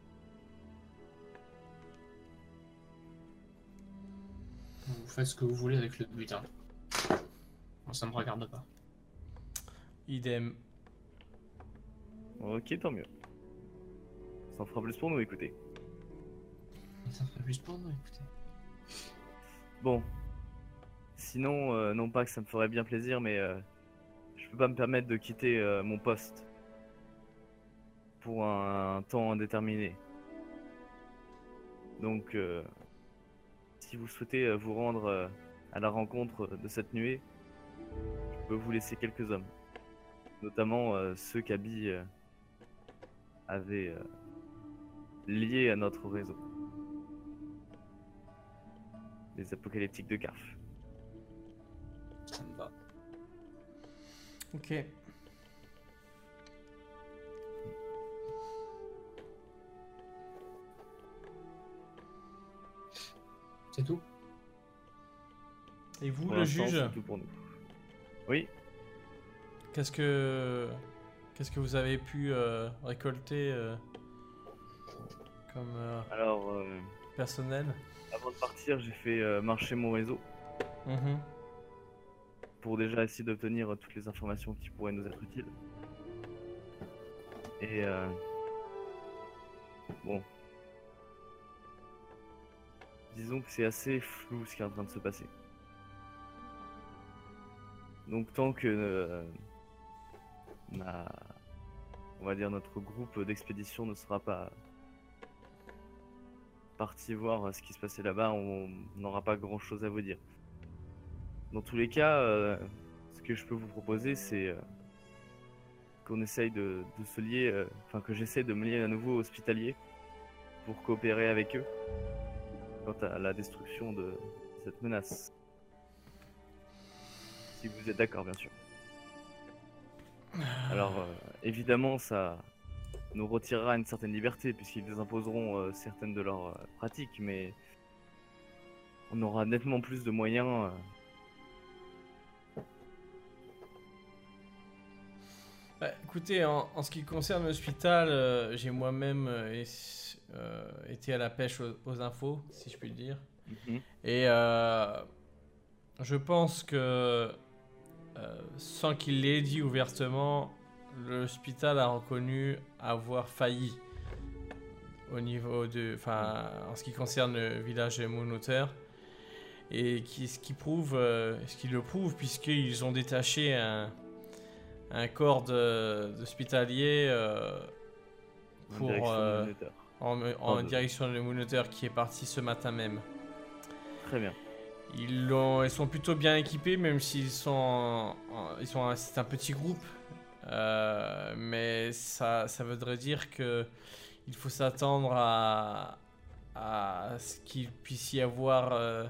Vous faites ce que vous voulez avec le butin. Moi, ça me regarde pas. Idem. Ok, tant mieux. Ça en fera plus pour nous, écoutez. Ça ferait plus pour nous, écoutez. Bon. Sinon, euh, non pas que ça me ferait bien plaisir, mais euh, je peux pas me permettre de quitter euh, mon poste pour un, un temps indéterminé. Donc, euh, si vous souhaitez euh, vous rendre euh, à la rencontre de cette nuée, je peux vous laisser quelques hommes. Notamment euh, ceux qu'Abby euh, avait euh, liés à notre réseau. Les apocalyptiques de Garf. Ça me va. Ok. C'est tout? Et vous, Pour le l'instant, juge, c'est tout pour nous. Oui. qu'est-ce que qu'est-ce que vous avez pu euh, récolter euh, comme euh, Alors, euh, personnel? avant de partir, j'ai fait euh, marcher mon réseau Mhm. pour déjà essayer d'obtenir euh, toutes les informations qui pourraient nous être utiles. Et euh, bon, disons que c'est assez flou ce qui est en train de se passer. Donc tant que euh, ma, on va dire notre groupe d'expédition ne sera pas parti voir ce qui se passait là-bas, on n'aura pas grand-chose à vous dire. Dans tous les cas, euh, ce que je peux vous proposer, c'est euh, qu'on essaye de, de se lier, euh, enfin que j'essaie de me lier à nouveau aux hospitaliers pour coopérer avec eux quant à la destruction de cette menace. Si vous êtes d'accord, bien sûr. Alors, euh, évidemment, ça nous retirera une certaine liberté puisqu'ils nous imposeront euh, certaines de leurs euh, pratiques, mais on aura nettement plus de moyens. euh, Bah, écoutez, en, en ce qui concerne l'hôpital, euh, j'ai moi-même euh, es- euh, été à la pêche aux, aux infos, si je puis le dire. mhm. Et euh, je pense que, euh, sans qu'il l'ait dit ouvertement, l'hôpital a reconnu avoir failli au niveau de, enfin, en ce qui concerne le village de Monoter, et qui, ce qui prouve, euh, ce qui le prouve, puisqu'ils ont détaché un, un corps de- d'hospitalier euh, En pour, direction euh, du Minotaur. en, en Pardon. direction du Minotaur qui est parti ce matin même. Très bien. Ils, l'ont- ils sont plutôt bien équipés, même s'ils sont, en- en- ils sont, un- c'est un petit groupe, Euh, mais ça, ça voudrait dire que il faut s'attendre à, à ce qu'il puisse y avoir euh,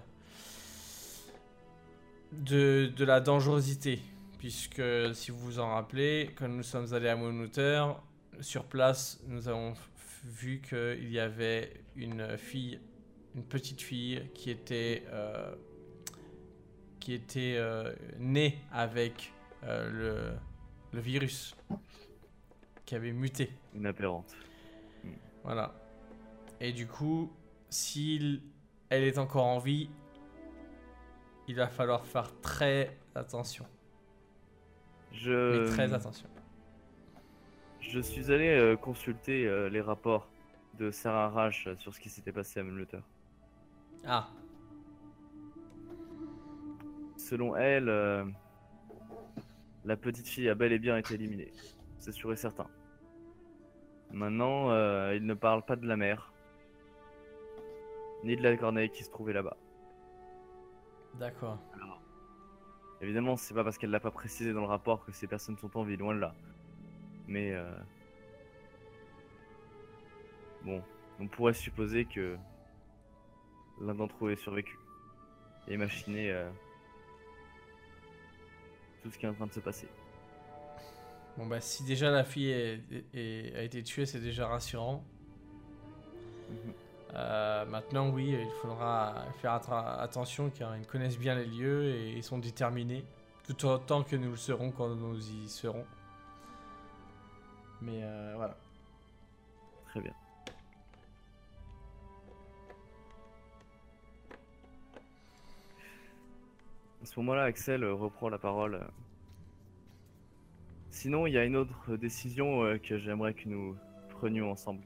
de, de la dangerosité, puisque si vous vous en rappelez, quand nous sommes allés à Monoteur, sur place, nous avons f- vu qu'il y avait une fille, une petite fille qui était euh, qui était euh, née avec euh, le, le virus, qui avait muté. Une aberrante. Voilà. Et du coup, si elle est encore en vie, il va falloir faire très attention. Je, Mais très attention. je suis allé euh, consulter euh, les rapports de Sarah Rash euh, sur ce qui s'était passé à Mumleter. Ah, Selon elle, euh, la petite fille a bel et bien été éliminée. C'est sûr et certain. Maintenant, euh, il ne parle pas de la mère, ni de la corneille qui se trouvait là-bas. d'accord. Évidemment, c'est pas parce qu'elle l'a pas précisé dans le rapport que ces personnes sont en vie, loin de là. Mais euh, bon, on pourrait supposer que l'un d'entre eux ait survécu et machiné euh, tout ce qui est en train de se passer. Bon bah si déjà la fille est- est- a été tuée, c'est déjà rassurant. Mhm. Euh, maintenant, oui, il faudra faire attra- attention car ils connaissent bien les lieux et ils sont déterminés, tout autant que nous le serons quand nous y serons. Mais euh, voilà. Très bien. À ce moment-là, Axel euh, reprend la parole. euh. Sinon, il y a une autre décision euh, que j'aimerais que nous prenions ensemble.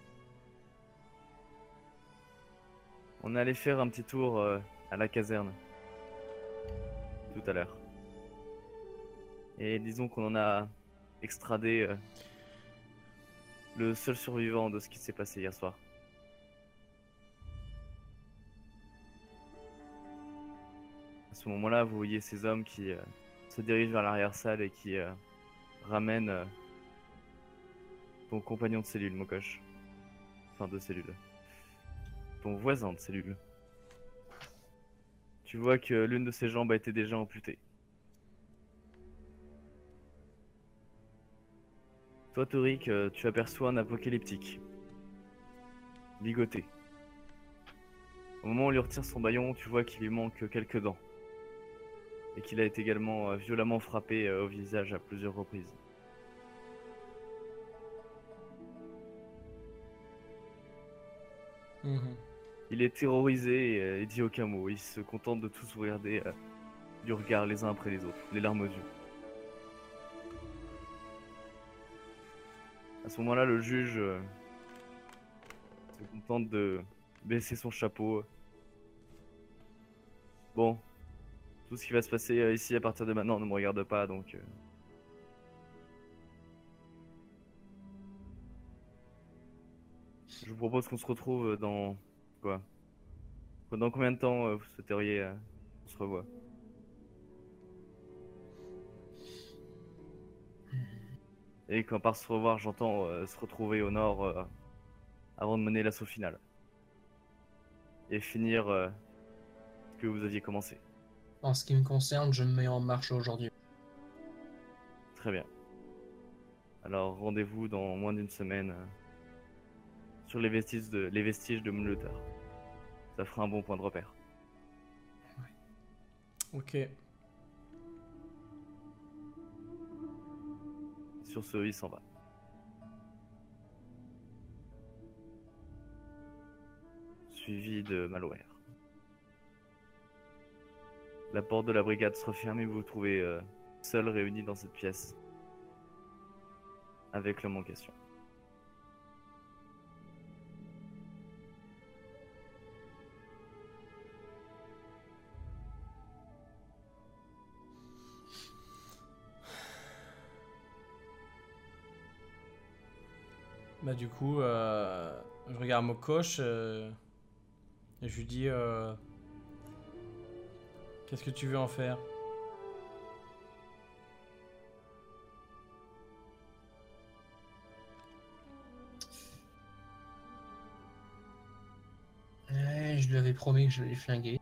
On est allé faire un petit tour euh, à la caserne tout à l'heure. Et disons qu'on en a extradé euh, le seul survivant de ce qui s'est passé hier soir. À ce moment-là, vous voyez ces hommes qui euh, se dirigent vers l'arrière-salle et qui euh, ramènent euh, ton compagnon de cellule, Mokosh. Enfin, de cellule. Ton voisin de cellule. Tu vois que l'une de ses jambes a été déjà amputée. Toi, Torik, euh, tu aperçois un apocalyptique. Ligoté. Au moment où on lui retire son bâillon, tu vois qu'il lui manque quelques dents. Et qu'il a été également euh, violemment frappé euh, au visage à plusieurs reprises. Mhm. Il est terrorisé et, euh, et dit aucun mot. Il se contente de tous vous regarder euh, du regard les uns après les autres, les larmes aux yeux. À ce moment-là, le juge euh, se contente de baisser son chapeau. Bon, tout ce qui va se passer euh, ici à partir de maintenant ne me regarde pas, donc... euh, Je vous propose qu'on se retrouve dans... Quoi? Dans combien de temps euh, vous souhaiteriez euh, qu'on se revoie? Et quand par se revoir, j'entends euh, se retrouver au nord euh, avant de mener l'assaut final. Et finir euh, ce que vous aviez commencé. En ce qui me concerne, je me mets en marche aujourd'hui. Très bien. Alors rendez-vous dans moins d'une semaine euh, sur les vestiges de, les vestiges de Mleuter. Ça fera un bon point de repère. Ok. Sur ce, il s'en va. Suivi de Malware. La porte de la brigade se referme et vous vous trouvez euh, seul réunis dans cette pièce. Avec l'homme en question. Bah du coup, euh, je regarde Mokosh euh, et je lui dis euh, qu'est-ce que tu veux en faire? Ouais, je lui avais promis que je l'allais flinguer.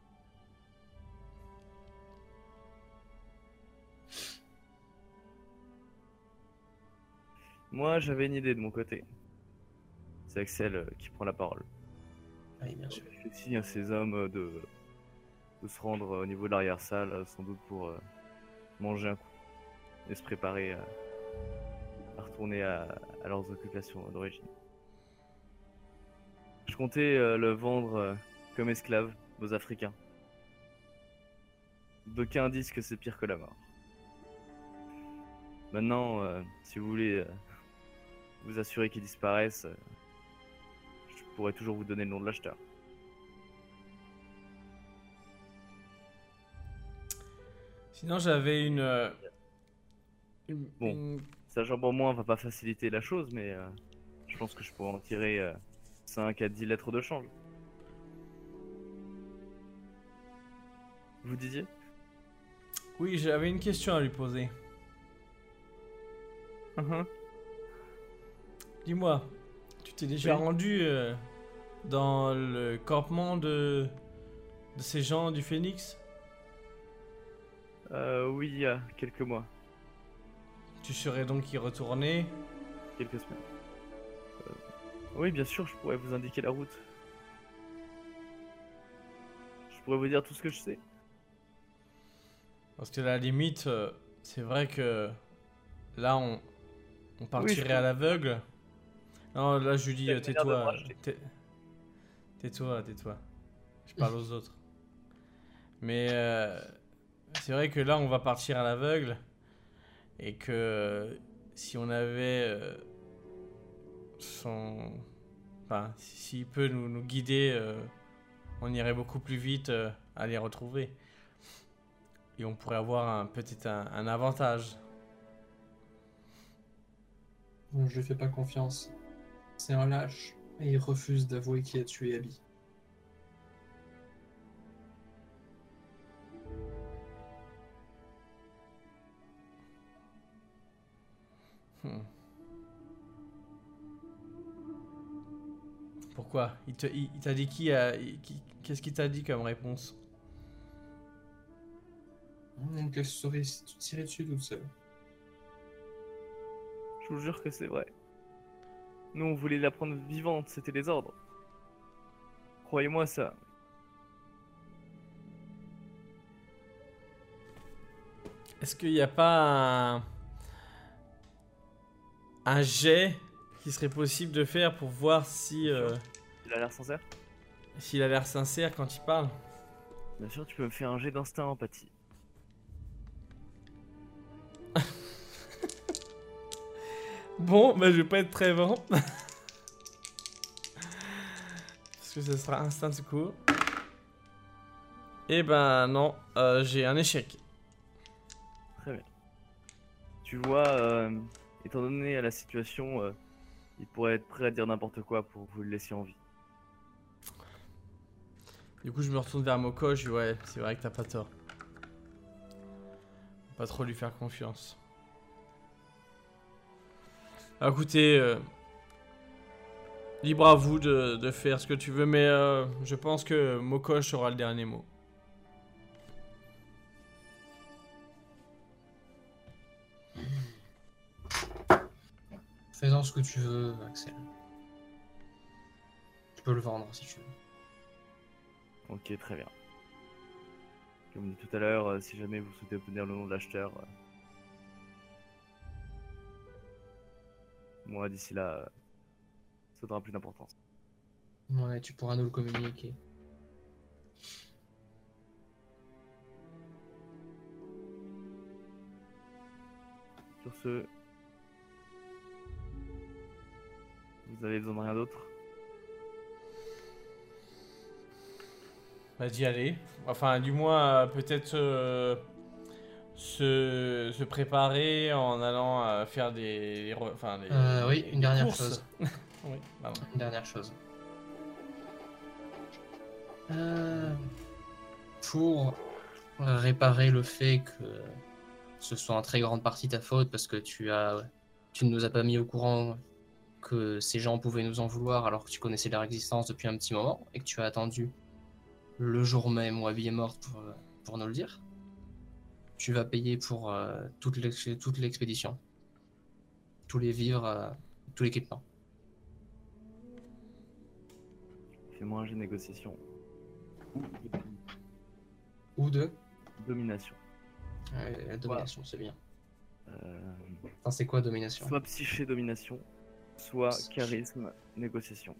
Moi, j'avais une idée de mon côté. C'est Axel euh, qui prend la parole. Oui, bien sûr. Il fait signe à ces hommes euh, de, de se rendre euh, au niveau de l'arrière-salle, euh, sans doute pour euh, manger un coup et se préparer à, à retourner à, à leurs occupations d'origine. Je comptais euh, le vendre euh, comme esclave aux Africains. D'aucuns disent que c'est pire que la mort. Maintenant, euh, si vous voulez euh, vous assurer qu'ils disparaissent, euh, je pourrais toujours vous donner le nom de l'acheteur. Sinon, j'avais une, euh, une, Bon. une- Sachant pour moi, on va pas faciliter la chose, mais euh, je pense que je pourrais en tirer euh, cinq à dix lettres de change. Vous disiez? Oui, j'avais une question à lui poser. Mhm. Dis-moi, tu t'es déjà Oui. rendu euh, dans le campement de, de ces gens du Phénix? Euh, oui, il y a quelques mois, Tu serais donc y retourner? quelques semaines. Euh, oui, bien sûr, je pourrais vous indiquer la route. Je pourrais vous dire tout ce que je sais. Parce que à la limite, euh, c'est vrai que là, on, on partirait je à l'aveugle. Non, là, je lui dis, Quelle euh, manière de me tais-toi, racheter. tais- tais-toi, tais-toi. Je parle aux autres. Mais euh, c'est vrai que là, on va partir à l'aveugle. Et que euh, si on avait euh, son... Enfin, s'il peut nous, nous guider, euh, on irait beaucoup plus vite euh, à les retrouver. Et on pourrait avoir un, peut-être un, un avantage. Donc, je lui fais pas confiance. C'est un lâche et il refuse d'avouer qui a tué Abby. Hmm. Pourquoi? Il te- il- il t'a dit qui a... il- qui- Qu'est-ce qu'il t'a dit comme réponse? Donc elle serait tirée dessus toute seule. Je vous jure que c'est vrai. Nous, on voulait la prendre vivante, c'était les ordres. Croyez-moi ça. Est-ce qu'il n'y a pas un... un jet qui serait possible de faire pour voir si euh, Il a l'air sincère? s'il a l'air sincère quand il parle? Bien sûr, tu peux me faire un jet d'instinct empathie. Bon, bah je vais pas être très bon. Parce que ce sera instant tout court. Et ben non, euh, j'ai un échec. Très bien. Tu vois, euh, étant donné à la situation, euh, il pourrait être prêt à dire n'importe quoi pour que vous le laissiez en vie. Du coup, je me retourne vers Moko, je dis ouais, c'est vrai que t'as pas tort. Faut pas trop lui faire confiance. Ah, écoutez, euh, libre à vous de, de faire ce que tu veux, mais euh, je pense que Mokosh aura le dernier mot. Fais-en ce que tu veux, Axel. Tu peux le vendre si tu veux. Ok, très bien. Comme dit tout à l'heure, euh, si jamais vous souhaitez obtenir le nom de l'acheteur, euh, moi d'ici là, euh, ça n'aura plus d'importance. Ouais, tu pourras nous le communiquer. Sur ce, vous avez besoin de rien d'autre? Bah d'y aller. Enfin, du moins, euh, peut-être euh, se, se préparer en allant euh, faire des, des re- enfin, des, Euh, oui, des une dernière courses. chose. Oui, pardon. Une dernière chose. Euh, pour réparer le fait que ce soit en très grande partie ta faute parce que tu as, tu ne nous as pas mis au courant que ces gens pouvaient nous en vouloir alors que tu connaissais leur existence depuis un petit moment et que tu as attendu le jour même où Abby est morte pour, pour nous le dire. Tu vas payer pour euh, toute l'ex- toute l'expédition, tous les vivres, euh, tout l'équipement. Fais-moi un jeu de négociation. Ou de Ou deux. domination. Ouais, la domination, c'est bien. Euh, Enfin, c'est quoi domination? soit psyché domination, soit Psyché. charisme négociation.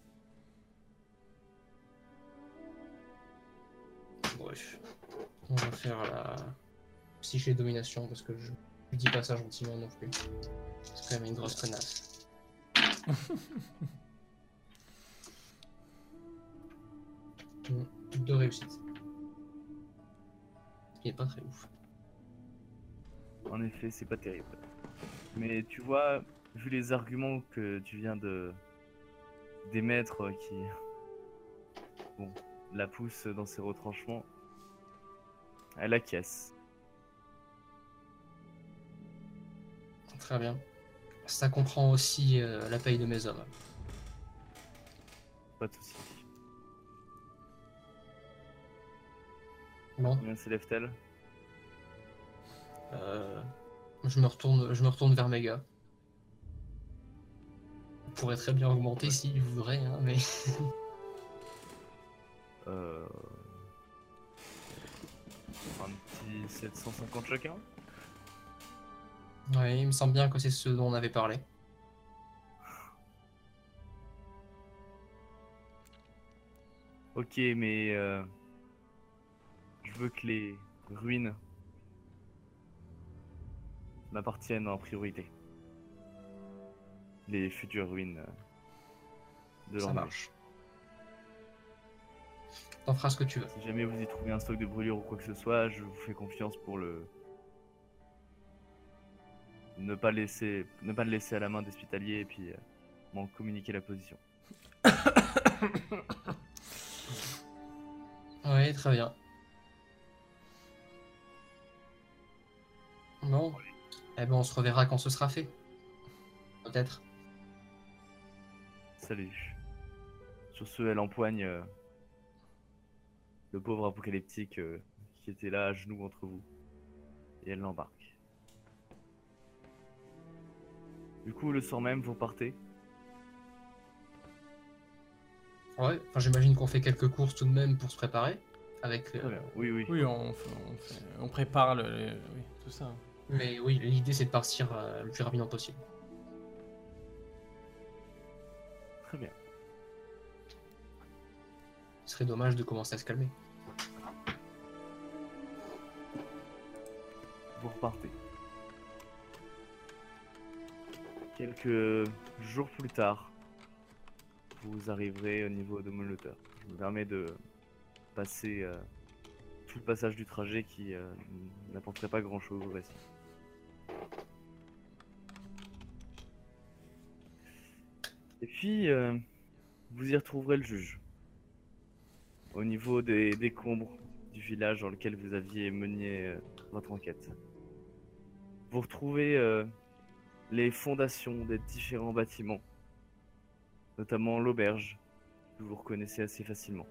Bref. On va faire la psyché domination parce que je, je dis pas ça gentiment non plus. C'est quand même une grosse connasse. Mm, Deux réussites. Ce qui est pas très ouf. En effet, c'est pas terrible. Mais tu vois, vu les arguments que tu viens de d'émettre euh, qui bon, la pousse dans ses retranchements, elle acquiesce. Très bien. Ça comprend aussi euh, la paye de mes hommes. Pas de soucis. Bon, Combien s'élève-t-elle? euh, je me retourne, je me retourne vers mes gars. On pourrait très bien augmenter Ouais. s'ils voudraient, hein, mais Euh... Un petit sept cent cinquante chacun? ouais, il me semble bien que c'est ce dont on avait parlé. Ok, mais euh, je veux que les ruines m'appartiennent en priorité. Les futures ruines euh, de Ça l'Ormerie. marche. T'en feras ce que tu veux. Si jamais vous y trouvez un stock de brûlure ou quoi que ce soit, je vous fais confiance pour le ne pas laisser ne pas le laisser à la main d'Hospitalier et puis euh, m'en communiquer la position. Oui, très bien. Bon, eh ben on se reverra quand ce sera fait. Peut-être. Salut. Sur ce, elle empoigne euh, le pauvre apocalyptique euh, qui était là à genoux entre vous et elle l'embarque. Du coup, le soir même, vous partez. Ouais, enfin j'imagine qu'on fait quelques courses tout de même pour se préparer. Avec. Très euh, bien. Oui, oui. Oui, on, fait- on, fait- on prépare le, le- oui, tout ça. Mais oui, l'idée c'est de partir euh, le plus rapidement possible. Très bien. Ce serait dommage de commencer à se calmer. Vous repartez. Quelques jours plus tard, vous arriverez au niveau de Moloteur. Je me permets de passer euh, tout le passage du trajet qui euh, n'apporterait pas grand chose au récit. Et puis, euh, vous y retrouverez le juge. Au niveau des décombres du village dans lequel vous aviez mené euh, votre enquête. Vous retrouvez euh, les fondations des différents bâtiments, notamment l'auberge, que vous reconnaissez assez facilement.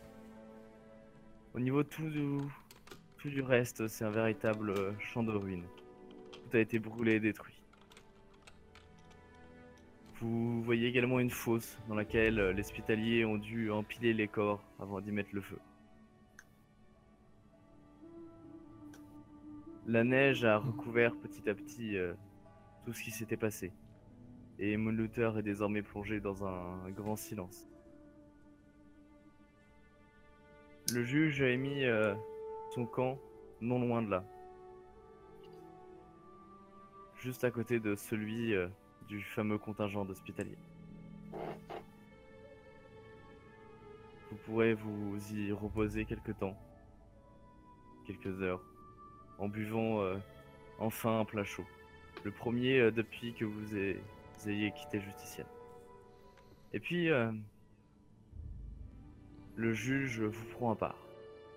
Au niveau de tout du, tout du reste, c'est un véritable euh, champ de ruines. Tout a été brûlé et détruit. Vous voyez également une fosse dans laquelle euh, les hospitaliers ont dû empiler les corps avant d'y mettre le feu. La neige a recouvert petit à petit euh, tout ce qui s'était passé. Et Moonlooter est désormais plongé dans un grand silence. Le juge a émis euh, son camp non loin de là. Juste à côté de celui euh, du fameux contingent d'hospitaliers. Vous pourrez vous y reposer quelque temps, quelques heures, en buvant euh, enfin un plat chaud. Le premier euh, depuis que vous, ayez, vous ayez quitté Justicienne. Et puis, euh, le juge vous prend à part.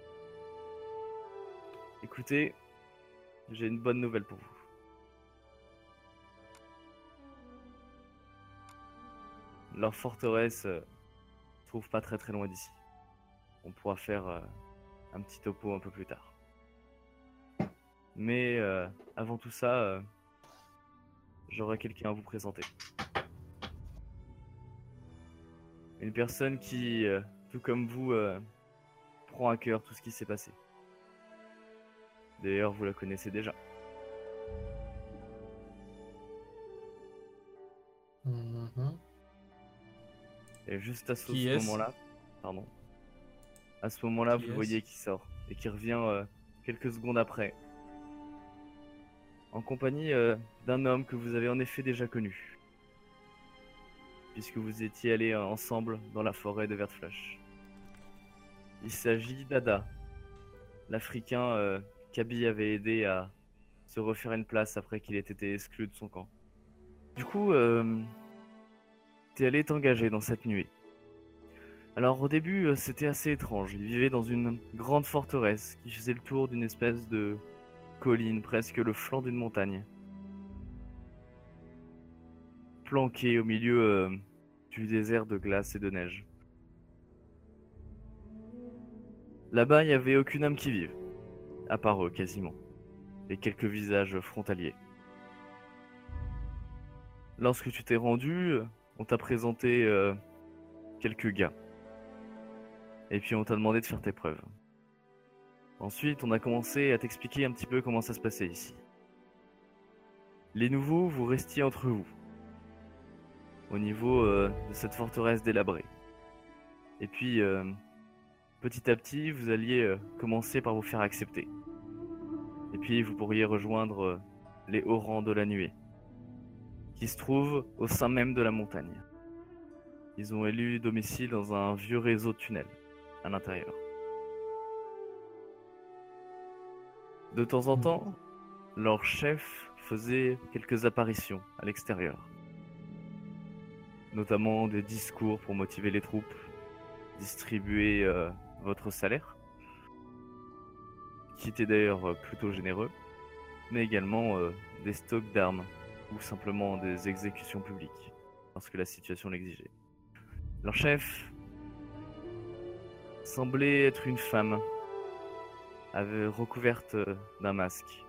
Écoutez, j'ai une bonne nouvelle pour vous. Leur forteresse euh, se trouve pas très très loin d'ici. On pourra faire euh, un petit topo un peu plus tard. Mais euh, avant tout ça, euh, j'aurai quelqu'un à vous présenter. Une personne qui, euh, tout comme vous, euh, prend à cœur tout ce qui s'est passé. D'ailleurs, vous la connaissez déjà. Mhm. Et juste à ce, Qui ce est-ce moment-là, pardon, à ce moment-là, Qui vous le est-ce voyez qui sort et qui revient euh, quelques secondes après, en compagnie euh, d'un homme que vous avez en effet déjà connu, puisque vous étiez allés euh, ensemble dans la forêt de Vertflash. Il s'agit d'Ada, l'Africain euh, qu'Abby avait aidé à se refaire une place après qu'il ait été exclu de son camp. Du coup, euh, t'es allé t'engager dans cette nuée. Alors au début, euh, c'était assez étrange. Il vivait dans une grande forteresse qui faisait le tour d'une espèce de colline, presque le flanc d'une montagne. Planqué au milieu euh, du désert de glace et de neige. Là-bas, il n'y avait aucune âme qui vive, à part eux quasiment, et quelques visages frontaliers. Lorsque tu t'es rendu, on t'a présenté euh, quelques gars. Et puis on t'a demandé de faire tes preuves. Ensuite, on a commencé à t'expliquer un petit peu comment ça se passait ici. Les nouveaux, vous restiez entre vous, au niveau euh, de cette forteresse délabrée. Et puis, euh, petit à petit, vous alliez euh, commencer par vous faire accepter. Et puis, vous pourriez rejoindre euh, les hauts rangs de la nuée, qui se trouvent au sein même de la montagne. Ils ont élu domicile dans un vieux réseau de tunnels, à l'intérieur. De temps en temps, leur chef faisait quelques apparitions à l'extérieur. Notamment des discours pour motiver les troupes, distribuer euh, votre salaire, qui était d'ailleurs plutôt généreux, mais également euh, des stocks d'armes ou simplement des exécutions publiques, parce que la situation l'exigeait. Leur chef semblait être une femme, avait recouverte euh, d'un masque.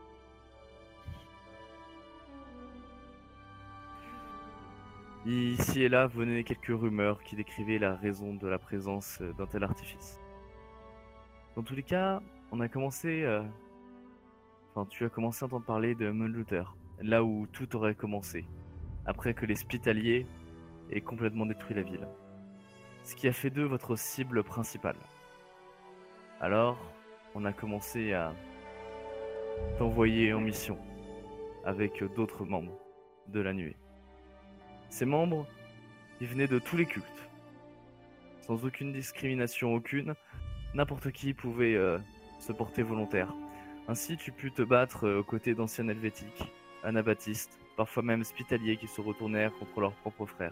Ici et là venaient quelques rumeurs qui décrivaient la raison de la présence d'un tel artifice. Dans tous les cas, on a commencé... Euh... Enfin, tu as commencé à entendre parler de Moonlooter, là où tout aurait commencé, après que les Spitaliers aient complètement détruit la ville. Ce qui a fait d'eux votre cible principale. Alors, on a commencé à t'envoyer en mission, avec d'autres membres de la nuée. Ces membres, ils venaient de tous les cultes. Sans aucune discrimination aucune, n'importe qui pouvait euh, se porter volontaire. Ainsi, tu pus te battre euh, aux côtés d'anciens helvétiques, anabaptistes, parfois même spitaliers qui se retournèrent contre leurs propres frères.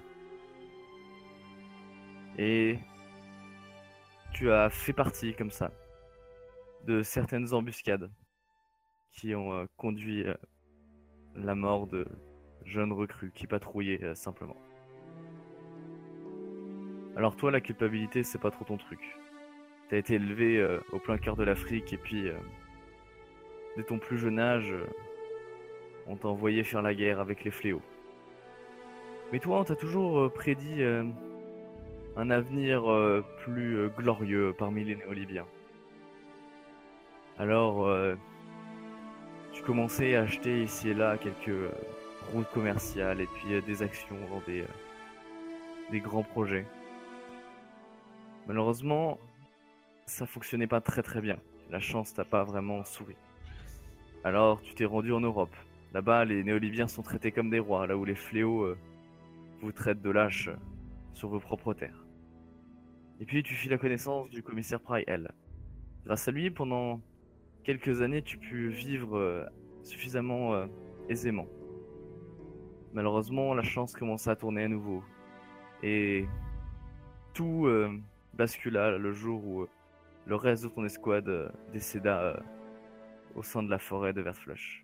Et tu as fait partie, comme ça, de certaines embuscades qui ont euh, conduit euh, la mort de jeunes recrues qui patrouillaient euh, simplement. Alors toi, la culpabilité, c'est pas trop ton truc. T'as été élevé euh, au plein cœur de l'Afrique et puis, euh, dès ton plus jeune âge, euh, on t'a envoyé faire la guerre avec les fléaux. Mais toi, on t'a toujours euh, prédit euh, un avenir euh, plus euh, glorieux parmi les néo-libyens. Alors, euh, tu commençais à acheter ici et là quelques euh, routes commerciales et puis euh, des actions dans des, euh, des grands projets. Malheureusement, ça fonctionnait pas très très bien. La chance t'a pas vraiment souri. Alors, tu t'es rendu en Europe. Là-bas, les néo-libyens sont traités comme des rois, là où les fléaux euh, vous traitent de lâches euh, sur vos propres terres. Et puis, tu fis la connaissance du commissaire Pryel. Grâce à lui, pendant quelques années, tu pus vivre euh, suffisamment euh, aisément. Malheureusement, la chance commença à tourner à nouveau. Et tout euh, bascula le jour où euh, le reste de ton escouade euh, décéda euh, au sein de la forêt de Vertflush.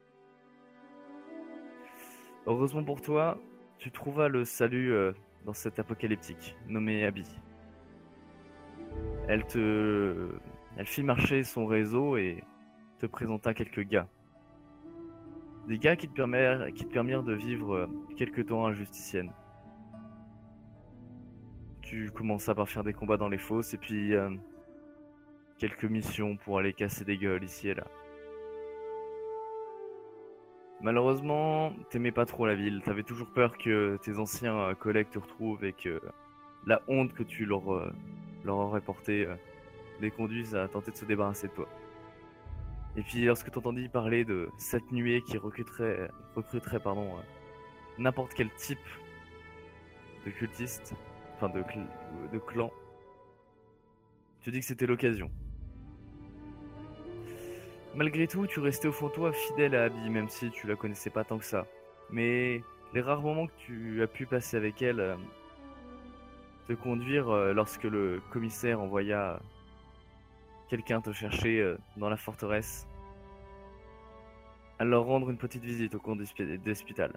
Heureusement pour toi, tu trouveras le salut euh, dans cette apocalyptique, nommée Abby. Elle te... Elle fit marcher son réseau et te présenta quelques gars. Des gars qui te permirent, qui te permirent de vivre euh, quelque temps à Justicienne. Tu commenças par faire des combats dans les fosses et puis euh, quelques missions pour aller casser des gueules ici et là. Malheureusement, t'aimais pas trop la ville. T'avais toujours peur que tes anciens euh, collègues te retrouvent et que la honte que tu leur, euh, leur aurais portée euh, les conduise à tenter de se débarrasser de toi. Et puis lorsque t'entendis parler de cette nuée qui recruterait, recruterait pardon, euh, n'importe quel type de cultiste, enfin de, cl de clan, tu dis que c'était l'occasion. Malgré tout, tu restais au fond de toi fidèle à Abby, même si tu la connaissais pas tant que ça. Mais les rares moments que tu as pu passer avec elle euh, te conduire euh, lorsque le commissaire envoya quelqu'un te chercher euh, dans la forteresse, à leur rendre une petite visite au coin d'Hospital.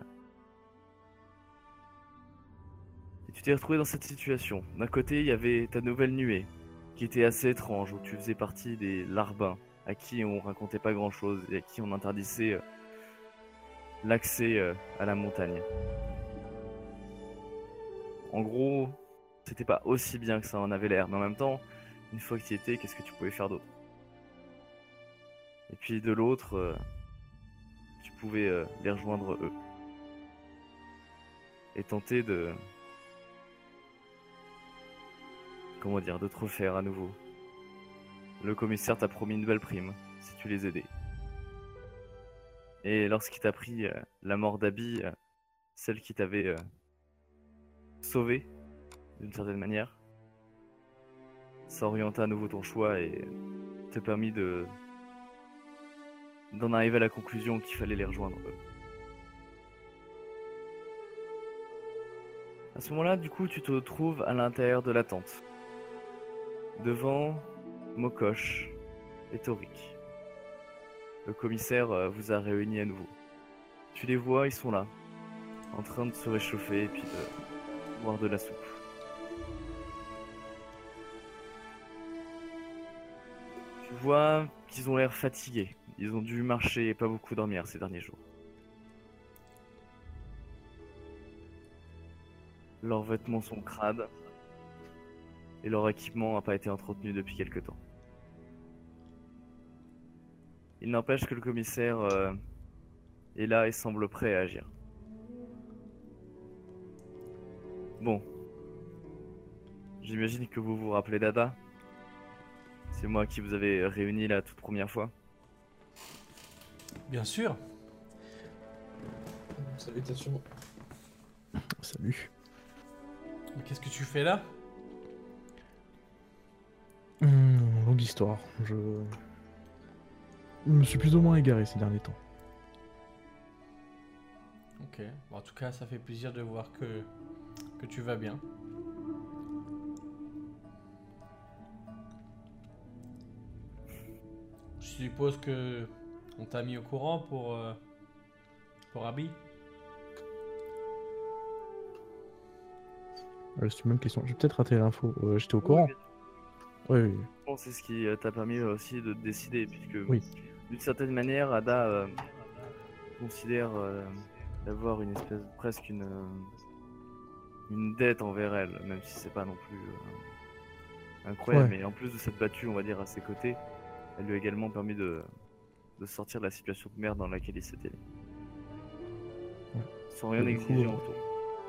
Et tu t'es retrouvé dans cette situation. D'un côté, il y avait ta nouvelle nuée, qui était assez étrange, où tu faisais partie des larbins, à qui on racontait pas grand chose et à qui on interdisait euh, l'accès euh, à la montagne. En gros, c'était pas aussi bien que ça en avait l'air, mais en même temps, une fois que tu y étais, qu'est-ce que tu pouvais faire d'autre? Et puis de l'autre, euh, tu pouvais euh, les rejoindre eux. Et tenter de... Comment dire, de te refaire à nouveau. Le commissaire t'a promis une belle prime, si tu les aidais. Et lorsqu'il t'a pris euh, la mort d'Abby, euh, celle qui t'avait euh, sauvé, d'une certaine manière, ça orienta à nouveau ton choix et te permis de d'en arriver à la conclusion qu'il fallait les rejoindre eux. À ce moment-là, du coup, tu te trouves à l'intérieur de la tente, devant Mokosh et Torik. Le commissaire euh, vous a réunis à nouveau. Tu les vois, ils sont là, en train de se réchauffer et puis de boire de la soupe. Tu vois qu'ils ont l'air fatigués. Ils ont dû marcher et pas beaucoup dormir ces derniers jours. Leurs vêtements sont crades et leur équipement n'a pas été entretenu depuis quelque temps. Il n'empêche que le commissaire euh, est là et semble prêt à agir. Bon. J'imagine que vous vous rappelez d'Ada. C'est moi qui vous avais réunis la toute première fois. Bien sûr. Salutations. Salut. Mais qu'est-ce que tu fais là? Hum, longue histoire. Je... je me suis plus ou moins égaré ces derniers temps. Ok. Bon, en tout cas, ça fait plaisir de voir que, que tu vas bien. Je suppose que on t'a mis au courant pour, euh, pour Abby. Euh, c'est une bonne question. J'ai peut-être raté l'info. Euh, J'étais au Oui, courant. bien sûr. Oui, oui. Bon, c'est ce qui euh, t'a permis euh, aussi de te décider, puisque Oui. d'une certaine manière, Ada euh, considère euh, d'avoir une espèce, presque une, euh, une dette envers elle, même si c'est pas non plus euh, incroyable. Ouais. Mais en plus de s'être battue, on va dire, à ses côtés, elle lui a également permis de, de sortir de la situation de merde dans laquelle il s'était mis. Ouais. Sans rien Et du coup, exiger euh, en retour.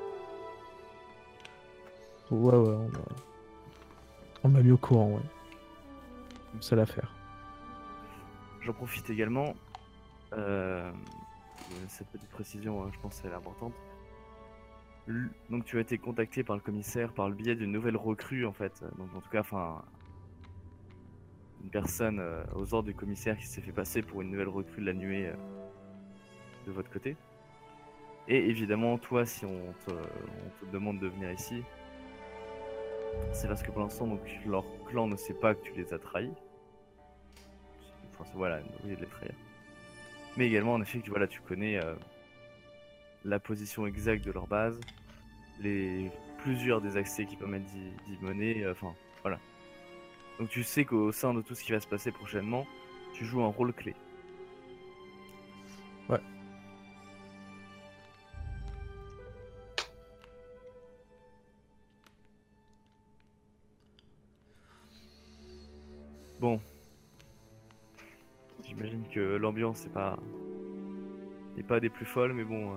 Ouais, ouais, on m'a... On m'a mis au courant, ouais. C'est l'affaire. J'en profite également, euh, cette petite précision, je pense, elle est importante. L- Donc tu as été contacté par le commissaire par le biais d'une nouvelle recrue, en fait. Donc en tout cas, enfin, une personne euh, aux ordres du commissaire qui s'est fait passer pour une nouvelle recrue de la nuée euh, de votre côté. Et évidemment, toi, si on te, on te demande de venir ici, c'est parce que pour l'instant, donc leur clan ne sait pas que tu les as trahis. Enfin, voilà, au lieu de les trahir. Mais également, en effet, que voilà, tu connais euh, la position exacte de leur base, les plusieurs des accès qui permettent d'y d'y mener, euh, enfin, voilà. Donc tu sais qu'au sein de tout ce qui va se passer prochainement, tu joues un rôle clé. Ouais. Bon. J'imagine que l'ambiance n'est pas... n'est pas des plus folles, mais bon... euh,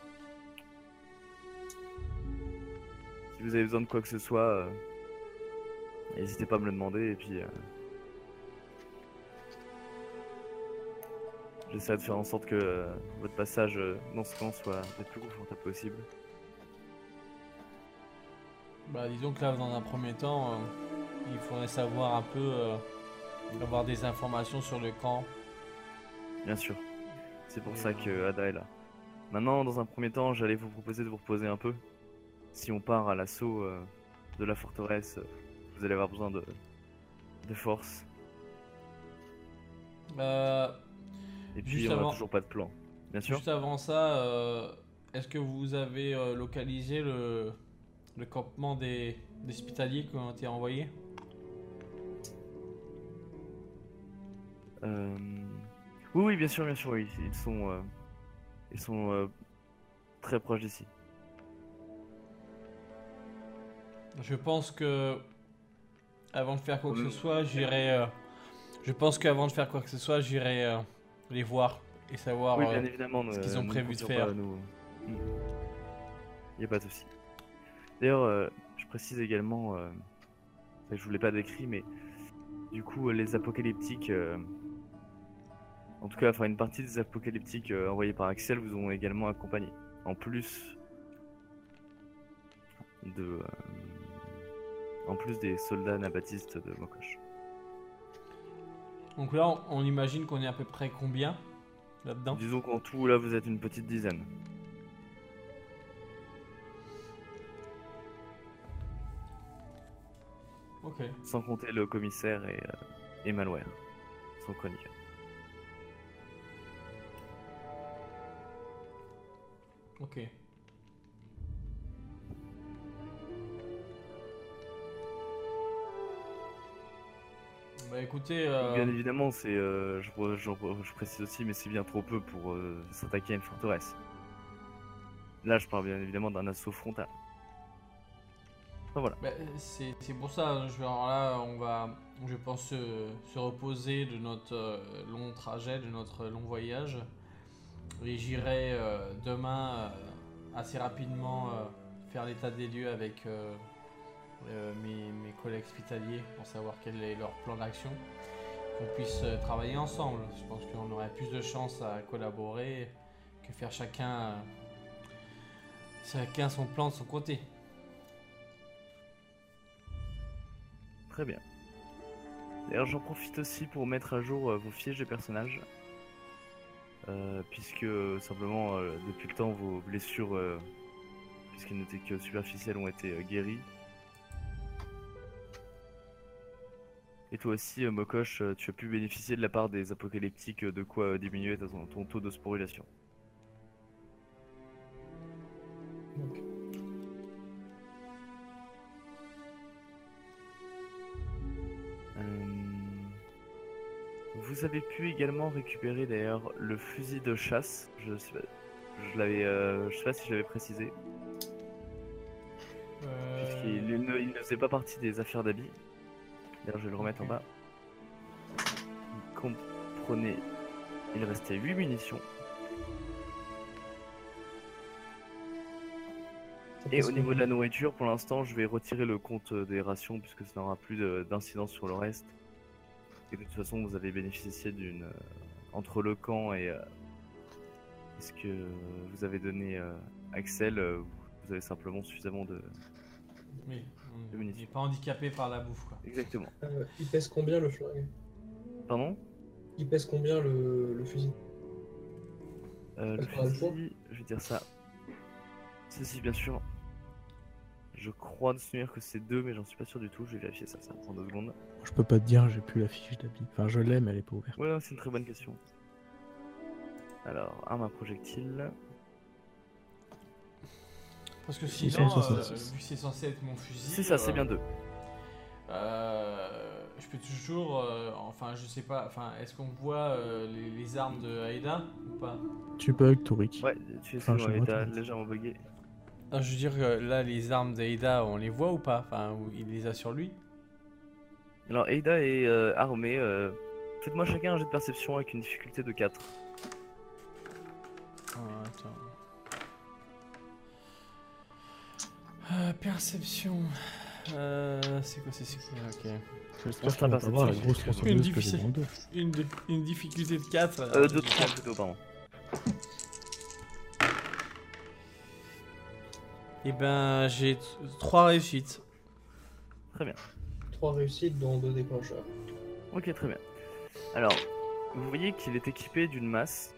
Si vous avez besoin de quoi que ce soit, euh, n'hésitez pas à me le demander, et puis... euh, J'essaie de faire en sorte que euh, votre passage euh, dans ce camp soit le plus confortable possible. Bah, disons que là, dans un premier temps, euh, il faudrait savoir un peu, euh, avoir des informations sur le camp. Bien sûr. C'est pour Et, ça euh, que Ada est là. Maintenant, dans un premier temps, j'allais vous proposer de vous reposer un peu. Si on part à l'assaut euh, de la forteresse, euh, vous allez avoir besoin de, de force. Euh, Et puis, Juste on n'a avant- toujours pas de plan. Bien sûr. juste avant ça, euh, est-ce que vous avez euh, localisé le, le campement des, des hospitaliers qui ont été envoyés? Euh, Oui, oui, bien sûr, bien sûr, oui. Ils sont, euh, ils sont euh, très proches d'ici. Je pense que avant de faire quoi que ce Euh, soit, j'irai. euh, je pense qu'avant de faire quoi que ce soit, j'irai euh, les voir et savoir Oui, euh, bien évidemment. ce ne- qu'ils ont ne prévu de comptons faire. pas, nous. Il n'y a pas de souci. D'ailleurs, euh, je précise également, euh, je vous l'ai pas décrit, mais du coup, euh, les apocalyptiques, euh, en tout cas, enfin une partie des apocalyptiques euh, envoyés par Axel vous ont également accompagné. En plus de, euh, en plus des soldats nabatistes de Mokosh. Donc là, on, on imagine qu'on est à peu près combien là-dedans? Disons qu'en tout, là, vous êtes une petite dizaine. Ok. Sans compter le commissaire et, euh, et Malware, son chroniqueur. Ok. Bah écoutez, euh, Bien évidemment, c'est, euh, je, je- je précise aussi, mais c'est bien trop peu pour euh, s'attaquer à une forteresse. Là, je parle bien évidemment d'un assaut frontal. Enfin, voilà. bah, c'est c'est pour ça. hein, Je vais, alors là, on va, je pense, se, se reposer de notre euh, long trajet, de notre long voyage. Et j'irai euh, demain euh, assez rapidement euh, faire l'état des lieux avec euh, euh, mes, mes collègues hospitaliers pour savoir quel est leur plan d'action. Qu'on puisse euh, travailler ensemble. Je pense qu'on aurait plus de chances à collaborer que faire chacun, euh, chacun son plan de son côté. Très bien. D'ailleurs, j'en profite aussi pour mettre à jour euh, vos fiches de personnages. Euh, puisque euh, simplement, euh, depuis le temps, vos blessures, euh, puisqu'elles n'étaient que superficielles, ont été euh, guéries. Et toi aussi, euh, Mokosh, euh, tu as pu bénéficier de la part des apocalyptiques euh, de quoi euh, diminuer ton, ton taux de sporulation. Donc, Euh, Vous avez pu également récupérer d'ailleurs le fusil de chasse. Je sais pas, je l'avais, euh, je sais pas si je l'avais précisé, puisqu'il Euh, il ne, il ne faisait pas partie des affaires d'habits. D'ailleurs, je vais le remettre Ok. en bas. Il comprenait, il restait huit munitions. ça Et passe au niveau de combien la nourriture, pour l'instant, je vais retirer le compte des rations puisque ça n'aura plus de- d'incidence sur le reste. Et de toute façon, vous avez bénéficié d'une, euh, entre le camp et euh, ce que vous avez donné euh, Axel, euh, vous avez simplement suffisamment de... Oui, de on munitions. n'est pas handicapé par la bouffe, quoi. Exactement. Euh, il pèse combien le flingue? Pardon? Il pèse combien le, le fusil? Euh, le Ça fera le poids. fusil, je vais dire ça. Si, si, bien sûr. Je crois de souvenir que c'est deux, mais j'en suis pas sûr du tout. Je vais vérifier ça, ça prend deux secondes. Je peux pas te dire, j'ai plus la fiche d'habit. Enfin, je l'ai, mais elle est pas ouverte. Ouais, non, c'est une très bonne question. Alors, arme à projectile. Parce que six sinon, cent euh, soixante-six. vu que c'est censé être mon fusil. C'est ça, c'est euh, bien deux. euh, je peux toujours. euh, enfin, je sais pas. Enfin, est-ce qu'on voit euh, les, les armes de Aïda ou pas? Tu peux avec Taurik. Ouais, tu es Enfin, sur chez moi, t'as tu- légèrement bugué. Ah, je veux dire que là, les armes d'Aïda, on les voit ou pas? Enfin, ou il les a sur lui? Alors, Ada est euh, armée. euh, Faites-moi chacun un jet de perception avec une difficulté de quatre. Ah, attends. Euh, perception. Euh, c'est quoi, c'est c'est quoi? Ok. J'espère sera qu'on va pas voir la perception. grosse Une tronçonneuse que j'ai difficile. dans le dos. Une, de- une difficulté de quatre. Euh, de trois plutôt, pardon. Et ben, j'ai t- trois réussites. Très bien. Trois réussites dont deux déclencheurs. Ok, très bien. Alors, vous voyez qu'il est équipé d'une masse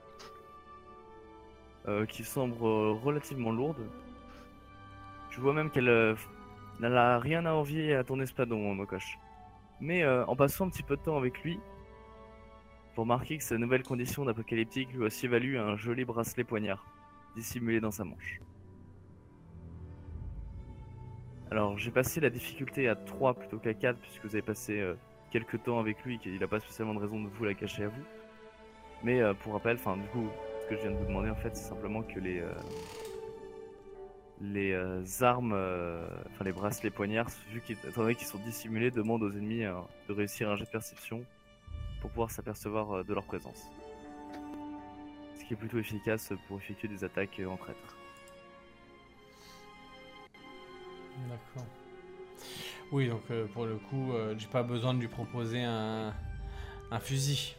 euh, qui semble euh, relativement lourde. Tu vois même qu'elle euh, n'a rien à envier à ton espadon, Mokosh. Mais euh, en passant un petit peu de temps avec lui, pour marquer que sa nouvelle condition d'apocalyptique lui a aussi valu un joli bracelet poignard, dissimulé dans sa manche. Alors j'ai passé la difficulté à trois plutôt qu'à quatre, puisque vous avez passé euh, quelques temps avec lui, qu'il n'a pas spécialement de raison de vous la cacher à vous. Mais euh, pour rappel, enfin du coup, ce que je viens de vous demander en fait, c'est simplement que les... Euh, les euh, armes, euh, enfin les bracelets poignards, vu qu'ils, étant donné qu'ils sont dissimulés, demandent aux ennemis euh, de réussir un jet de perception pour pouvoir s'apercevoir euh, de leur présence. Ce qui est plutôt efficace pour effectuer des attaques euh, en traître. D'accord. Oui, donc euh, pour le coup, euh, j'ai pas besoin de lui proposer un, un fusil.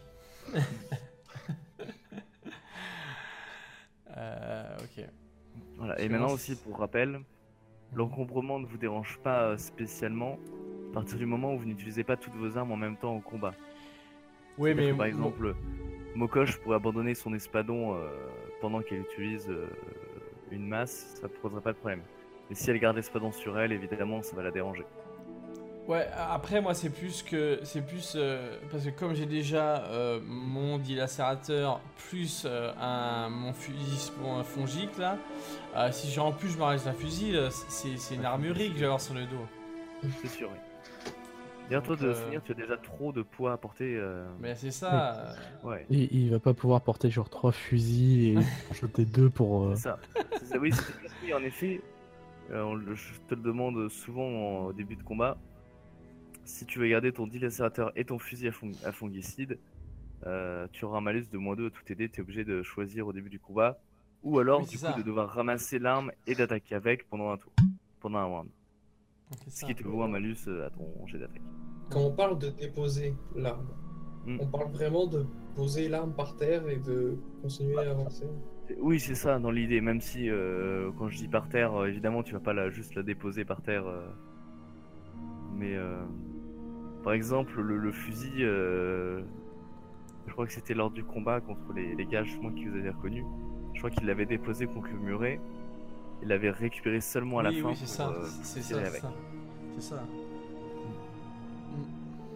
euh, ok. Voilà. Parce Et que maintenant moi, aussi, c'est- pour rappel, l'encombrement ne vous dérange pas euh, spécialement à partir du moment où vous n'utilisez pas toutes vos armes en même temps au combat. Oui, C'est-à-dire mais que, par mo- exemple, Mokosh pourrait abandonner son espadon euh, pendant qu'elle utilise euh, une masse, ça ne poserait pas de problème. Mais si elle garde l'espadon sur elle, évidemment, ça va la déranger. Ouais, après moi c'est plus que c'est plus euh, parce que comme j'ai déjà euh, mon dilacérateur plus euh, un mon fusil mon fongique là, euh, si j'ai en plus je me rajoute un fusil, euh, c'est c'est une armurerie que je vais avoir sur le dos. C'est sûr, oui. D'ailleurs, toi, Donc, de euh, souvenir, tu as déjà trop de poids à porter. euh, Mais c'est ça. euh, Ouais, Et il va pas pouvoir porter genre trois fusils et jeter deux pour. euh, c'est ça. C'est ça. Oui, c'est plus- oui, en effet, euh, on le- je te le demande souvent en- au début de combat. Si tu veux garder ton dilacérateur et ton fusil à, fong- à fongicide, euh, tu auras un malus de moins deux à tout aider. Tu es obligé de choisir au début du combat. Ou alors, Oui, du c'est coup, ça. de devoir ramasser l'arme et d'attaquer avec pendant un tour. Pendant un round. c'est Ce ça. qui te vaut un malus euh, à ton jet d'attaque. Quand on parle de déposer l'arme, Hmm. on parle vraiment de poser l'arme par terre et de continuer à avancer. Oui, c'est ça dans l'idée, même si euh, quand je dis par terre, euh, évidemment tu vas pas la, juste la déposer par terre. euh, mais euh, par exemple, le, le fusil, euh, je crois que c'était lors du combat contre les, les gars justement qui vous avez reconnus. Je crois qu'il l'avait déposé contre le muret. Il l'avait récupéré seulement à la Oui, fin oui, c'est pour ça. euh, C'est ça, tirer c'est avec. ça. C'est ça. Mm.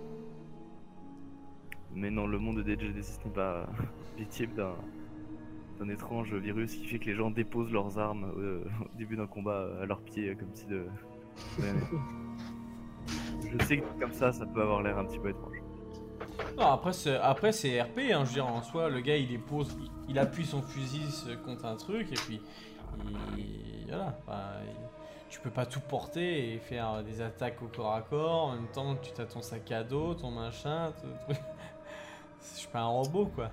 Mais non, le monde de D J D six n'est pas victime d'un d'un étrange virus qui fait que les gens déposent leurs armes euh, au début d'un combat euh, à leurs pieds, euh, comme si de... Ouais, mais- Je sais que comme ça, ça peut avoir l'air un petit peu étrange. Non, après c'est après c'est R P, hein, je veux dire en soi, le gars il dépose, il, il appuie son fusil euh, contre un truc et puis il, voilà, enfin, il- tu peux pas tout porter et faire des attaques au corps à corps en même temps tu as ton sac à dos, ton machin, ton truc. Je suis pas un robot quoi.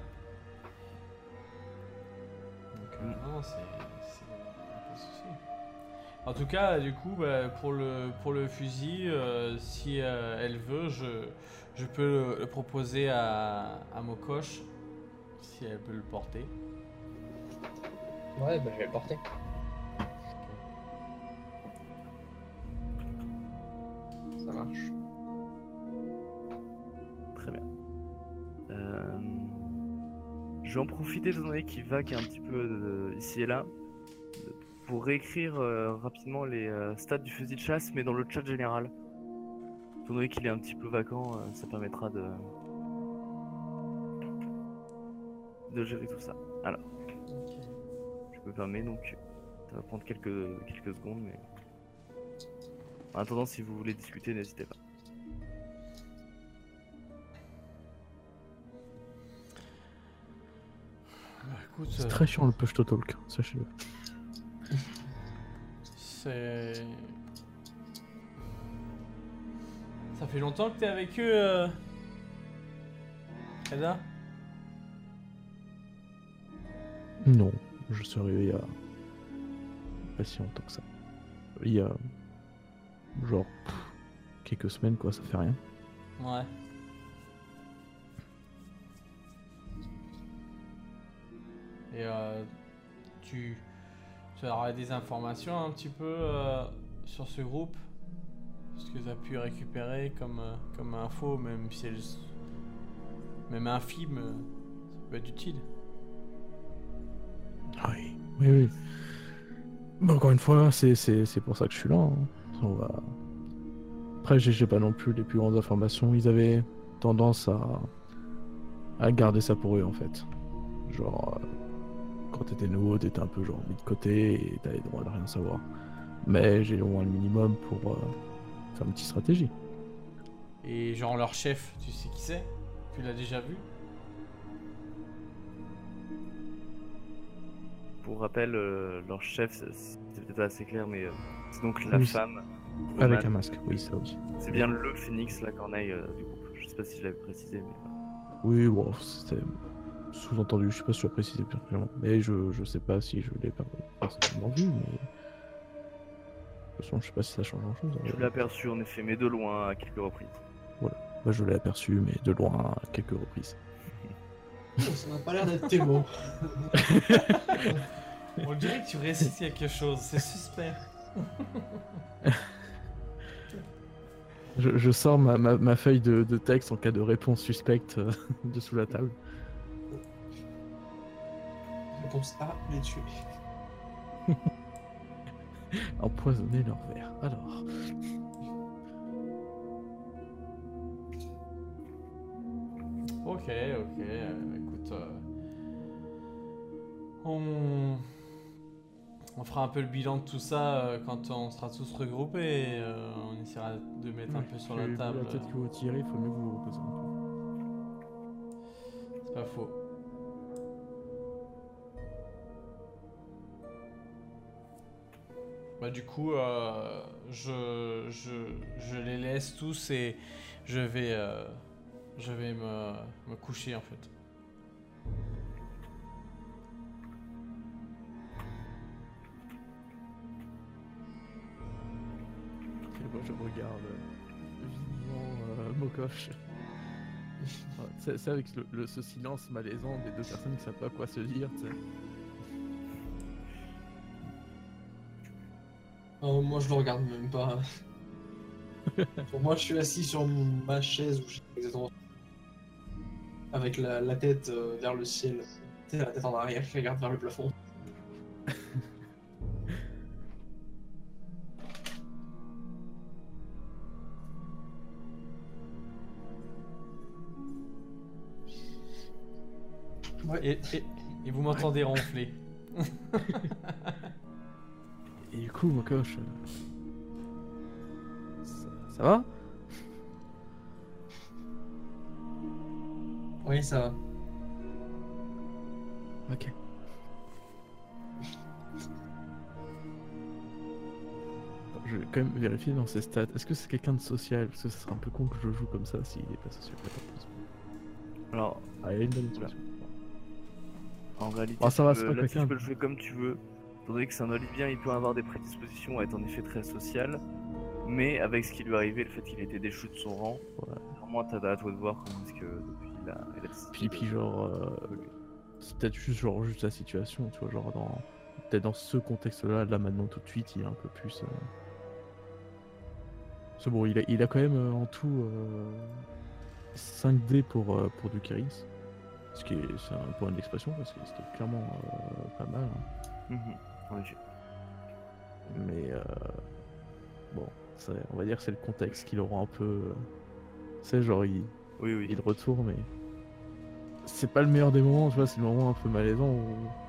Donc euh, non, c'est c'est- pas de souci. En tout cas, du coup, bah, pour le pour le fusil, euh, si euh, elle veut, je je peux le, le proposer à, à Mokosh si elle peut le porter. Ouais, bah je vais le porter. Ça marche. Très bien. Euh, Je vais en profiter étant donné qu'il vague un petit peu de- ici et là, de pour réécrire euh, rapidement les euh, stats du fusil de chasse, mais dans le chat général. Étant donné qu'il est un petit peu vacant, euh, ça permettra de... de gérer tout ça. Alors, je me permets donc, ça va prendre quelques, quelques secondes, mais... En attendant, si vous voulez discuter, n'hésitez pas. Bah, écoute, C'est euh, très chiant le push to talk, sachez-le. c'est... Ça fait longtemps que t'es avec eux, euh... Ada? Non, je suis arrivé il y a pas si longtemps que ça. Il y a genre pff, quelques semaines quoi, ça fait rien. Ouais. Et euh, tu, tu auras des informations un petit peu euh, sur ce groupe? Ce que tu as pu récupérer comme, euh, comme info, même si elles... même infime, euh, ça peut être utile. Oui, oui, oui. Mais encore une fois, c'est c'est- c'est pour ça que je suis là. hein. On va... Après, j'ai j'ai pas non plus les plus grandes informations. Ils avaient tendance à, à garder ça pour eux en fait. Genre, euh, quand t'étais nouveau, t'étais un peu genre mis de côté et t'avais le droit de rien savoir. Mais j'ai au moins le minimum pour euh, faire une petite stratégie. Et genre leur chef, tu sais qui c'est? Tu l'as déjà vu? Pour rappel, euh, leur chef, c'est c'est peut-être pas assez clair, mais euh, c'est donc la Oui, femme. Avec Roman. un masque, oui, ça aussi. C'est bien le Phoenix, la corneille euh, du groupe. Je sais pas si je l'avais précisé, mais... voilà. Oui, wow, c'était sous-entendu, je sais pas si tu as précisé plus clairement. Mais je, je sais pas si je l'ai pas forcément vu, mais. De toute façon, je sais pas si ça change grand-chose. Je l'ai aperçu en effet, mais de loin à quelques reprises. Bah, je l'ai aperçu, mais de loin à quelques reprises. Oh, ça n'a pas l'air d'être tes mots. On dirait que tu récites quelque chose, c'est suspect. Je, je sors ma, ma, ma feuille de, de texte en cas de réponse suspecte euh, dessous la table. Réponse A, les tuer. Empoisonner leur verre. Alors. Ok, ok, euh, écoute, euh, on... on fera un peu le bilan de tout ça euh, quand on sera tous regroupés et euh, on essaiera de mettre un peu sur la table. La tête que vous tirez, il faut mieux que vous vous reposez un peu. C'est pas faux. Bah du coup, euh, je, je, je les laisse tous et je vais, euh, je vais me, me coucher en fait. Et moi je me regarde euh, vivement euh, Mokosh. Ouais, c'est c'est avec le, le- ce silence malaisant des deux personnes qui savent pas quoi se dire, tu sais. Euh, moi, je le regarde même pas. Pour moi, je suis assis sur mon- ma chaise où j'ai exactement. Avec la, la tête euh, vers le ciel. Tu sais, la tête en arrière qui regarde vers le plafond. Ouais. Et, et, et vous m'entendez ronfler. Et du coup, Mokosh, euh, ça, ça va? Oui, ça va. Ok. Je vais quand même vérifier dans ses stats. Est-ce que c'est quelqu'un de social? Parce que ça serait un peu con que je joue comme ça s'il est pas social. Alors, Ah, il y a une bonne intuition. en réalité, Ah, ça va, tu c'est peux- pas là, tu quelqu'un. peux le jouer comme tu veux. Étant donné que c'est un Olivien, il peut avoir des prédispositions à être en effet très social. Mais avec ce qui lui est arrivé, le fait qu'il ait été déchu de son rang, Ouais. vraiment t'as à toi de voir comment est-ce que depuis il a, il a décidé Puis, de- puis genre, euh, c'est peut-être juste genre juste la situation, tu vois, genre dans peut-être dans ce contexte-là, là maintenant tout de suite, il est un peu plus. Euh... C'est bon, il a, il a quand même euh, en tout euh, cinq dés pour euh, pour du Kiris, ce qui est c'est un point d'expression parce que c'était clairement euh, pas mal. hein. Mhm, en effet. Mais euh, bon, c'est- on va dire que c'est le contexte qui le rend un peu. euh, Tu sais, genre il, Oui, oui. il retourne, mais c'est pas le meilleur des moments, tu vois, c'est le moment un peu malaisant où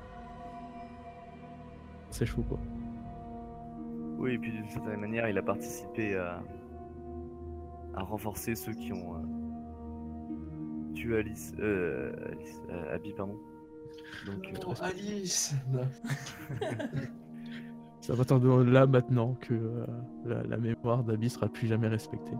c'est chou quoi. Oui, et puis d'une certaine manière, il a participé à, à renforcer ceux qui ont euh, tué Alice, euh, Alice euh, Abby, pardon. Donc, euh, Oh, Alice. Non. Ça va partir de là maintenant que euh, la, la mémoire d'Abby sera plus jamais respectée.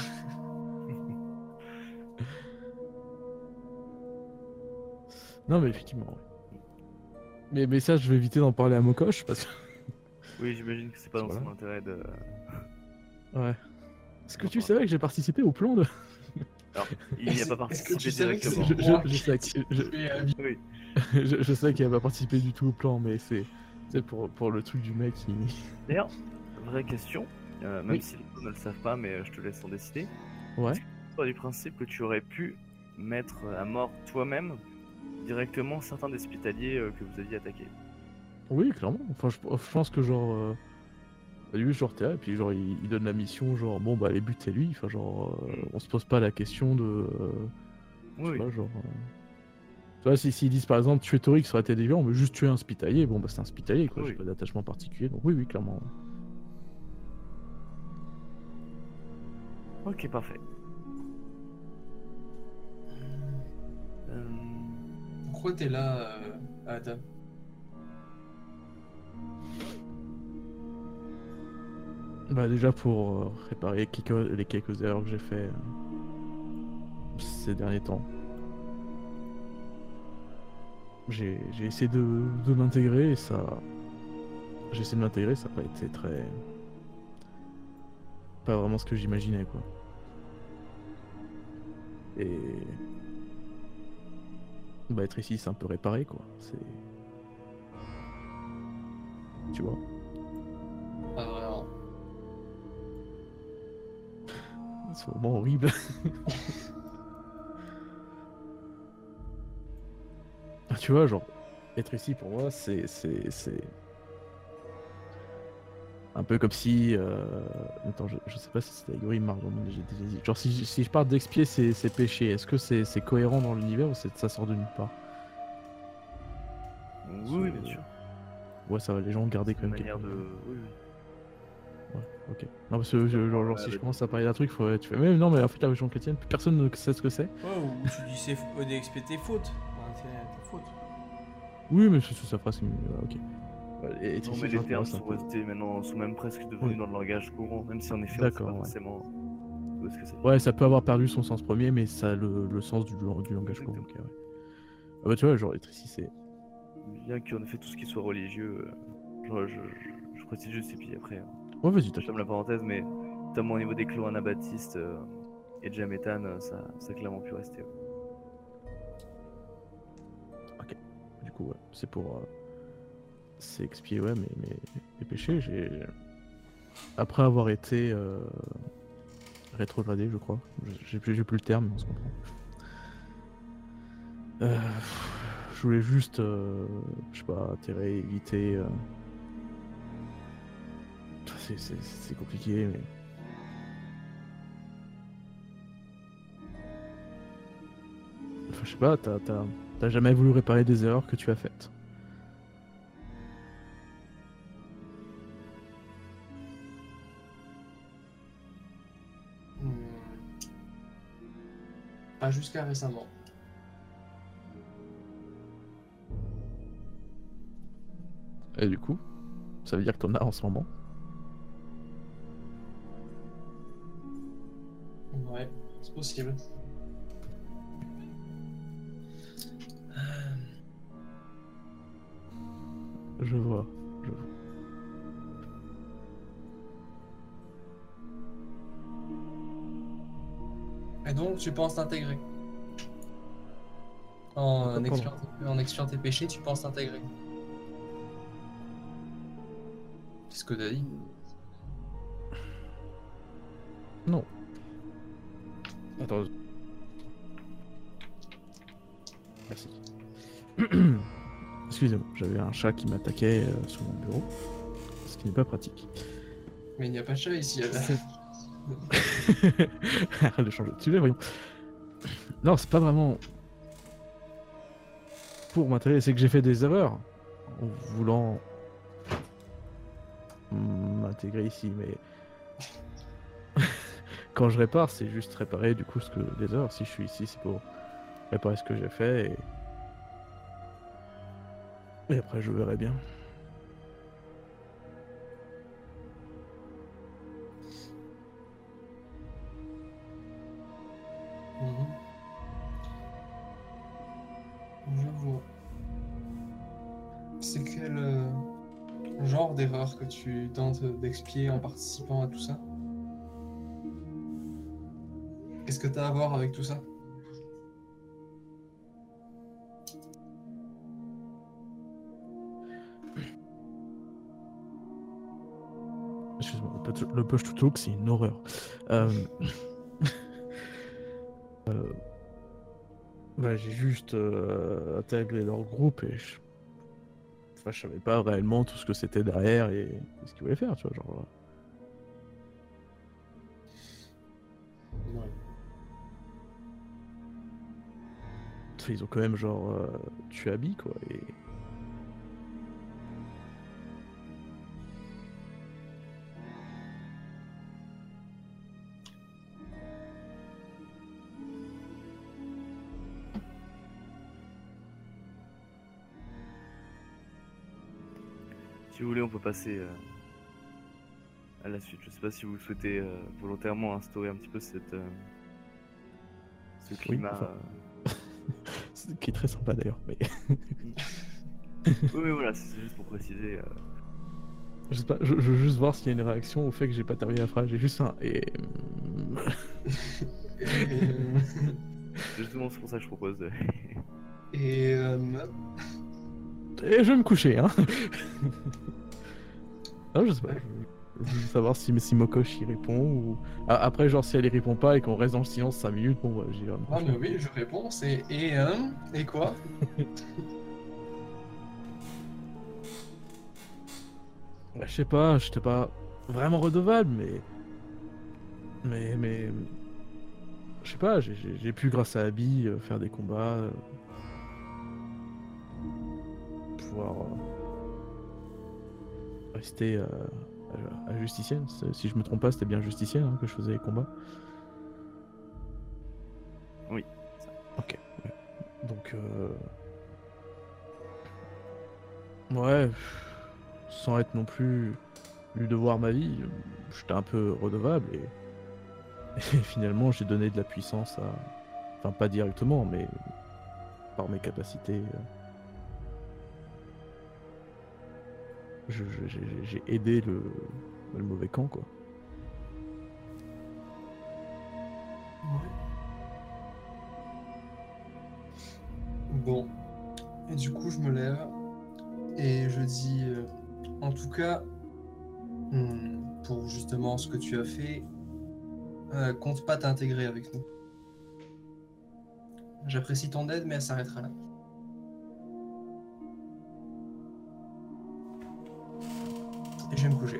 Non mais effectivement. Ouais. Mais, mais ça, je vais éviter d'en parler à Mokosh parce que. oui, j'imagine que c'est pas dans Voilà. son intérêt de. Ouais. Est-ce que tu Enfin, savais que j'ai participé au plan de. Alors, il n'y a pas Est-ce que participé tu savais que c'est directement. Je- moi je qui sais ai que- je- tué Abby? Oui. je, je sais qu'il a pas participé du tout au plan, mais c'est c'est pour, pour le truc du mec qui. D'ailleurs, vraie question, euh, même Oui. si les gens ne le savent pas, mais euh, je te laisse en décider. Ouais. Tu pars du principe que tu aurais pu mettre à mort toi-même directement certains des hospitaliers euh, que vous aviez attaqués. Oui, clairement. Enfin, je, je pense que genre. Euh... Lui, genre, t'es là, et puis genre, il, il donne la mission, genre, bon, bah, les buts, c'est lui. Enfin, genre, euh, Mm. on se pose pas la question de. euh, Oui, Tu oui. vois, genre. euh, Tu vois, si- s'ils disent par exemple tuer Toric, ça aurait été déviant, mais juste tuer un hospitalier, bon, bah, c'est un hospitalier, quoi. Oui. J'ai pas d'attachement particulier, donc oui, oui, clairement. Ok, parfait. Euh, Pourquoi t'es là, euh, Adam? Bah, déjà pour euh, réparer quelques- les quelques erreurs que j'ai fait euh, ces derniers temps. J'ai j'ai essayé de, de m'intégrer et ça. J'ai essayé de m'intégrer, ça n'a pas été très. Pas vraiment ce que j'imaginais, quoi. Et. Bah, être ici, c'est un peu réparé, quoi. C'est. Tu vois. Pas vraiment. C'est vraiment horrible. Ah, tu vois, genre, être ici pour moi, c'est. c'est, c'est... Un peu comme si. Euh... Attends, je, je sais pas si cette allégorie marche dans mon j'ai déjà dit. Genre, si, si je pars d'expier ses, ses péchés, est-ce que c'est, c'est cohérent dans l'univers ou c'est, ça sort de nulle part? Oui, oui, bien sûr. Ouais, ça va, les gens ont gardé C'est quand une même manière quelques- de. Oui, oui. Ouais, ok. Non, parce que je- genre, genre, si je commence à parler d'un truc, faut... tu fais. Mais non, mais en fait, la religion chrétienne, personne ne sait ce que c'est. Ouais, ou tu dis c'est O D X P tes fautes. Enfin, c'est tes fautes. Oui, mais c'est sa phrase. euh, Ok. Et, et Non, ici, mais je les vois, termes c'est un sont peu- restés maintenant, sont même presque devenus Oui. dans le langage courant, même si en effet on ne sait D'accord, pas ouais. forcément où est-ce que c'est. Ouais, ça peut avoir perdu son sens premier, mais ça a le, le sens du, du langage courant. Ok, ouais. Ah bah, tu vois, genre, être ici, c'est. Bien qu'en effet tout ce qui soit religieux, euh, je, je, je, je précise juste et puis après, euh, Ouais, vas-y, je t'inquiète. ferme la parenthèse, mais notamment au niveau des clous anabaptistes euh, et de Jaméthane, euh, ça, ça a clairement pu rester. ouais. Du coup, ouais, c'est pour. euh, C'est expier, ouais, mes, mes, mes péchés. J'ai. Après avoir été. Euh... rétrogradé, je crois. J'ai plus, j'ai plus le terme, mais on se comprend. Euh, je voulais juste, euh, je sais pas, atterrir, éviter. euh, C'est, c'est, c'est compliqué, mais. Enfin, je sais pas, t'as, t'as, t'as jamais voulu réparer des erreurs que tu as faites. Hmm. Pas jusqu'à récemment. Et du coup, ça veut dire que t'en as en ce moment. Ouais, c'est possible. Je vois, je vois. Et donc, tu penses t'intégrer? En, Pardon. expiant, en expiant tes péchés, tu penses t'intégrer? C'est ce que t'as dit. Non. Attends. Merci. Excusez-moi, j'avais un chat qui m'attaquait euh, sur mon bureau. ce qui n'est pas pratique. Mais il n'y a pas de chat ici. Là. Arrête de changer de sujet, voyons. Non, c'est pas vraiment pour m'intégrer, c'est que j'ai fait des erreurs en voulant m'intégrer ici, mais quand je répare, c'est juste réparer du coup ce que des erreurs. Si je suis ici, c'est pour réparer ce que j'ai fait et... et après je verrai bien. Mhm. Je vois. C'est quel euh, genre d'erreur que tu tentes d'expier en participant à tout ça? Qu'est-ce que tu as à voir avec tout ça? Excuse-moi, le push- le push to talk, c'est une horreur. Euh... euh... Bah, j'ai juste euh, intégré leur groupe et je... Enfin, je savais pas réellement tout ce que c'était derrière et, et ce qu'ils voulaient faire, tu vois, genre... Ouais. Enfin, ils ont quand même genre euh, tué Abby, quoi, et... Si vous voulez, on peut passer euh, à la suite. Je sais pas si vous souhaitez euh, volontairement instaurer un petit peu cette, euh, ce climat. enfin. euh, C'est- qui est très sympa d'ailleurs, mais... Oui, mais voilà, c'est juste pour préciser. euh, Je sais pas, je, je veux juste voir s'il y a une réaction au fait que j'ai pas terminé la phrase, j'ai juste un... Et... Justement, c'est pour ça que je propose de. Et euh, Et je vais me coucher, hein. Non, je sais pas, je, je veux savoir si, si Mokosh y répond ou... Ah, après, genre, si elle y répond pas et qu'on reste dans le silence cinq minutes, bon, bah, j'y vais. ah mais oui, je réponds, c'est et hein, et quoi? Bah, je sais pas, j'étais pas vraiment redevable, mais... Mais, mais... Je sais pas, j'ai- j'ai j'ai pu, grâce à Abby, euh, faire des combats... euh, pouvoir... euh, rester euh, à, à justicienne. C'est- Si je me trompe pas, c'était bien justicienne hein, que je faisais les combats. Oui. Ok. Ouais. Donc... Euh... Ouais... Sans être non plus lui devoir ma vie, euh, j'étais un peu redevable et... et finalement j'ai donné de la puissance à... Enfin pas directement, mais par mes capacités. euh, je- je- J'ai j'ai aidé le... le mauvais camp, quoi. Bon. Et du coup, je me lève et je dis, euh, en tout cas, hmm, pour justement ce que tu as fait, euh, compte pas t'intégrer avec nous. J'apprécie ton aide, mais elle s'arrêtera là. Et je vais me coucher.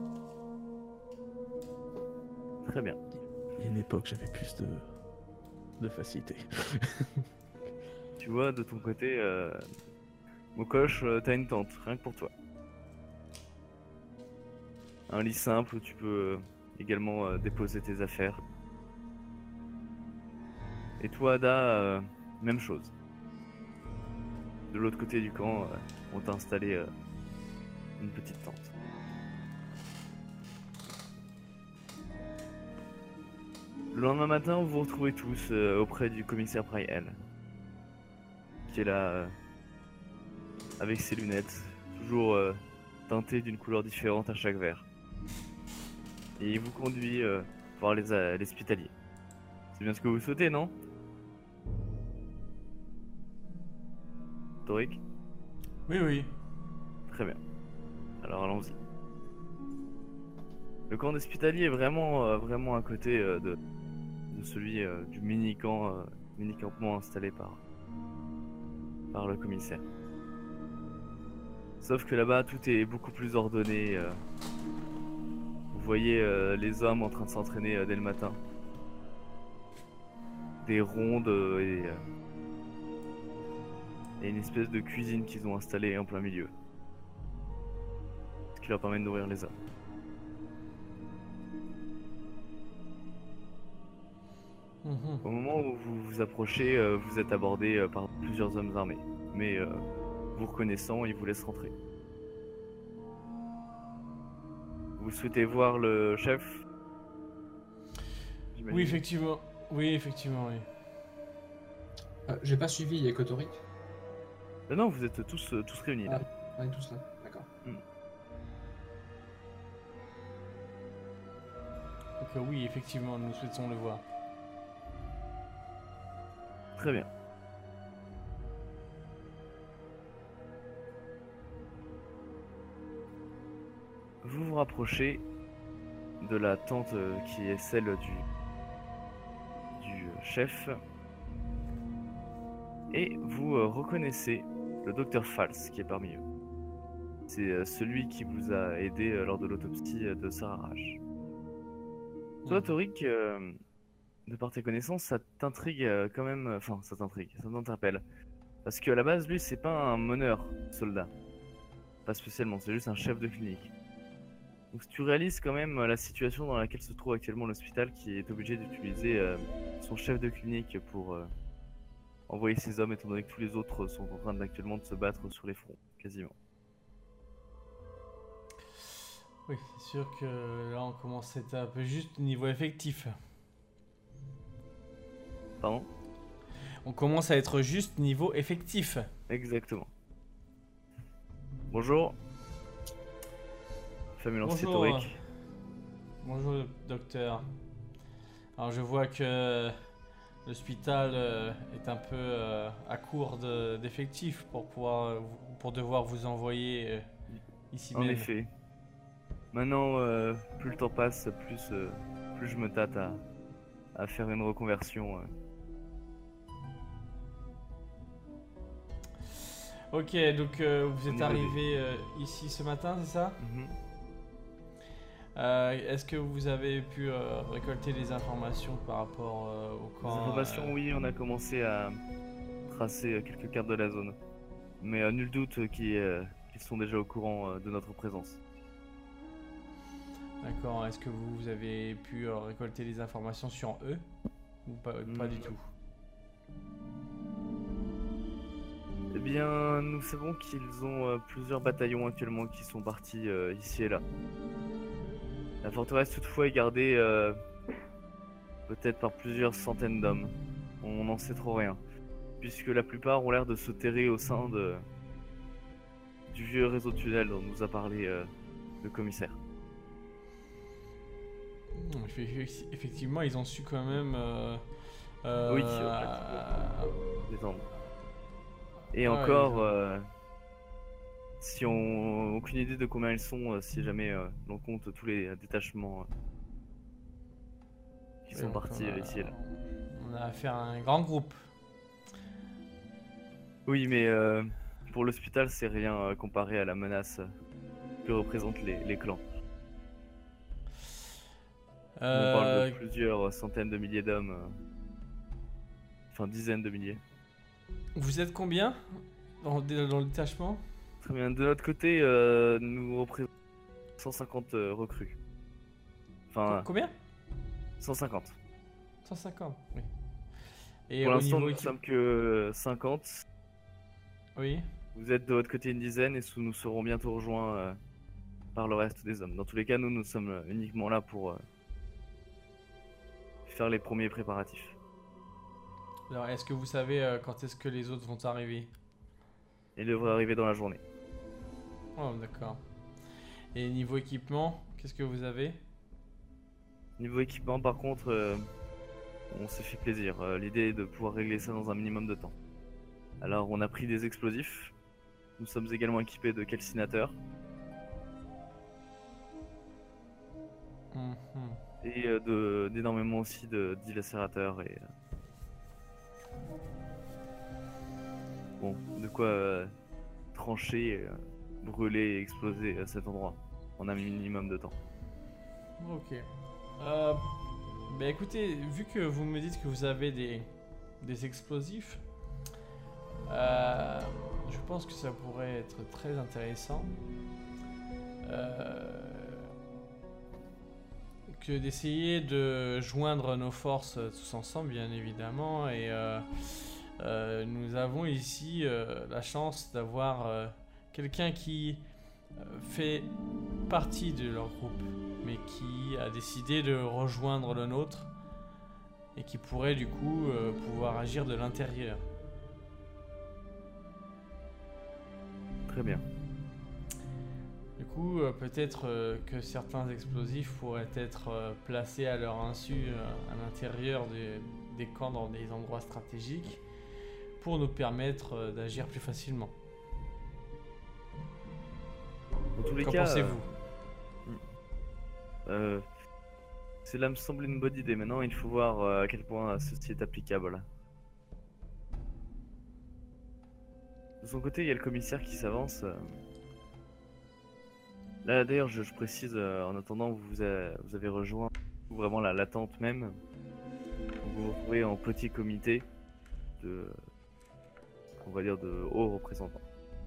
Très bien. Il y a une époque, j'avais plus de... de facilité. Tu vois, de ton côté, euh... Mokosh, euh, t'as une tente, rien que pour toi. Un lit simple où tu peux euh, également euh, déposer tes affaires. Et toi, Ada, euh, même chose. De l'autre côté du camp, euh, on t'a installé euh, une petite tente. Le lendemain matin, vous vous retrouvez tous euh, auprès du commissaire Priel, qui est là euh, avec ses lunettes, toujours euh, teintées d'une couleur différente à chaque verre. Et il vous conduit euh, voir les, euh, les hospitaliers. C'est bien ce que vous souhaitez, non? Toric? Oui, oui. Très bien. Alors allons-y. Le camp d'hospitalier est vraiment, euh, vraiment à côté euh, de, de celui euh, du mini-camp, euh, mini-campement installé par, par le commissaire. Sauf que là-bas, tout est beaucoup plus ordonné. euh. Vous voyez euh, les hommes en train de s'entraîner euh, dès le matin. Des rondes euh, et, euh, et une espèce de cuisine qu'ils ont installée en plein milieu. Ce qui leur permet de nourrir les hommes. Mhm. Au moment où vous vous approchez, euh, vous êtes abordé euh, par plusieurs hommes armés. Mais euh, vous reconnaissant, ils vous laissent rentrer. Vous souhaitez voir le chef? J'imagine. Oui, effectivement. Oui, effectivement, oui. Euh, J'ai pas suivi, il y a Kotori. Euh, non, vous êtes tous, euh, tous réunis là. On est tous là, d'accord. Donc euh, oui, effectivement, nous souhaitons le voir. Très bien. Vous vous rapprochez de la tente euh, qui est celle du, du euh, chef. Et vous euh, reconnaissez le docteur Fals qui est parmi eux. C'est euh, celui qui vous a aidé euh, lors de l'autopsie euh, de Sarah Raj. Toi, Mhm. Torik, euh, de par tes connaissances, ça t'intrigue euh, quand même. euh, Enfin, ça t'intrigue, ça t'interpelle. Parce qu'à la base, lui, c'est pas un meneur soldat. Pas spécialement, c'est juste un chef de clinique. Donc tu réalises quand même euh, la situation dans laquelle se trouve actuellement l'hôpital qui est obligé d'utiliser euh, son chef de clinique pour euh, envoyer ses hommes étant donné que tous les autres sont en train actuellement de se battre sur les fronts, quasiment. Oui, c'est sûr que là on commence à être un peu juste niveau effectif. Pardon? On commence à être juste niveau effectif. Exactement. Bonjour. Famille Lancier Bonjour. Torik. Bonjour docteur. Alors je vois que l'hôpital euh, est un peu euh, à court de- d'effectifs pour pouvoir euh, vous- pour devoir vous envoyer euh, ici En même. effet. Maintenant, euh, plus le temps passe, plus, euh, plus je me tâte à, à faire une reconversion. euh. Ok, donc euh, vous Au êtes niveau arrivé euh, ici ce matin, c'est ça? Mhm. Euh, Est-ce que vous avez pu euh, récolter des informations par rapport euh, au Les camp? informations, euh, oui, on a commencé à tracer euh, quelques cartes de la zone. Mais euh, nul doute euh, qu'ils euh, qu'ils sont déjà au courant euh, de notre présence. D'accord, est-ce que vous, vous avez pu euh, récolter des informations sur eux? Ou pas, pas du Hmm. tout? Eh bien, nous savons qu'ils ont euh, plusieurs bataillons actuellement qui sont partis euh, ici et là. La forteresse toutefois est gardée euh, peut-être par plusieurs centaines d'hommes. On n'en sait trop rien. Puisque la plupart ont l'air de se terrer au sein de... du vieux réseau de tunnels dont nous a parlé euh, le commissaire. Hmm, effe- Effectivement, ils ont su quand même... euh, euh, Oui, euh, Détendre. Et Ouais, encore, ils ont- euh, si on n'a aucune idée de combien ils sont, euh, si jamais euh, l'on compte tous les euh, détachements euh, qui ouais, sont donc partis on a- euh, ici et là. On a affaire à un grand groupe. Oui, mais euh, pour l'hôpital, c'est rien euh, comparé à la menace euh, que représentent les, les clans. On parle Euh, de plusieurs centaines de milliers d'hommes, euh, enfin dizaines de milliers. Vous êtes combien dans, dans le détachement? Très bien. De notre côté, euh, nous représentons cent cinquante euh, recrues. Enfin, Combien? cent cinquante. cent cinquante, oui. Et Pour au l'instant, niveau nous ne équipe... sommes que cinquante. Oui. Vous êtes de votre côté une dizaine et sous- nous serons bientôt rejoints euh, par le reste des hommes. Dans tous les cas, nous, nous sommes euh, uniquement là pour euh, faire les premiers préparatifs. Alors, est-ce que vous savez euh, quand est-ce que les autres vont arriver? Ils devraient arriver dans la journée. Oh, d'accord. Et niveau équipement, qu'est-ce que vous avez? Niveau équipement, par contre, euh, on s'est fait plaisir. Euh, L'idée est de pouvoir régler ça dans un minimum de temps. Alors, on a pris des explosifs. Nous sommes également équipés de calcinateurs Mhm. et euh, de- d'énormément aussi de dilacérateurs et euh, bon, de quoi euh, trancher euh, brûler et exploser euh, cet endroit en un minimum de temps. Ok. Euh, bah écoutez, vu que vous me dites que vous avez des, des explosifs, euh, je pense que ça pourrait être très intéressant euh, que d'essayer de joindre nos forces tous ensemble, bien évidemment. Et euh, euh, nous avons ici euh, la chance d'avoir euh, quelqu'un qui euh, fait partie de leur groupe, mais qui a décidé de rejoindre le nôtre et qui pourrait du coup euh, pouvoir agir de l'intérieur. Très bien. Du coup, euh, peut-être euh, que certains explosifs pourraient être euh, placés à leur insu euh, à l'intérieur des, des camps dans des endroits stratégiques pour nous permettre euh, d'agir plus facilement. Dans tous les Qu'en cas, pensez-vous ? euh, euh, cela me semble une bonne idée. Maintenant, il faut voir euh, à quel point ceci est applicable. De son côté, il y a le commissaire qui s'avance. euh. Là, d'ailleurs, je, je précise, euh, en attendant, vous, a- vous avez rejoint vraiment la l'attente même. Vous vous retrouvez en petit comité de, on va dire, de hauts représentants.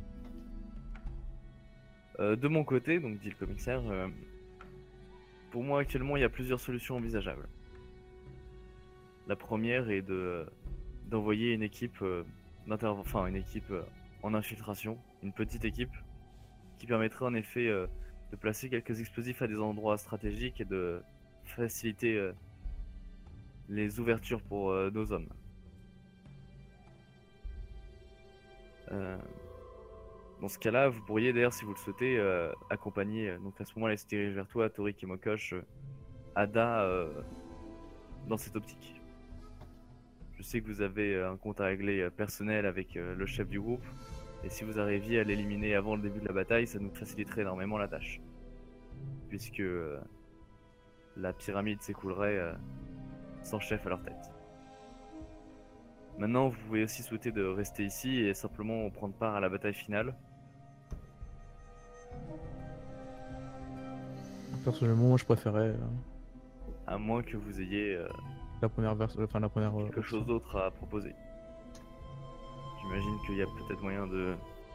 Euh, de mon côté, donc dit le commissaire, euh, pour moi actuellement, il y a plusieurs solutions envisageables. La première est de d'envoyer une équipe, euh, d'interv- enfin une équipe euh, en infiltration, une petite équipe, qui permettrait en effet euh, de placer quelques explosifs à des endroits stratégiques et de faciliter euh, les ouvertures pour euh, nos hommes. Euh, dans ce cas-là, vous pourriez d'ailleurs, si vous le souhaitez, euh, accompagner, euh, donc à ce moment-là, elle se dirige vers toi, Torik et Mokosh, euh, Ada, euh, dans cette optique. Je sais que vous avez euh, un compte à régler euh, personnel avec euh, le chef du groupe, et si vous arriviez à l'éliminer avant le début de la bataille, ça nous faciliterait énormément la tâche. Puisque euh, la pyramide s'écoulerait euh, sans chef à leur tête. Maintenant, vous pouvez aussi souhaiter de rester ici et simplement prendre part à la bataille finale. Personnellement, moi, je préférais euh, À moins que vous ayez euh, la première version, enfin la première. euh, quelque option. chose d'autre à proposer. J'imagine qu'il y a peut-être moyen de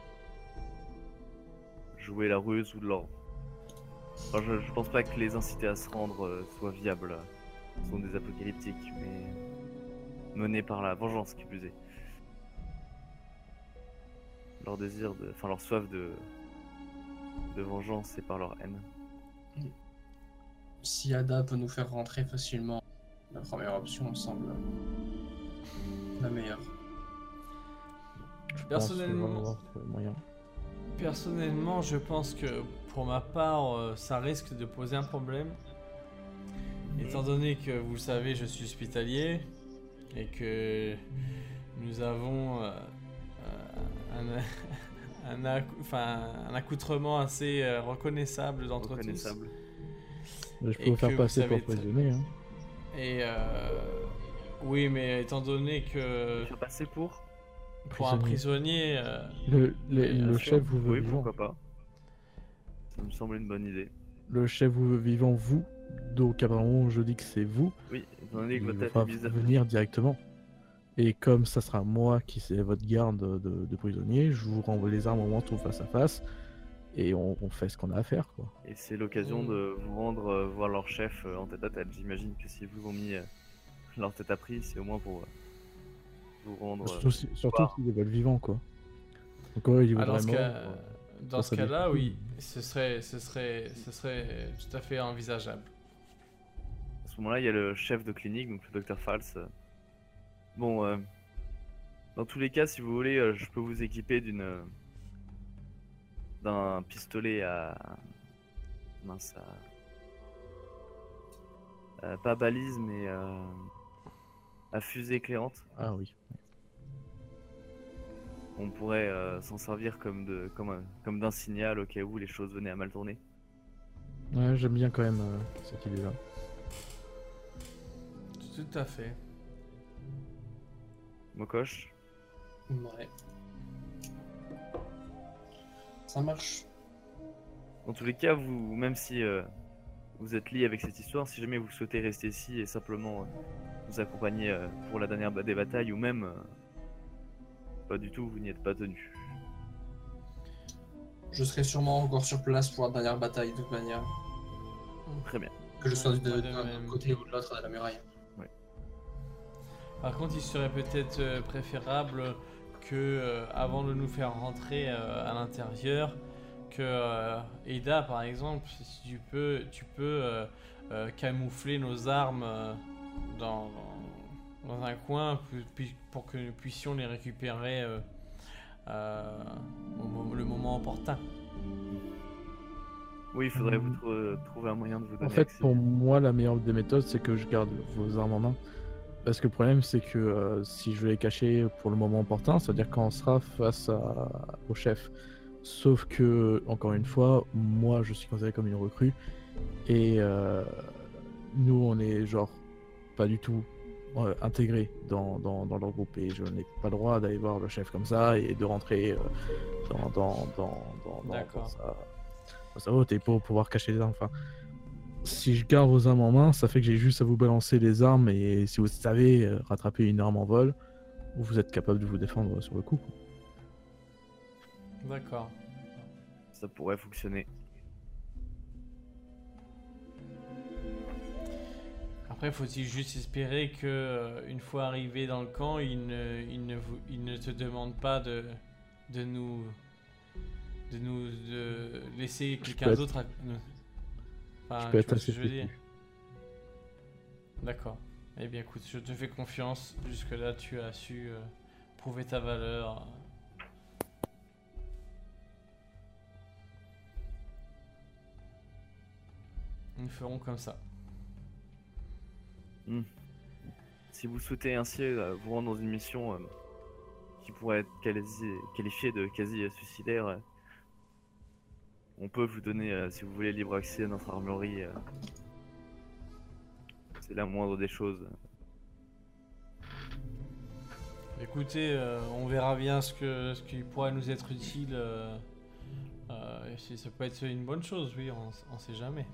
jouer la ruse ou de l'ordre. Enfin, je, je pense pas que les inciter à se rendre euh, soient viables. Ce sont des apocalyptiques, mais menés par la vengeance qui plus est. Leur désir de, enfin leur soif de, de vengeance et par leur haine. Si Ada peut nous faire rentrer facilement, la première option me semble la meilleure. Je pense Personnellement- qu'on va avoir trouvé moyen. Personnellement, je pense que pour ma part, euh, ça risque de poser un problème. Étant donné que vous le savez, je suis hospitalier et que nous avons euh, euh, un, un, accou- enfin, un accoutrement assez euh, reconnaissable d'entre tous. Reconnaissable. Mais je peux Et vous faire que passer vous pour savez très- prisonnier. Hein. Et euh, oui, mais étant donné que Faire passer pour pour un prisonnier, euh, Le, les- Bien le sûr. chef vous veut Oui, vivant. pourquoi pas. Ça me semble une bonne idée. Le chef vous veut vivant, vous. Donc apparemment, je dis que c'est vous. Oui, étant donné que Il votre va tête est falloir mise à... venir directement. Et comme ça sera moi qui c'est votre garde de, de prisonnier, je vous renvoie les armes au moment où on se trouve face à face. Et on, on fait ce qu'on a à faire, quoi. Et c'est l'occasion Mm. de vous rendre euh, voir leur chef euh, en tête à tête. J'imagine que si vous ont mis euh, leur tête à prix, c'est au moins pour euh, vous rendre... euh, Surtout, si- surtout voir. s'ils veulent vivant, quoi. Donc ouais, il ah, veut dans ce vraiment. cas, euh, dans ça ce serait cas-là, difficile. oui, ce serait, ce serait, ce serait tout à fait envisageable. À ce moment-là, il y a le chef de clinique, donc le docteur Fals. euh. Bon, euh, dans tous les cas, si vous voulez, euh, je peux vous équiper d'une euh, d'un pistolet à mince, à... euh, pas balise, mais euh, à fusée éclairante. Ah oui. On pourrait euh, s'en servir comme de comme un- comme d'un signal au cas où les choses venaient à mal tourner. Ouais, j'aime bien quand même euh, cette idée-là. Tout à fait. Mokosh, Ouais. Ça marche. Dans tous les cas, vous, même si euh, vous êtes lié avec cette histoire, si jamais vous souhaitez rester ici et simplement euh, vous accompagner euh, pour la dernière ba- des batailles, ou même euh, pas du tout, vous n'y êtes pas tenu. Je serai sûrement encore sur place pour la dernière bataille de toute manière. Très bien. Que je sois de, Moi de- de d'un même. côté ou de l'autre de la muraille. Par contre, il serait peut-être euh, préférable que, euh, avant de nous faire rentrer euh, à l'intérieur, que euh, Ada, par exemple, si tu peux, tu peux euh, euh, camoufler nos armes euh, dans, dans un coin pour, puis- pour que nous puissions les récupérer euh, euh, au mo- le moment opportun. Oui, il faudrait vous Hmm. trou- trouver un moyen de vous donner En fait, accès. pour moi, la meilleure des méthodes, c'est que je garde vos armes en main. Parce que le problème, c'est que euh, si je les cacher pour le moment opportun, c'est-à-dire quand on sera face à- au chef. Sauf que, encore une fois, moi, je suis considéré comme une recrue. Et euh, nous, on est genre pas du tout euh, intégrés dans, dans, dans leur groupe. Et je n'ai pas le droit d'aller voir le chef comme ça et de rentrer euh, dans, dans, dans, dans, dans, D'accord. dans sa, dans sa haute et pour pouvoir cacher les armes. Enfin, si je garde vos armes en main, ça fait que j'ai juste à vous balancer les armes et si vous savez euh, rattraper une arme en vol, vous êtes capable de vous défendre sur le coup. D'accord. Ça pourrait fonctionner. Après, faut-il juste espérer que, euh, une fois arrivé dans le camp, il ne, il ne, vous- il ne te demande pas de, de nous, de nous, de laisser peux quelqu'un être- d'autre. À... nous- Enfin, je peux tu être vois ce assez que je veux dire. têtu. D'accord. Eh bien, écoute, je te fais confiance. Jusque-là, tu as su euh, prouver ta valeur. Nous ferons comme ça. Si vous souhaitez ainsi euh, vous rendre dans une mission euh, qui pourrait être quasi- qualifiée de quasi suicidaire, euh, on peut vous donner, euh, si vous voulez, libre accès à notre armurerie. euh. C'est la moindre des choses. Écoutez, euh, on verra bien ce, que, ce qui pourrait nous être utile. euh, euh, et si ça peut être une bonne chose, oui, on, on sait jamais.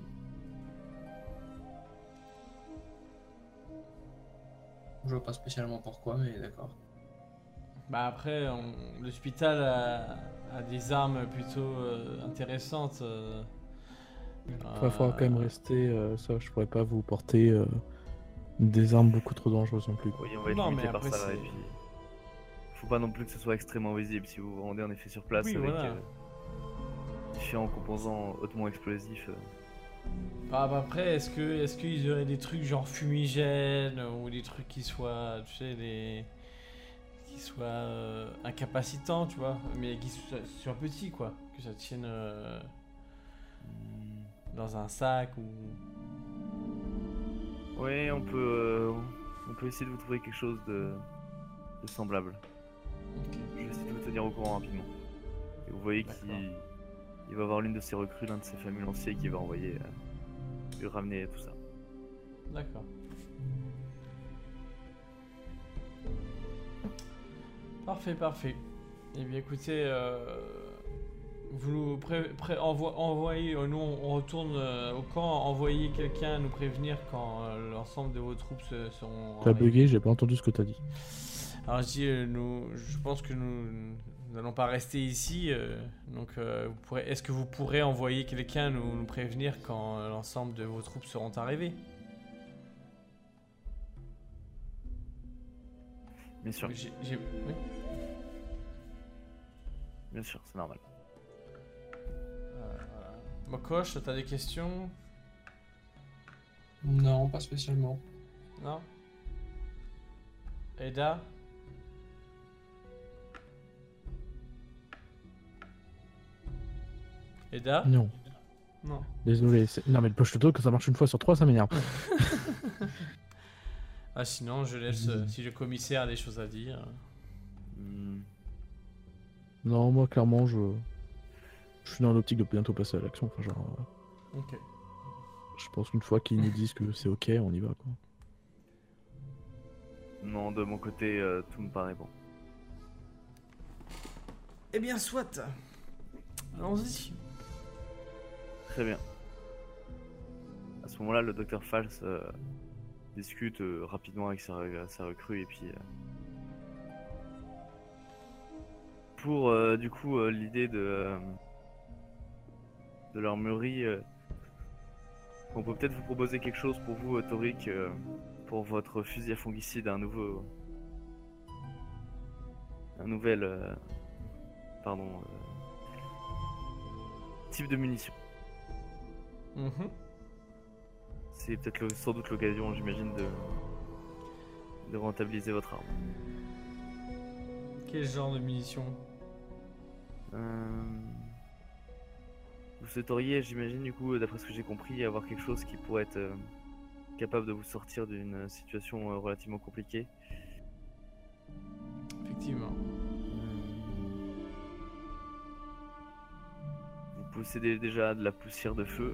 Je vois pas spécialement pourquoi, mais d'accord. Bah après, on- l'hôpital a, a des armes plutôt euh, intéressantes. euh, Il va falloir quand même euh, rester, euh, ça je pourrais pas vous porter euh, des armes beaucoup trop dangereuses non plus. Quoi. Oui, on va être Non, limité mais par après, ça. c'est- Et puis, faut pas non plus que ce soit extrêmement visible si vous vous rendez en effet sur place Oui, avec voilà. euh, différents composants hautement explosifs. euh. Ah, bah après, est-ce que est-ce qu'ils auraient des trucs genre fumigènes ou des trucs qui soient, tu sais, des qui soient euh, incapacitants, tu vois, mais qui soient, soient petits, quoi, que ça tienne euh, dans un sac ou. Oui, on peut, euh, on peut essayer de vous trouver quelque chose de, de semblable. Ok. Je vais essayer de vous tenir au courant rapidement. Et vous voyez qu'il D'accord. il va avoir l'une de ses recrues, l'un de ses fameux lanciers qui va envoyer euh, lui ramener tout ça. D'accord. Parfait, parfait. Eh bien, écoutez, euh, vous nous pré- pré- envo- envoyez, euh, nous on retourne euh, au camp, envoyez quelqu'un nous prévenir quand euh, l'ensemble de vos troupes se, seront. T'as arrivées. bugué, j'ai pas entendu ce que t'as dit. Alors je dis, euh, nous, je pense que nous nous n'allons pas rester ici, euh, donc euh, vous pourrez, est-ce que vous pourrez envoyer quelqu'un nous, nous prévenir quand euh, l'ensemble de vos troupes seront arrivées? Bien sûr, J'ai- j'ai- oui. bien sûr, c'est normal. Euh, voilà. Mokosh, t'as des questions? Non, pas spécialement. Non? Eda? Eda? Non, Non. désolé. c'est- Non mais le push-to-talk, que ça marche une fois sur trois, ça m'énerve. Ah sinon, je laisse, euh, si le commissaire a des choses à dire. Hmm, Non, moi clairement, je, je suis dans l'optique de bientôt passer à l'action. Enfin, genre, euh, Ok. je pense qu'une fois qu'ils nous disent que c'est ok, on y va quoi. Non, de mon côté, euh, tout me paraît bon. Eh bien, soit. Allons-y. Très bien. À ce moment-là, le docteur Fals euh, discute euh, rapidement avec sa, sa recrue et puis euh, pour euh, du coup euh, l'idée de euh, de l'armurerie, euh, on peut peut-être vous proposer quelque chose pour vous, euh, Toric, euh, pour votre fusil à fongicide, un nouveau, un nouvel, euh, pardon, euh, type de munition. Mhm. C'est peut-être le- sans doute l'occasion, j'imagine, de de rentabiliser votre arme. Quel genre de munitions? Euh, Vous souhaiteriez, j'imagine, du coup, d'après ce que j'ai compris, avoir quelque chose qui pourrait être euh, capable de vous sortir d'une situation euh, relativement compliquée. Effectivement. Vous possédez déjà de la poussière de feu.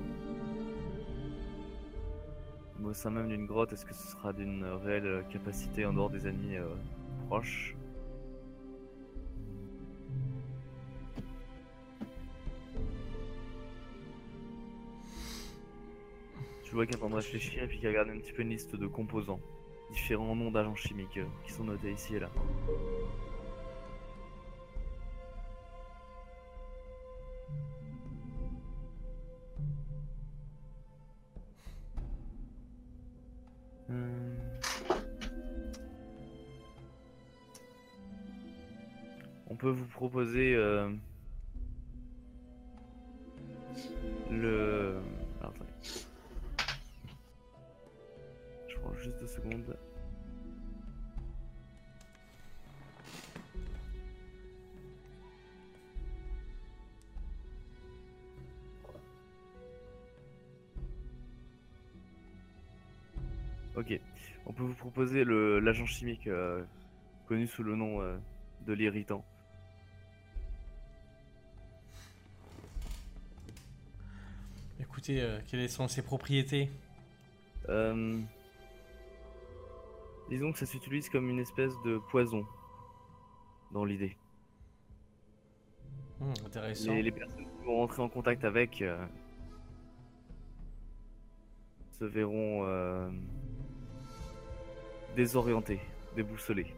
Au sein même d'une grotte, est-ce que ce sera d'une réelle capacité en dehors des ennemis euh, proches? Je vois qu'il est en train de réfléchir et puis qu'il regarde un petit peu une liste de composants. Différents noms d'agents chimiques euh, qui sont notés ici et là. Hum. On peut vous proposer euh, le... Alors, attendez. Je prends juste deux secondes. Ok, on peut vous proposer le l'agent chimique euh, connu sous le nom euh, de l'irritant. Écoutez, euh, quelles sont ses propriétés? Euh, disons que ça s'utilise comme une espèce de poison dans l'idée. Hmm, intéressant. Les, les personnes qui vont rentrer en contact avec euh, se verront euh, désorientés, déboussolés.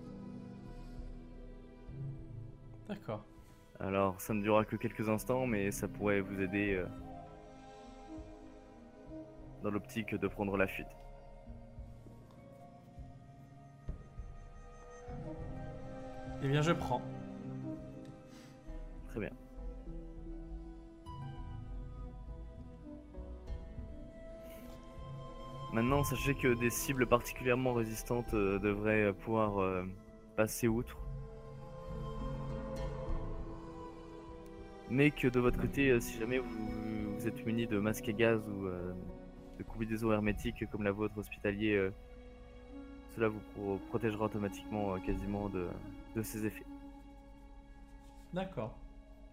D'accord. Alors ça ne durera que quelques instants, mais ça pourrait vous aider euh, dans l'optique de prendre la fuite. Eh bien, je prends. Très bien. Maintenant, sachez que des cibles particulièrement résistantes euh, devraient euh, pouvoir euh, passer outre. Mais que de votre côté, euh, si jamais vous, vous êtes muni de masques à gaz ou euh, de combinaisons hermétiques comme la vôtre hospitalier, euh, cela vous pro- protégera automatiquement euh, quasiment de, de ces effets. D'accord.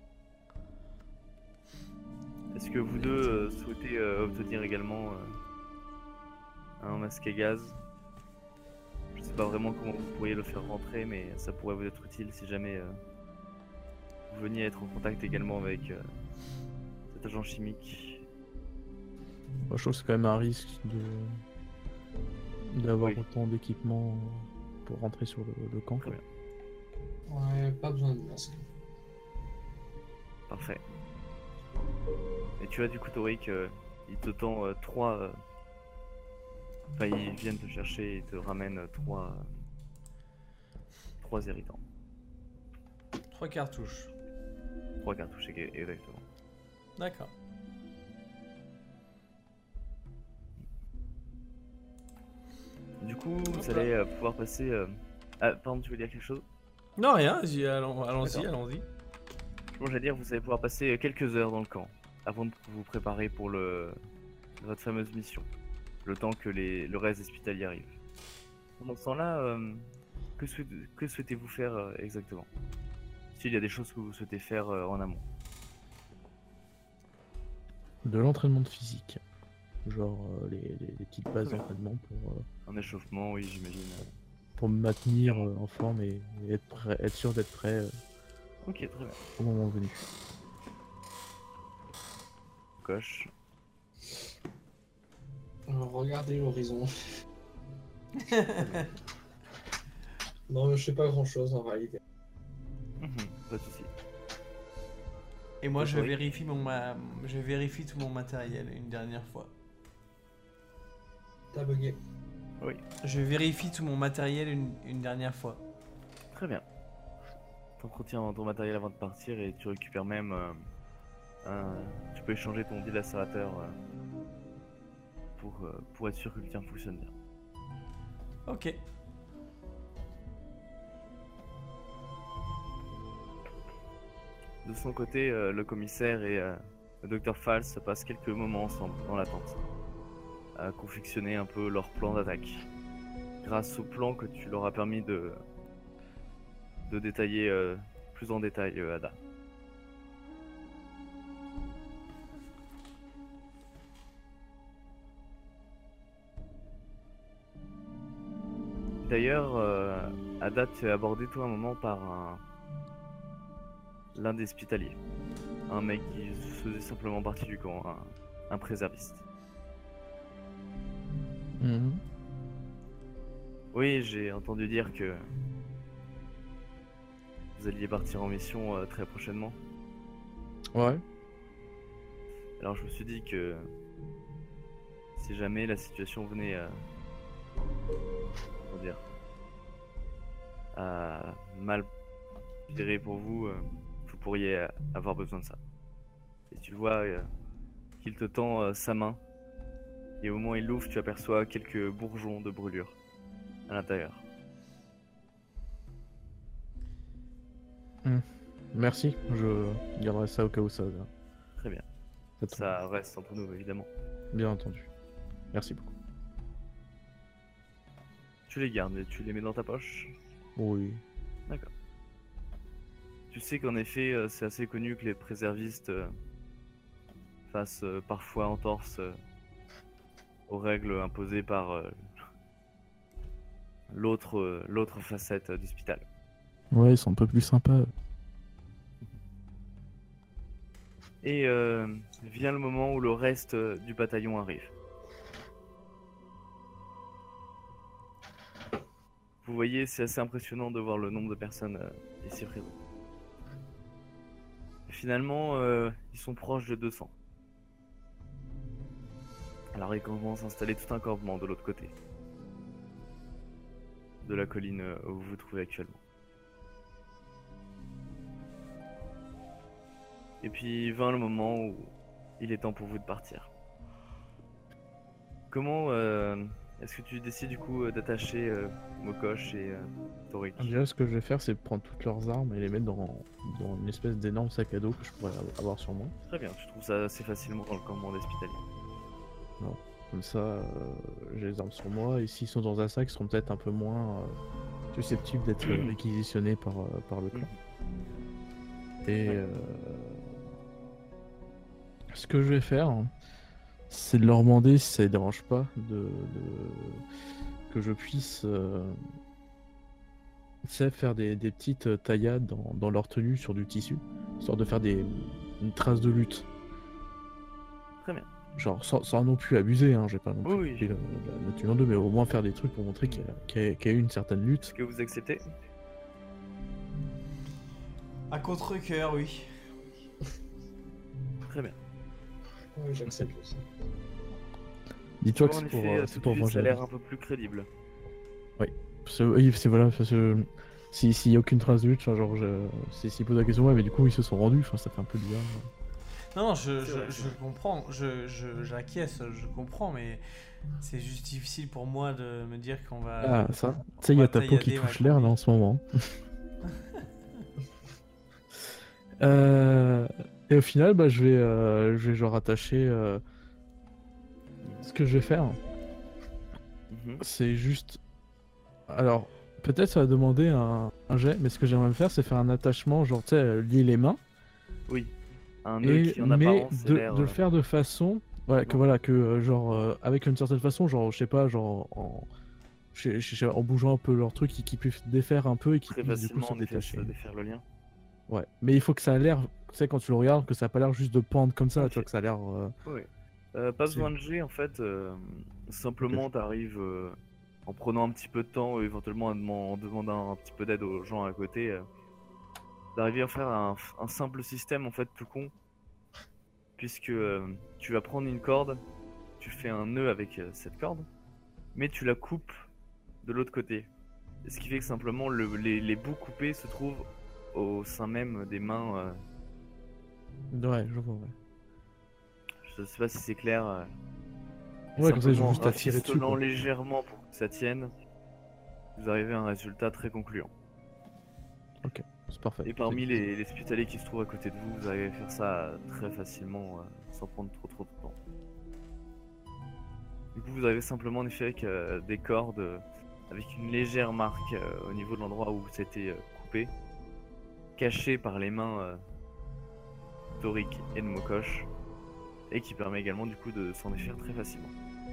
Est-ce que vous deux euh, souhaitez euh, obtenir également euh, un masque à gaz? Je sais pas vraiment comment vous pourriez le faire rentrer, mais ça pourrait vous être utile si jamais euh, vous veniez être en contact également avec euh, cet agent chimique. Moi, je trouve que c'est quand même un risque de d'avoir Oui. autant d'équipement pour rentrer sur le, le camp. Très bien. Ouais, pas besoin de masque. Parfait. Et tu as du coup Toric, euh, il te tend euh, trois... euh, Enfin, ils viennent te chercher et te ramènent euh, trois... euh, trois irritants. Trois cartouches. Trois cartouches, ex- exactement. D'accord. Du coup, Hop vous là. allez euh, pouvoir passer... euh, Ah, pardon, tu veux dire quelque chose? Non, rien. j'y- allons- Allons-y, D'accord. allons-y. Bon, j'allais dire, vous allez pouvoir passer quelques heures dans le camp avant de vous préparer pour le... votre fameuse mission. Le temps que les... le reste hospitalier arrive. Pendant ce temps-là, euh, que, souhait- que souhaitez-vous faire euh, exactement? S'il y a des choses que vous souhaitez faire euh, en amont. De l'entraînement de physique. Genre euh, les, les- les petites bases Très bien. d'entraînement pour, euh, Un échauffement, oui, j'imagine. pour me maintenir euh, en forme et, et être, prêt, être sûr d'être prêt euh, Ok, très bien. au moment venu. Coche. Alors, regardez l'horizon. Non, je sais pas grand chose en réalité. Mhm, pas de soucis. Et moi, je Oui. vérifie, mon ma... je vérifie tout mon matériel une dernière fois. T'as bugué. Je vérifie tout mon matériel une, une dernière fois. Très bien. T'entretiens ton matériel avant de partir et tu récupères même euh, un... Tu peux échanger ton dilacérateur euh, pour, euh, pour être sûr que le tien fonctionne bien. Ok. De son côté, euh, le commissaire et euh, le docteur Fals passent quelques moments ensemble dans l'attente, à confectionner un peu leur plan d'attaque. Grâce au plan que tu leur as permis de, de détailler euh, plus en détail, euh, Ada. D'ailleurs, euh, Ada, tu es abordé toi un moment par un... l'un des hospitaliers. Un mec qui faisait simplement partie du camp, un, un préserviste. Mhm. Oui, j'ai entendu dire que vous alliez partir en mission euh, très prochainement. Ouais. Alors je me suis dit que si jamais la situation venait à, comment dire, à mal virer pour vous, euh, vous pourriez euh, avoir besoin de ça. Et tu le vois euh, qu'il te tend euh, sa main, et au moment où il l'ouvre, tu aperçois quelques bourgeons de brûlure à l'intérieur. Merci, je garderai ça au cas où ça. Très bien. ça tombe. Ça reste entre nous, évidemment. Bien entendu. Merci beaucoup. Tu les gardes et tu les mets dans ta poche. Oui. D'accord. Tu sais qu'en effet, euh, c'est assez connu que les préservistes euh, fassent euh, parfois entorse euh, aux règles imposées par euh, l'autre euh, l'autre facette euh, d'hôpital. Ouais, ils sont un peu plus sympas. Et euh, vient le moment où le reste euh, du bataillon arrive. Vous voyez, c'est assez impressionnant de voir le nombre de personnes euh, ici présentes. Finalement, euh, ils sont proches de deux cents. Alors ils commencent à installer tout un campement de l'autre côté de la colline euh, où vous vous trouvez actuellement. Et puis vint le moment où il est temps pour vous de partir. Comment euh, est-ce que tu décides du coup euh, d'attacher euh, Mokosh et euh, Torik? Déjà, ce que je vais faire, c'est prendre toutes leurs armes et les mettre dans, dans une espèce d'énorme sac à dos que je pourrais avoir sur moi. Très bien, tu trouves ça assez facilement dans le campement d'hospitalier. Comme ça, euh, j'ai les armes sur moi, et s'ils sont dans un sac, ils seront peut-être un peu moins euh, susceptibles d'être euh, réquisitionnés par, euh, par le clan. Et Ouais. euh, ce que je vais faire, hein, c'est de leur demander si ça les dérange pas de, de- que je puisse euh, tu sais, faire des, des petites taillades dans, dans leur tenue sur du tissu, histoire de faire des, une trace de lutte. Très bien. Genre sans, sans non plus abuser, hein, j'ai pas non plus Oui, oui. coupé la, la- la tenue en deux, mais au moins faire des trucs pour montrer qu'il y, a- qu'il y a- qu'il y a eu une certaine lutte. Est-ce que vous acceptez? À contre-cœur, oui. Très bien. Oui, j'accepte aussi. Dis-toi Tu que vois, en c'est pour, effet, euh, tout c'est de pour suite, ça a venger. l'air un peu plus crédible. Parce que- oui, c'est voilà, parce que si- s'il y a aucune trace de lutte, enfin, genre, je, si- s'ils posent la question, ouais, mais du coup ils se sont rendus, enfin, ça fait un peu bizarre. Non, non, je, C'est je, vrai, je c'est vrai. comprends, je, je, j'acquiesce, je comprends, mais c'est juste difficile pour moi de me dire qu'on va. Ah, ça. Tu sais, il y a ta peau qui taillader ma touche l'air là combi. en ce moment. Euh, Et au final, bah, je vais, euh, je vais genre attacher. euh, Ce que je vais faire, Mhm. c'est juste. Alors, peut-être ça va demander un, un jet, mais ce que j'aimerais faire, c'est faire un attachement, genre, tu sais, euh, lier les mains, Oui. Un nœud et, qui en mais apparence de, a l'air. de le euh, faire de façon. Ouais, que bon. voilà, que euh, genre, euh, avec une certaine façon, genre, je sais pas, genre, en. je sais- je sais- en bougeant un peu leur truc, qui, qui puissent défaire un peu et qui Très puissent du coup facilement se en effet détacher. se défaire le lien. Ouais, mais il faut que ça ait l'air sais, quand tu le regardes, que ça a pas l'air juste de pendre comme ça, Ok. tu vois, que ça a l'air. euh, Oui. Euh, pas C'est- besoin de G en fait. euh, simplement, t'arrives euh, en prenant un petit peu de temps, ou éventuellement en, deman- en demandant un petit peu d'aide aux gens à côté, euh, d'arriver à faire un, un simple système en fait tout con, puisque euh, tu vas prendre une corde, tu fais un nœud avec euh, cette corde, mais tu la coupes de l'autre côté. Ce qui fait que simplement le- les, les bouts coupés se trouvent au sein même des mains. euh, Ouais, je vois, ouais. je sais pas si c'est clair. euh, et Ouais, comme ça, ils ont simplement en juste à tirer dessus, rafistolant quoi. légèrement pour que ça tienne, vous arrivez à un résultat très concluant. C'est parfait. Et parmi les, les hospitaliers qui se trouvent à côté de vous, vous arrivez à faire ça euh, très facilement, euh, sans prendre trop trop de temps. Du coup, vous avez simplement en effet avec euh, des cordes euh, avec une légère marque euh, au niveau de l'endroit où c'était euh, coupé, caché par les mains euh, d'Oric et de Mokosh, et qui permet également du coup de s'en défaire très facilement.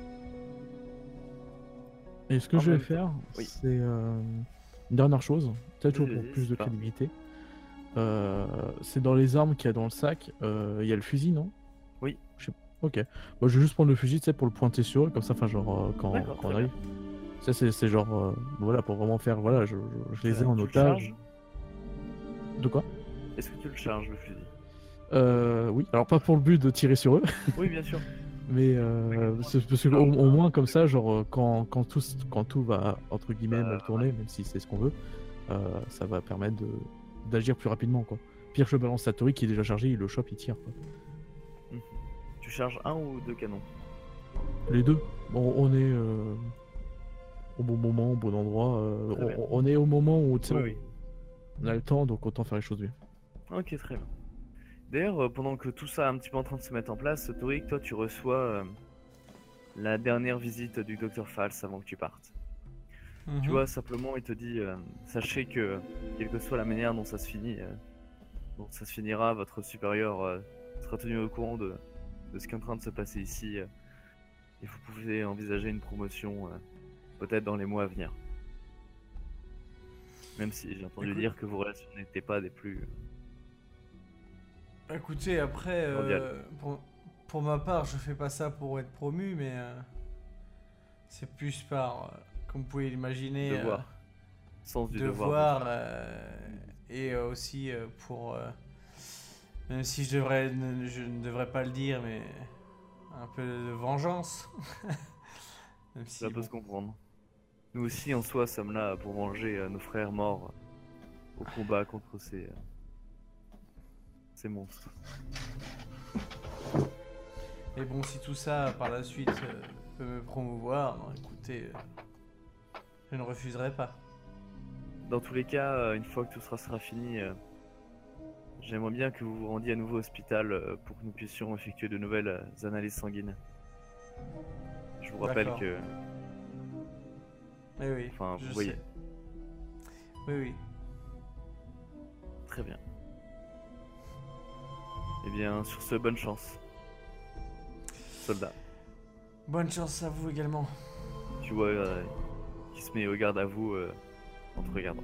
Et ce que En je vais même temps- faire, oui. c'est euh, une dernière chose, peut-être Vas-y, pour vas-y, plus c'est de pas. crédibilité. Euh, c'est dans les armes qu'il y a dans le sac. euh, Il y a le fusil, non? Oui. Je sais- Ok. Moi, je vais juste prendre le fusil, tu sais, pour le pointer sur eux, comme ça, enfin, genre, euh, quand, D'accord, quand on très arrive. Ça, c'est c'est genre, euh, voilà, pour vraiment faire, voilà, je, je- je les ai Euh, en tu le otage. charges De quoi? Est-ce que tu le charges le fusil? Euh, oui, alors pas pour le but de tirer sur eux, Oui, bien sûr. mais euh, c'est- parce que au, au moins comme ça, genre euh, quand, quand, tout, s- quand tout va entre guillemets mal tourner, même si c'est ce qu'on veut, euh, ça va permettre de d'agir plus rapidement, quoi. Pire, je balance Satori qui est déjà chargé, il le chope, il tire, quoi. Tu charges un ou deux canons? Les deux. Bon, on est euh, au bon moment, au bon endroit. euh, Très bien. on, on est au moment où tu sais, Oui, on- oui. on a le temps, donc autant faire les choses bien. Ok, très bien. D'ailleurs, euh, pendant que tout ça est un petit peu en train de se mettre en place, Torik, toi tu reçois euh, la dernière visite du docteur Fals avant que tu partes. Mhm. Tu vois, simplement il te dit, euh, sachez que quelle que soit la manière dont ça se finit, euh, dont ça se finira, votre supérieur euh, sera tenu au courant de, de ce qui est en train de se passer ici. euh, et vous pouvez envisager une promotion euh, peut-être dans les mois à venir. Même si j'ai entendu Écoute- dire que vos relations n'étaient pas des plus... Écoutez, après, euh, Cordial. pour, pour ma part, je fais pas ça pour être promu, mais euh, c'est plus par, euh, comme vous pouvez l'imaginer, euh, Devoir. Sens du devoir, devoir. euh, et euh, aussi euh, pour, euh, même si je devrais, ne- je ne devrais pas le dire, mais un peu de vengeance. Même si, Ça peut bon, se comprendre. Nous aussi, en soi, sommes là pour venger euh, nos frères morts euh, au combat contre ces, euh, ces monstres. Et bon, si tout ça, par la suite, euh, peut me promouvoir, non, écoutez, euh, je ne refuserai pas. Dans tous les cas, euh, une fois que tout sera, sera fini, euh, j'aimerais bien que vous vous rendiez à nouveau au hôpital euh, pour que nous puissions effectuer de nouvelles euh, analyses sanguines. Je vous rappelle D'accord. que... Oui, oui, Enfin, vous je voyez. sais. Oui, oui. Très bien. Eh bien, sur ce, bonne chance. Soldat. Bonne chance à vous également. Tu vois, euh, qui se met au garde à vous euh, en te regardant.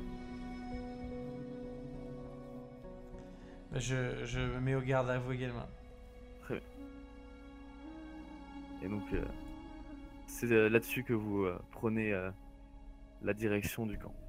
Je, je me mets au garde à vous également. Très bien. Et donc, euh, c'est euh, là-dessus que vous euh, prenez euh, la direction du camp.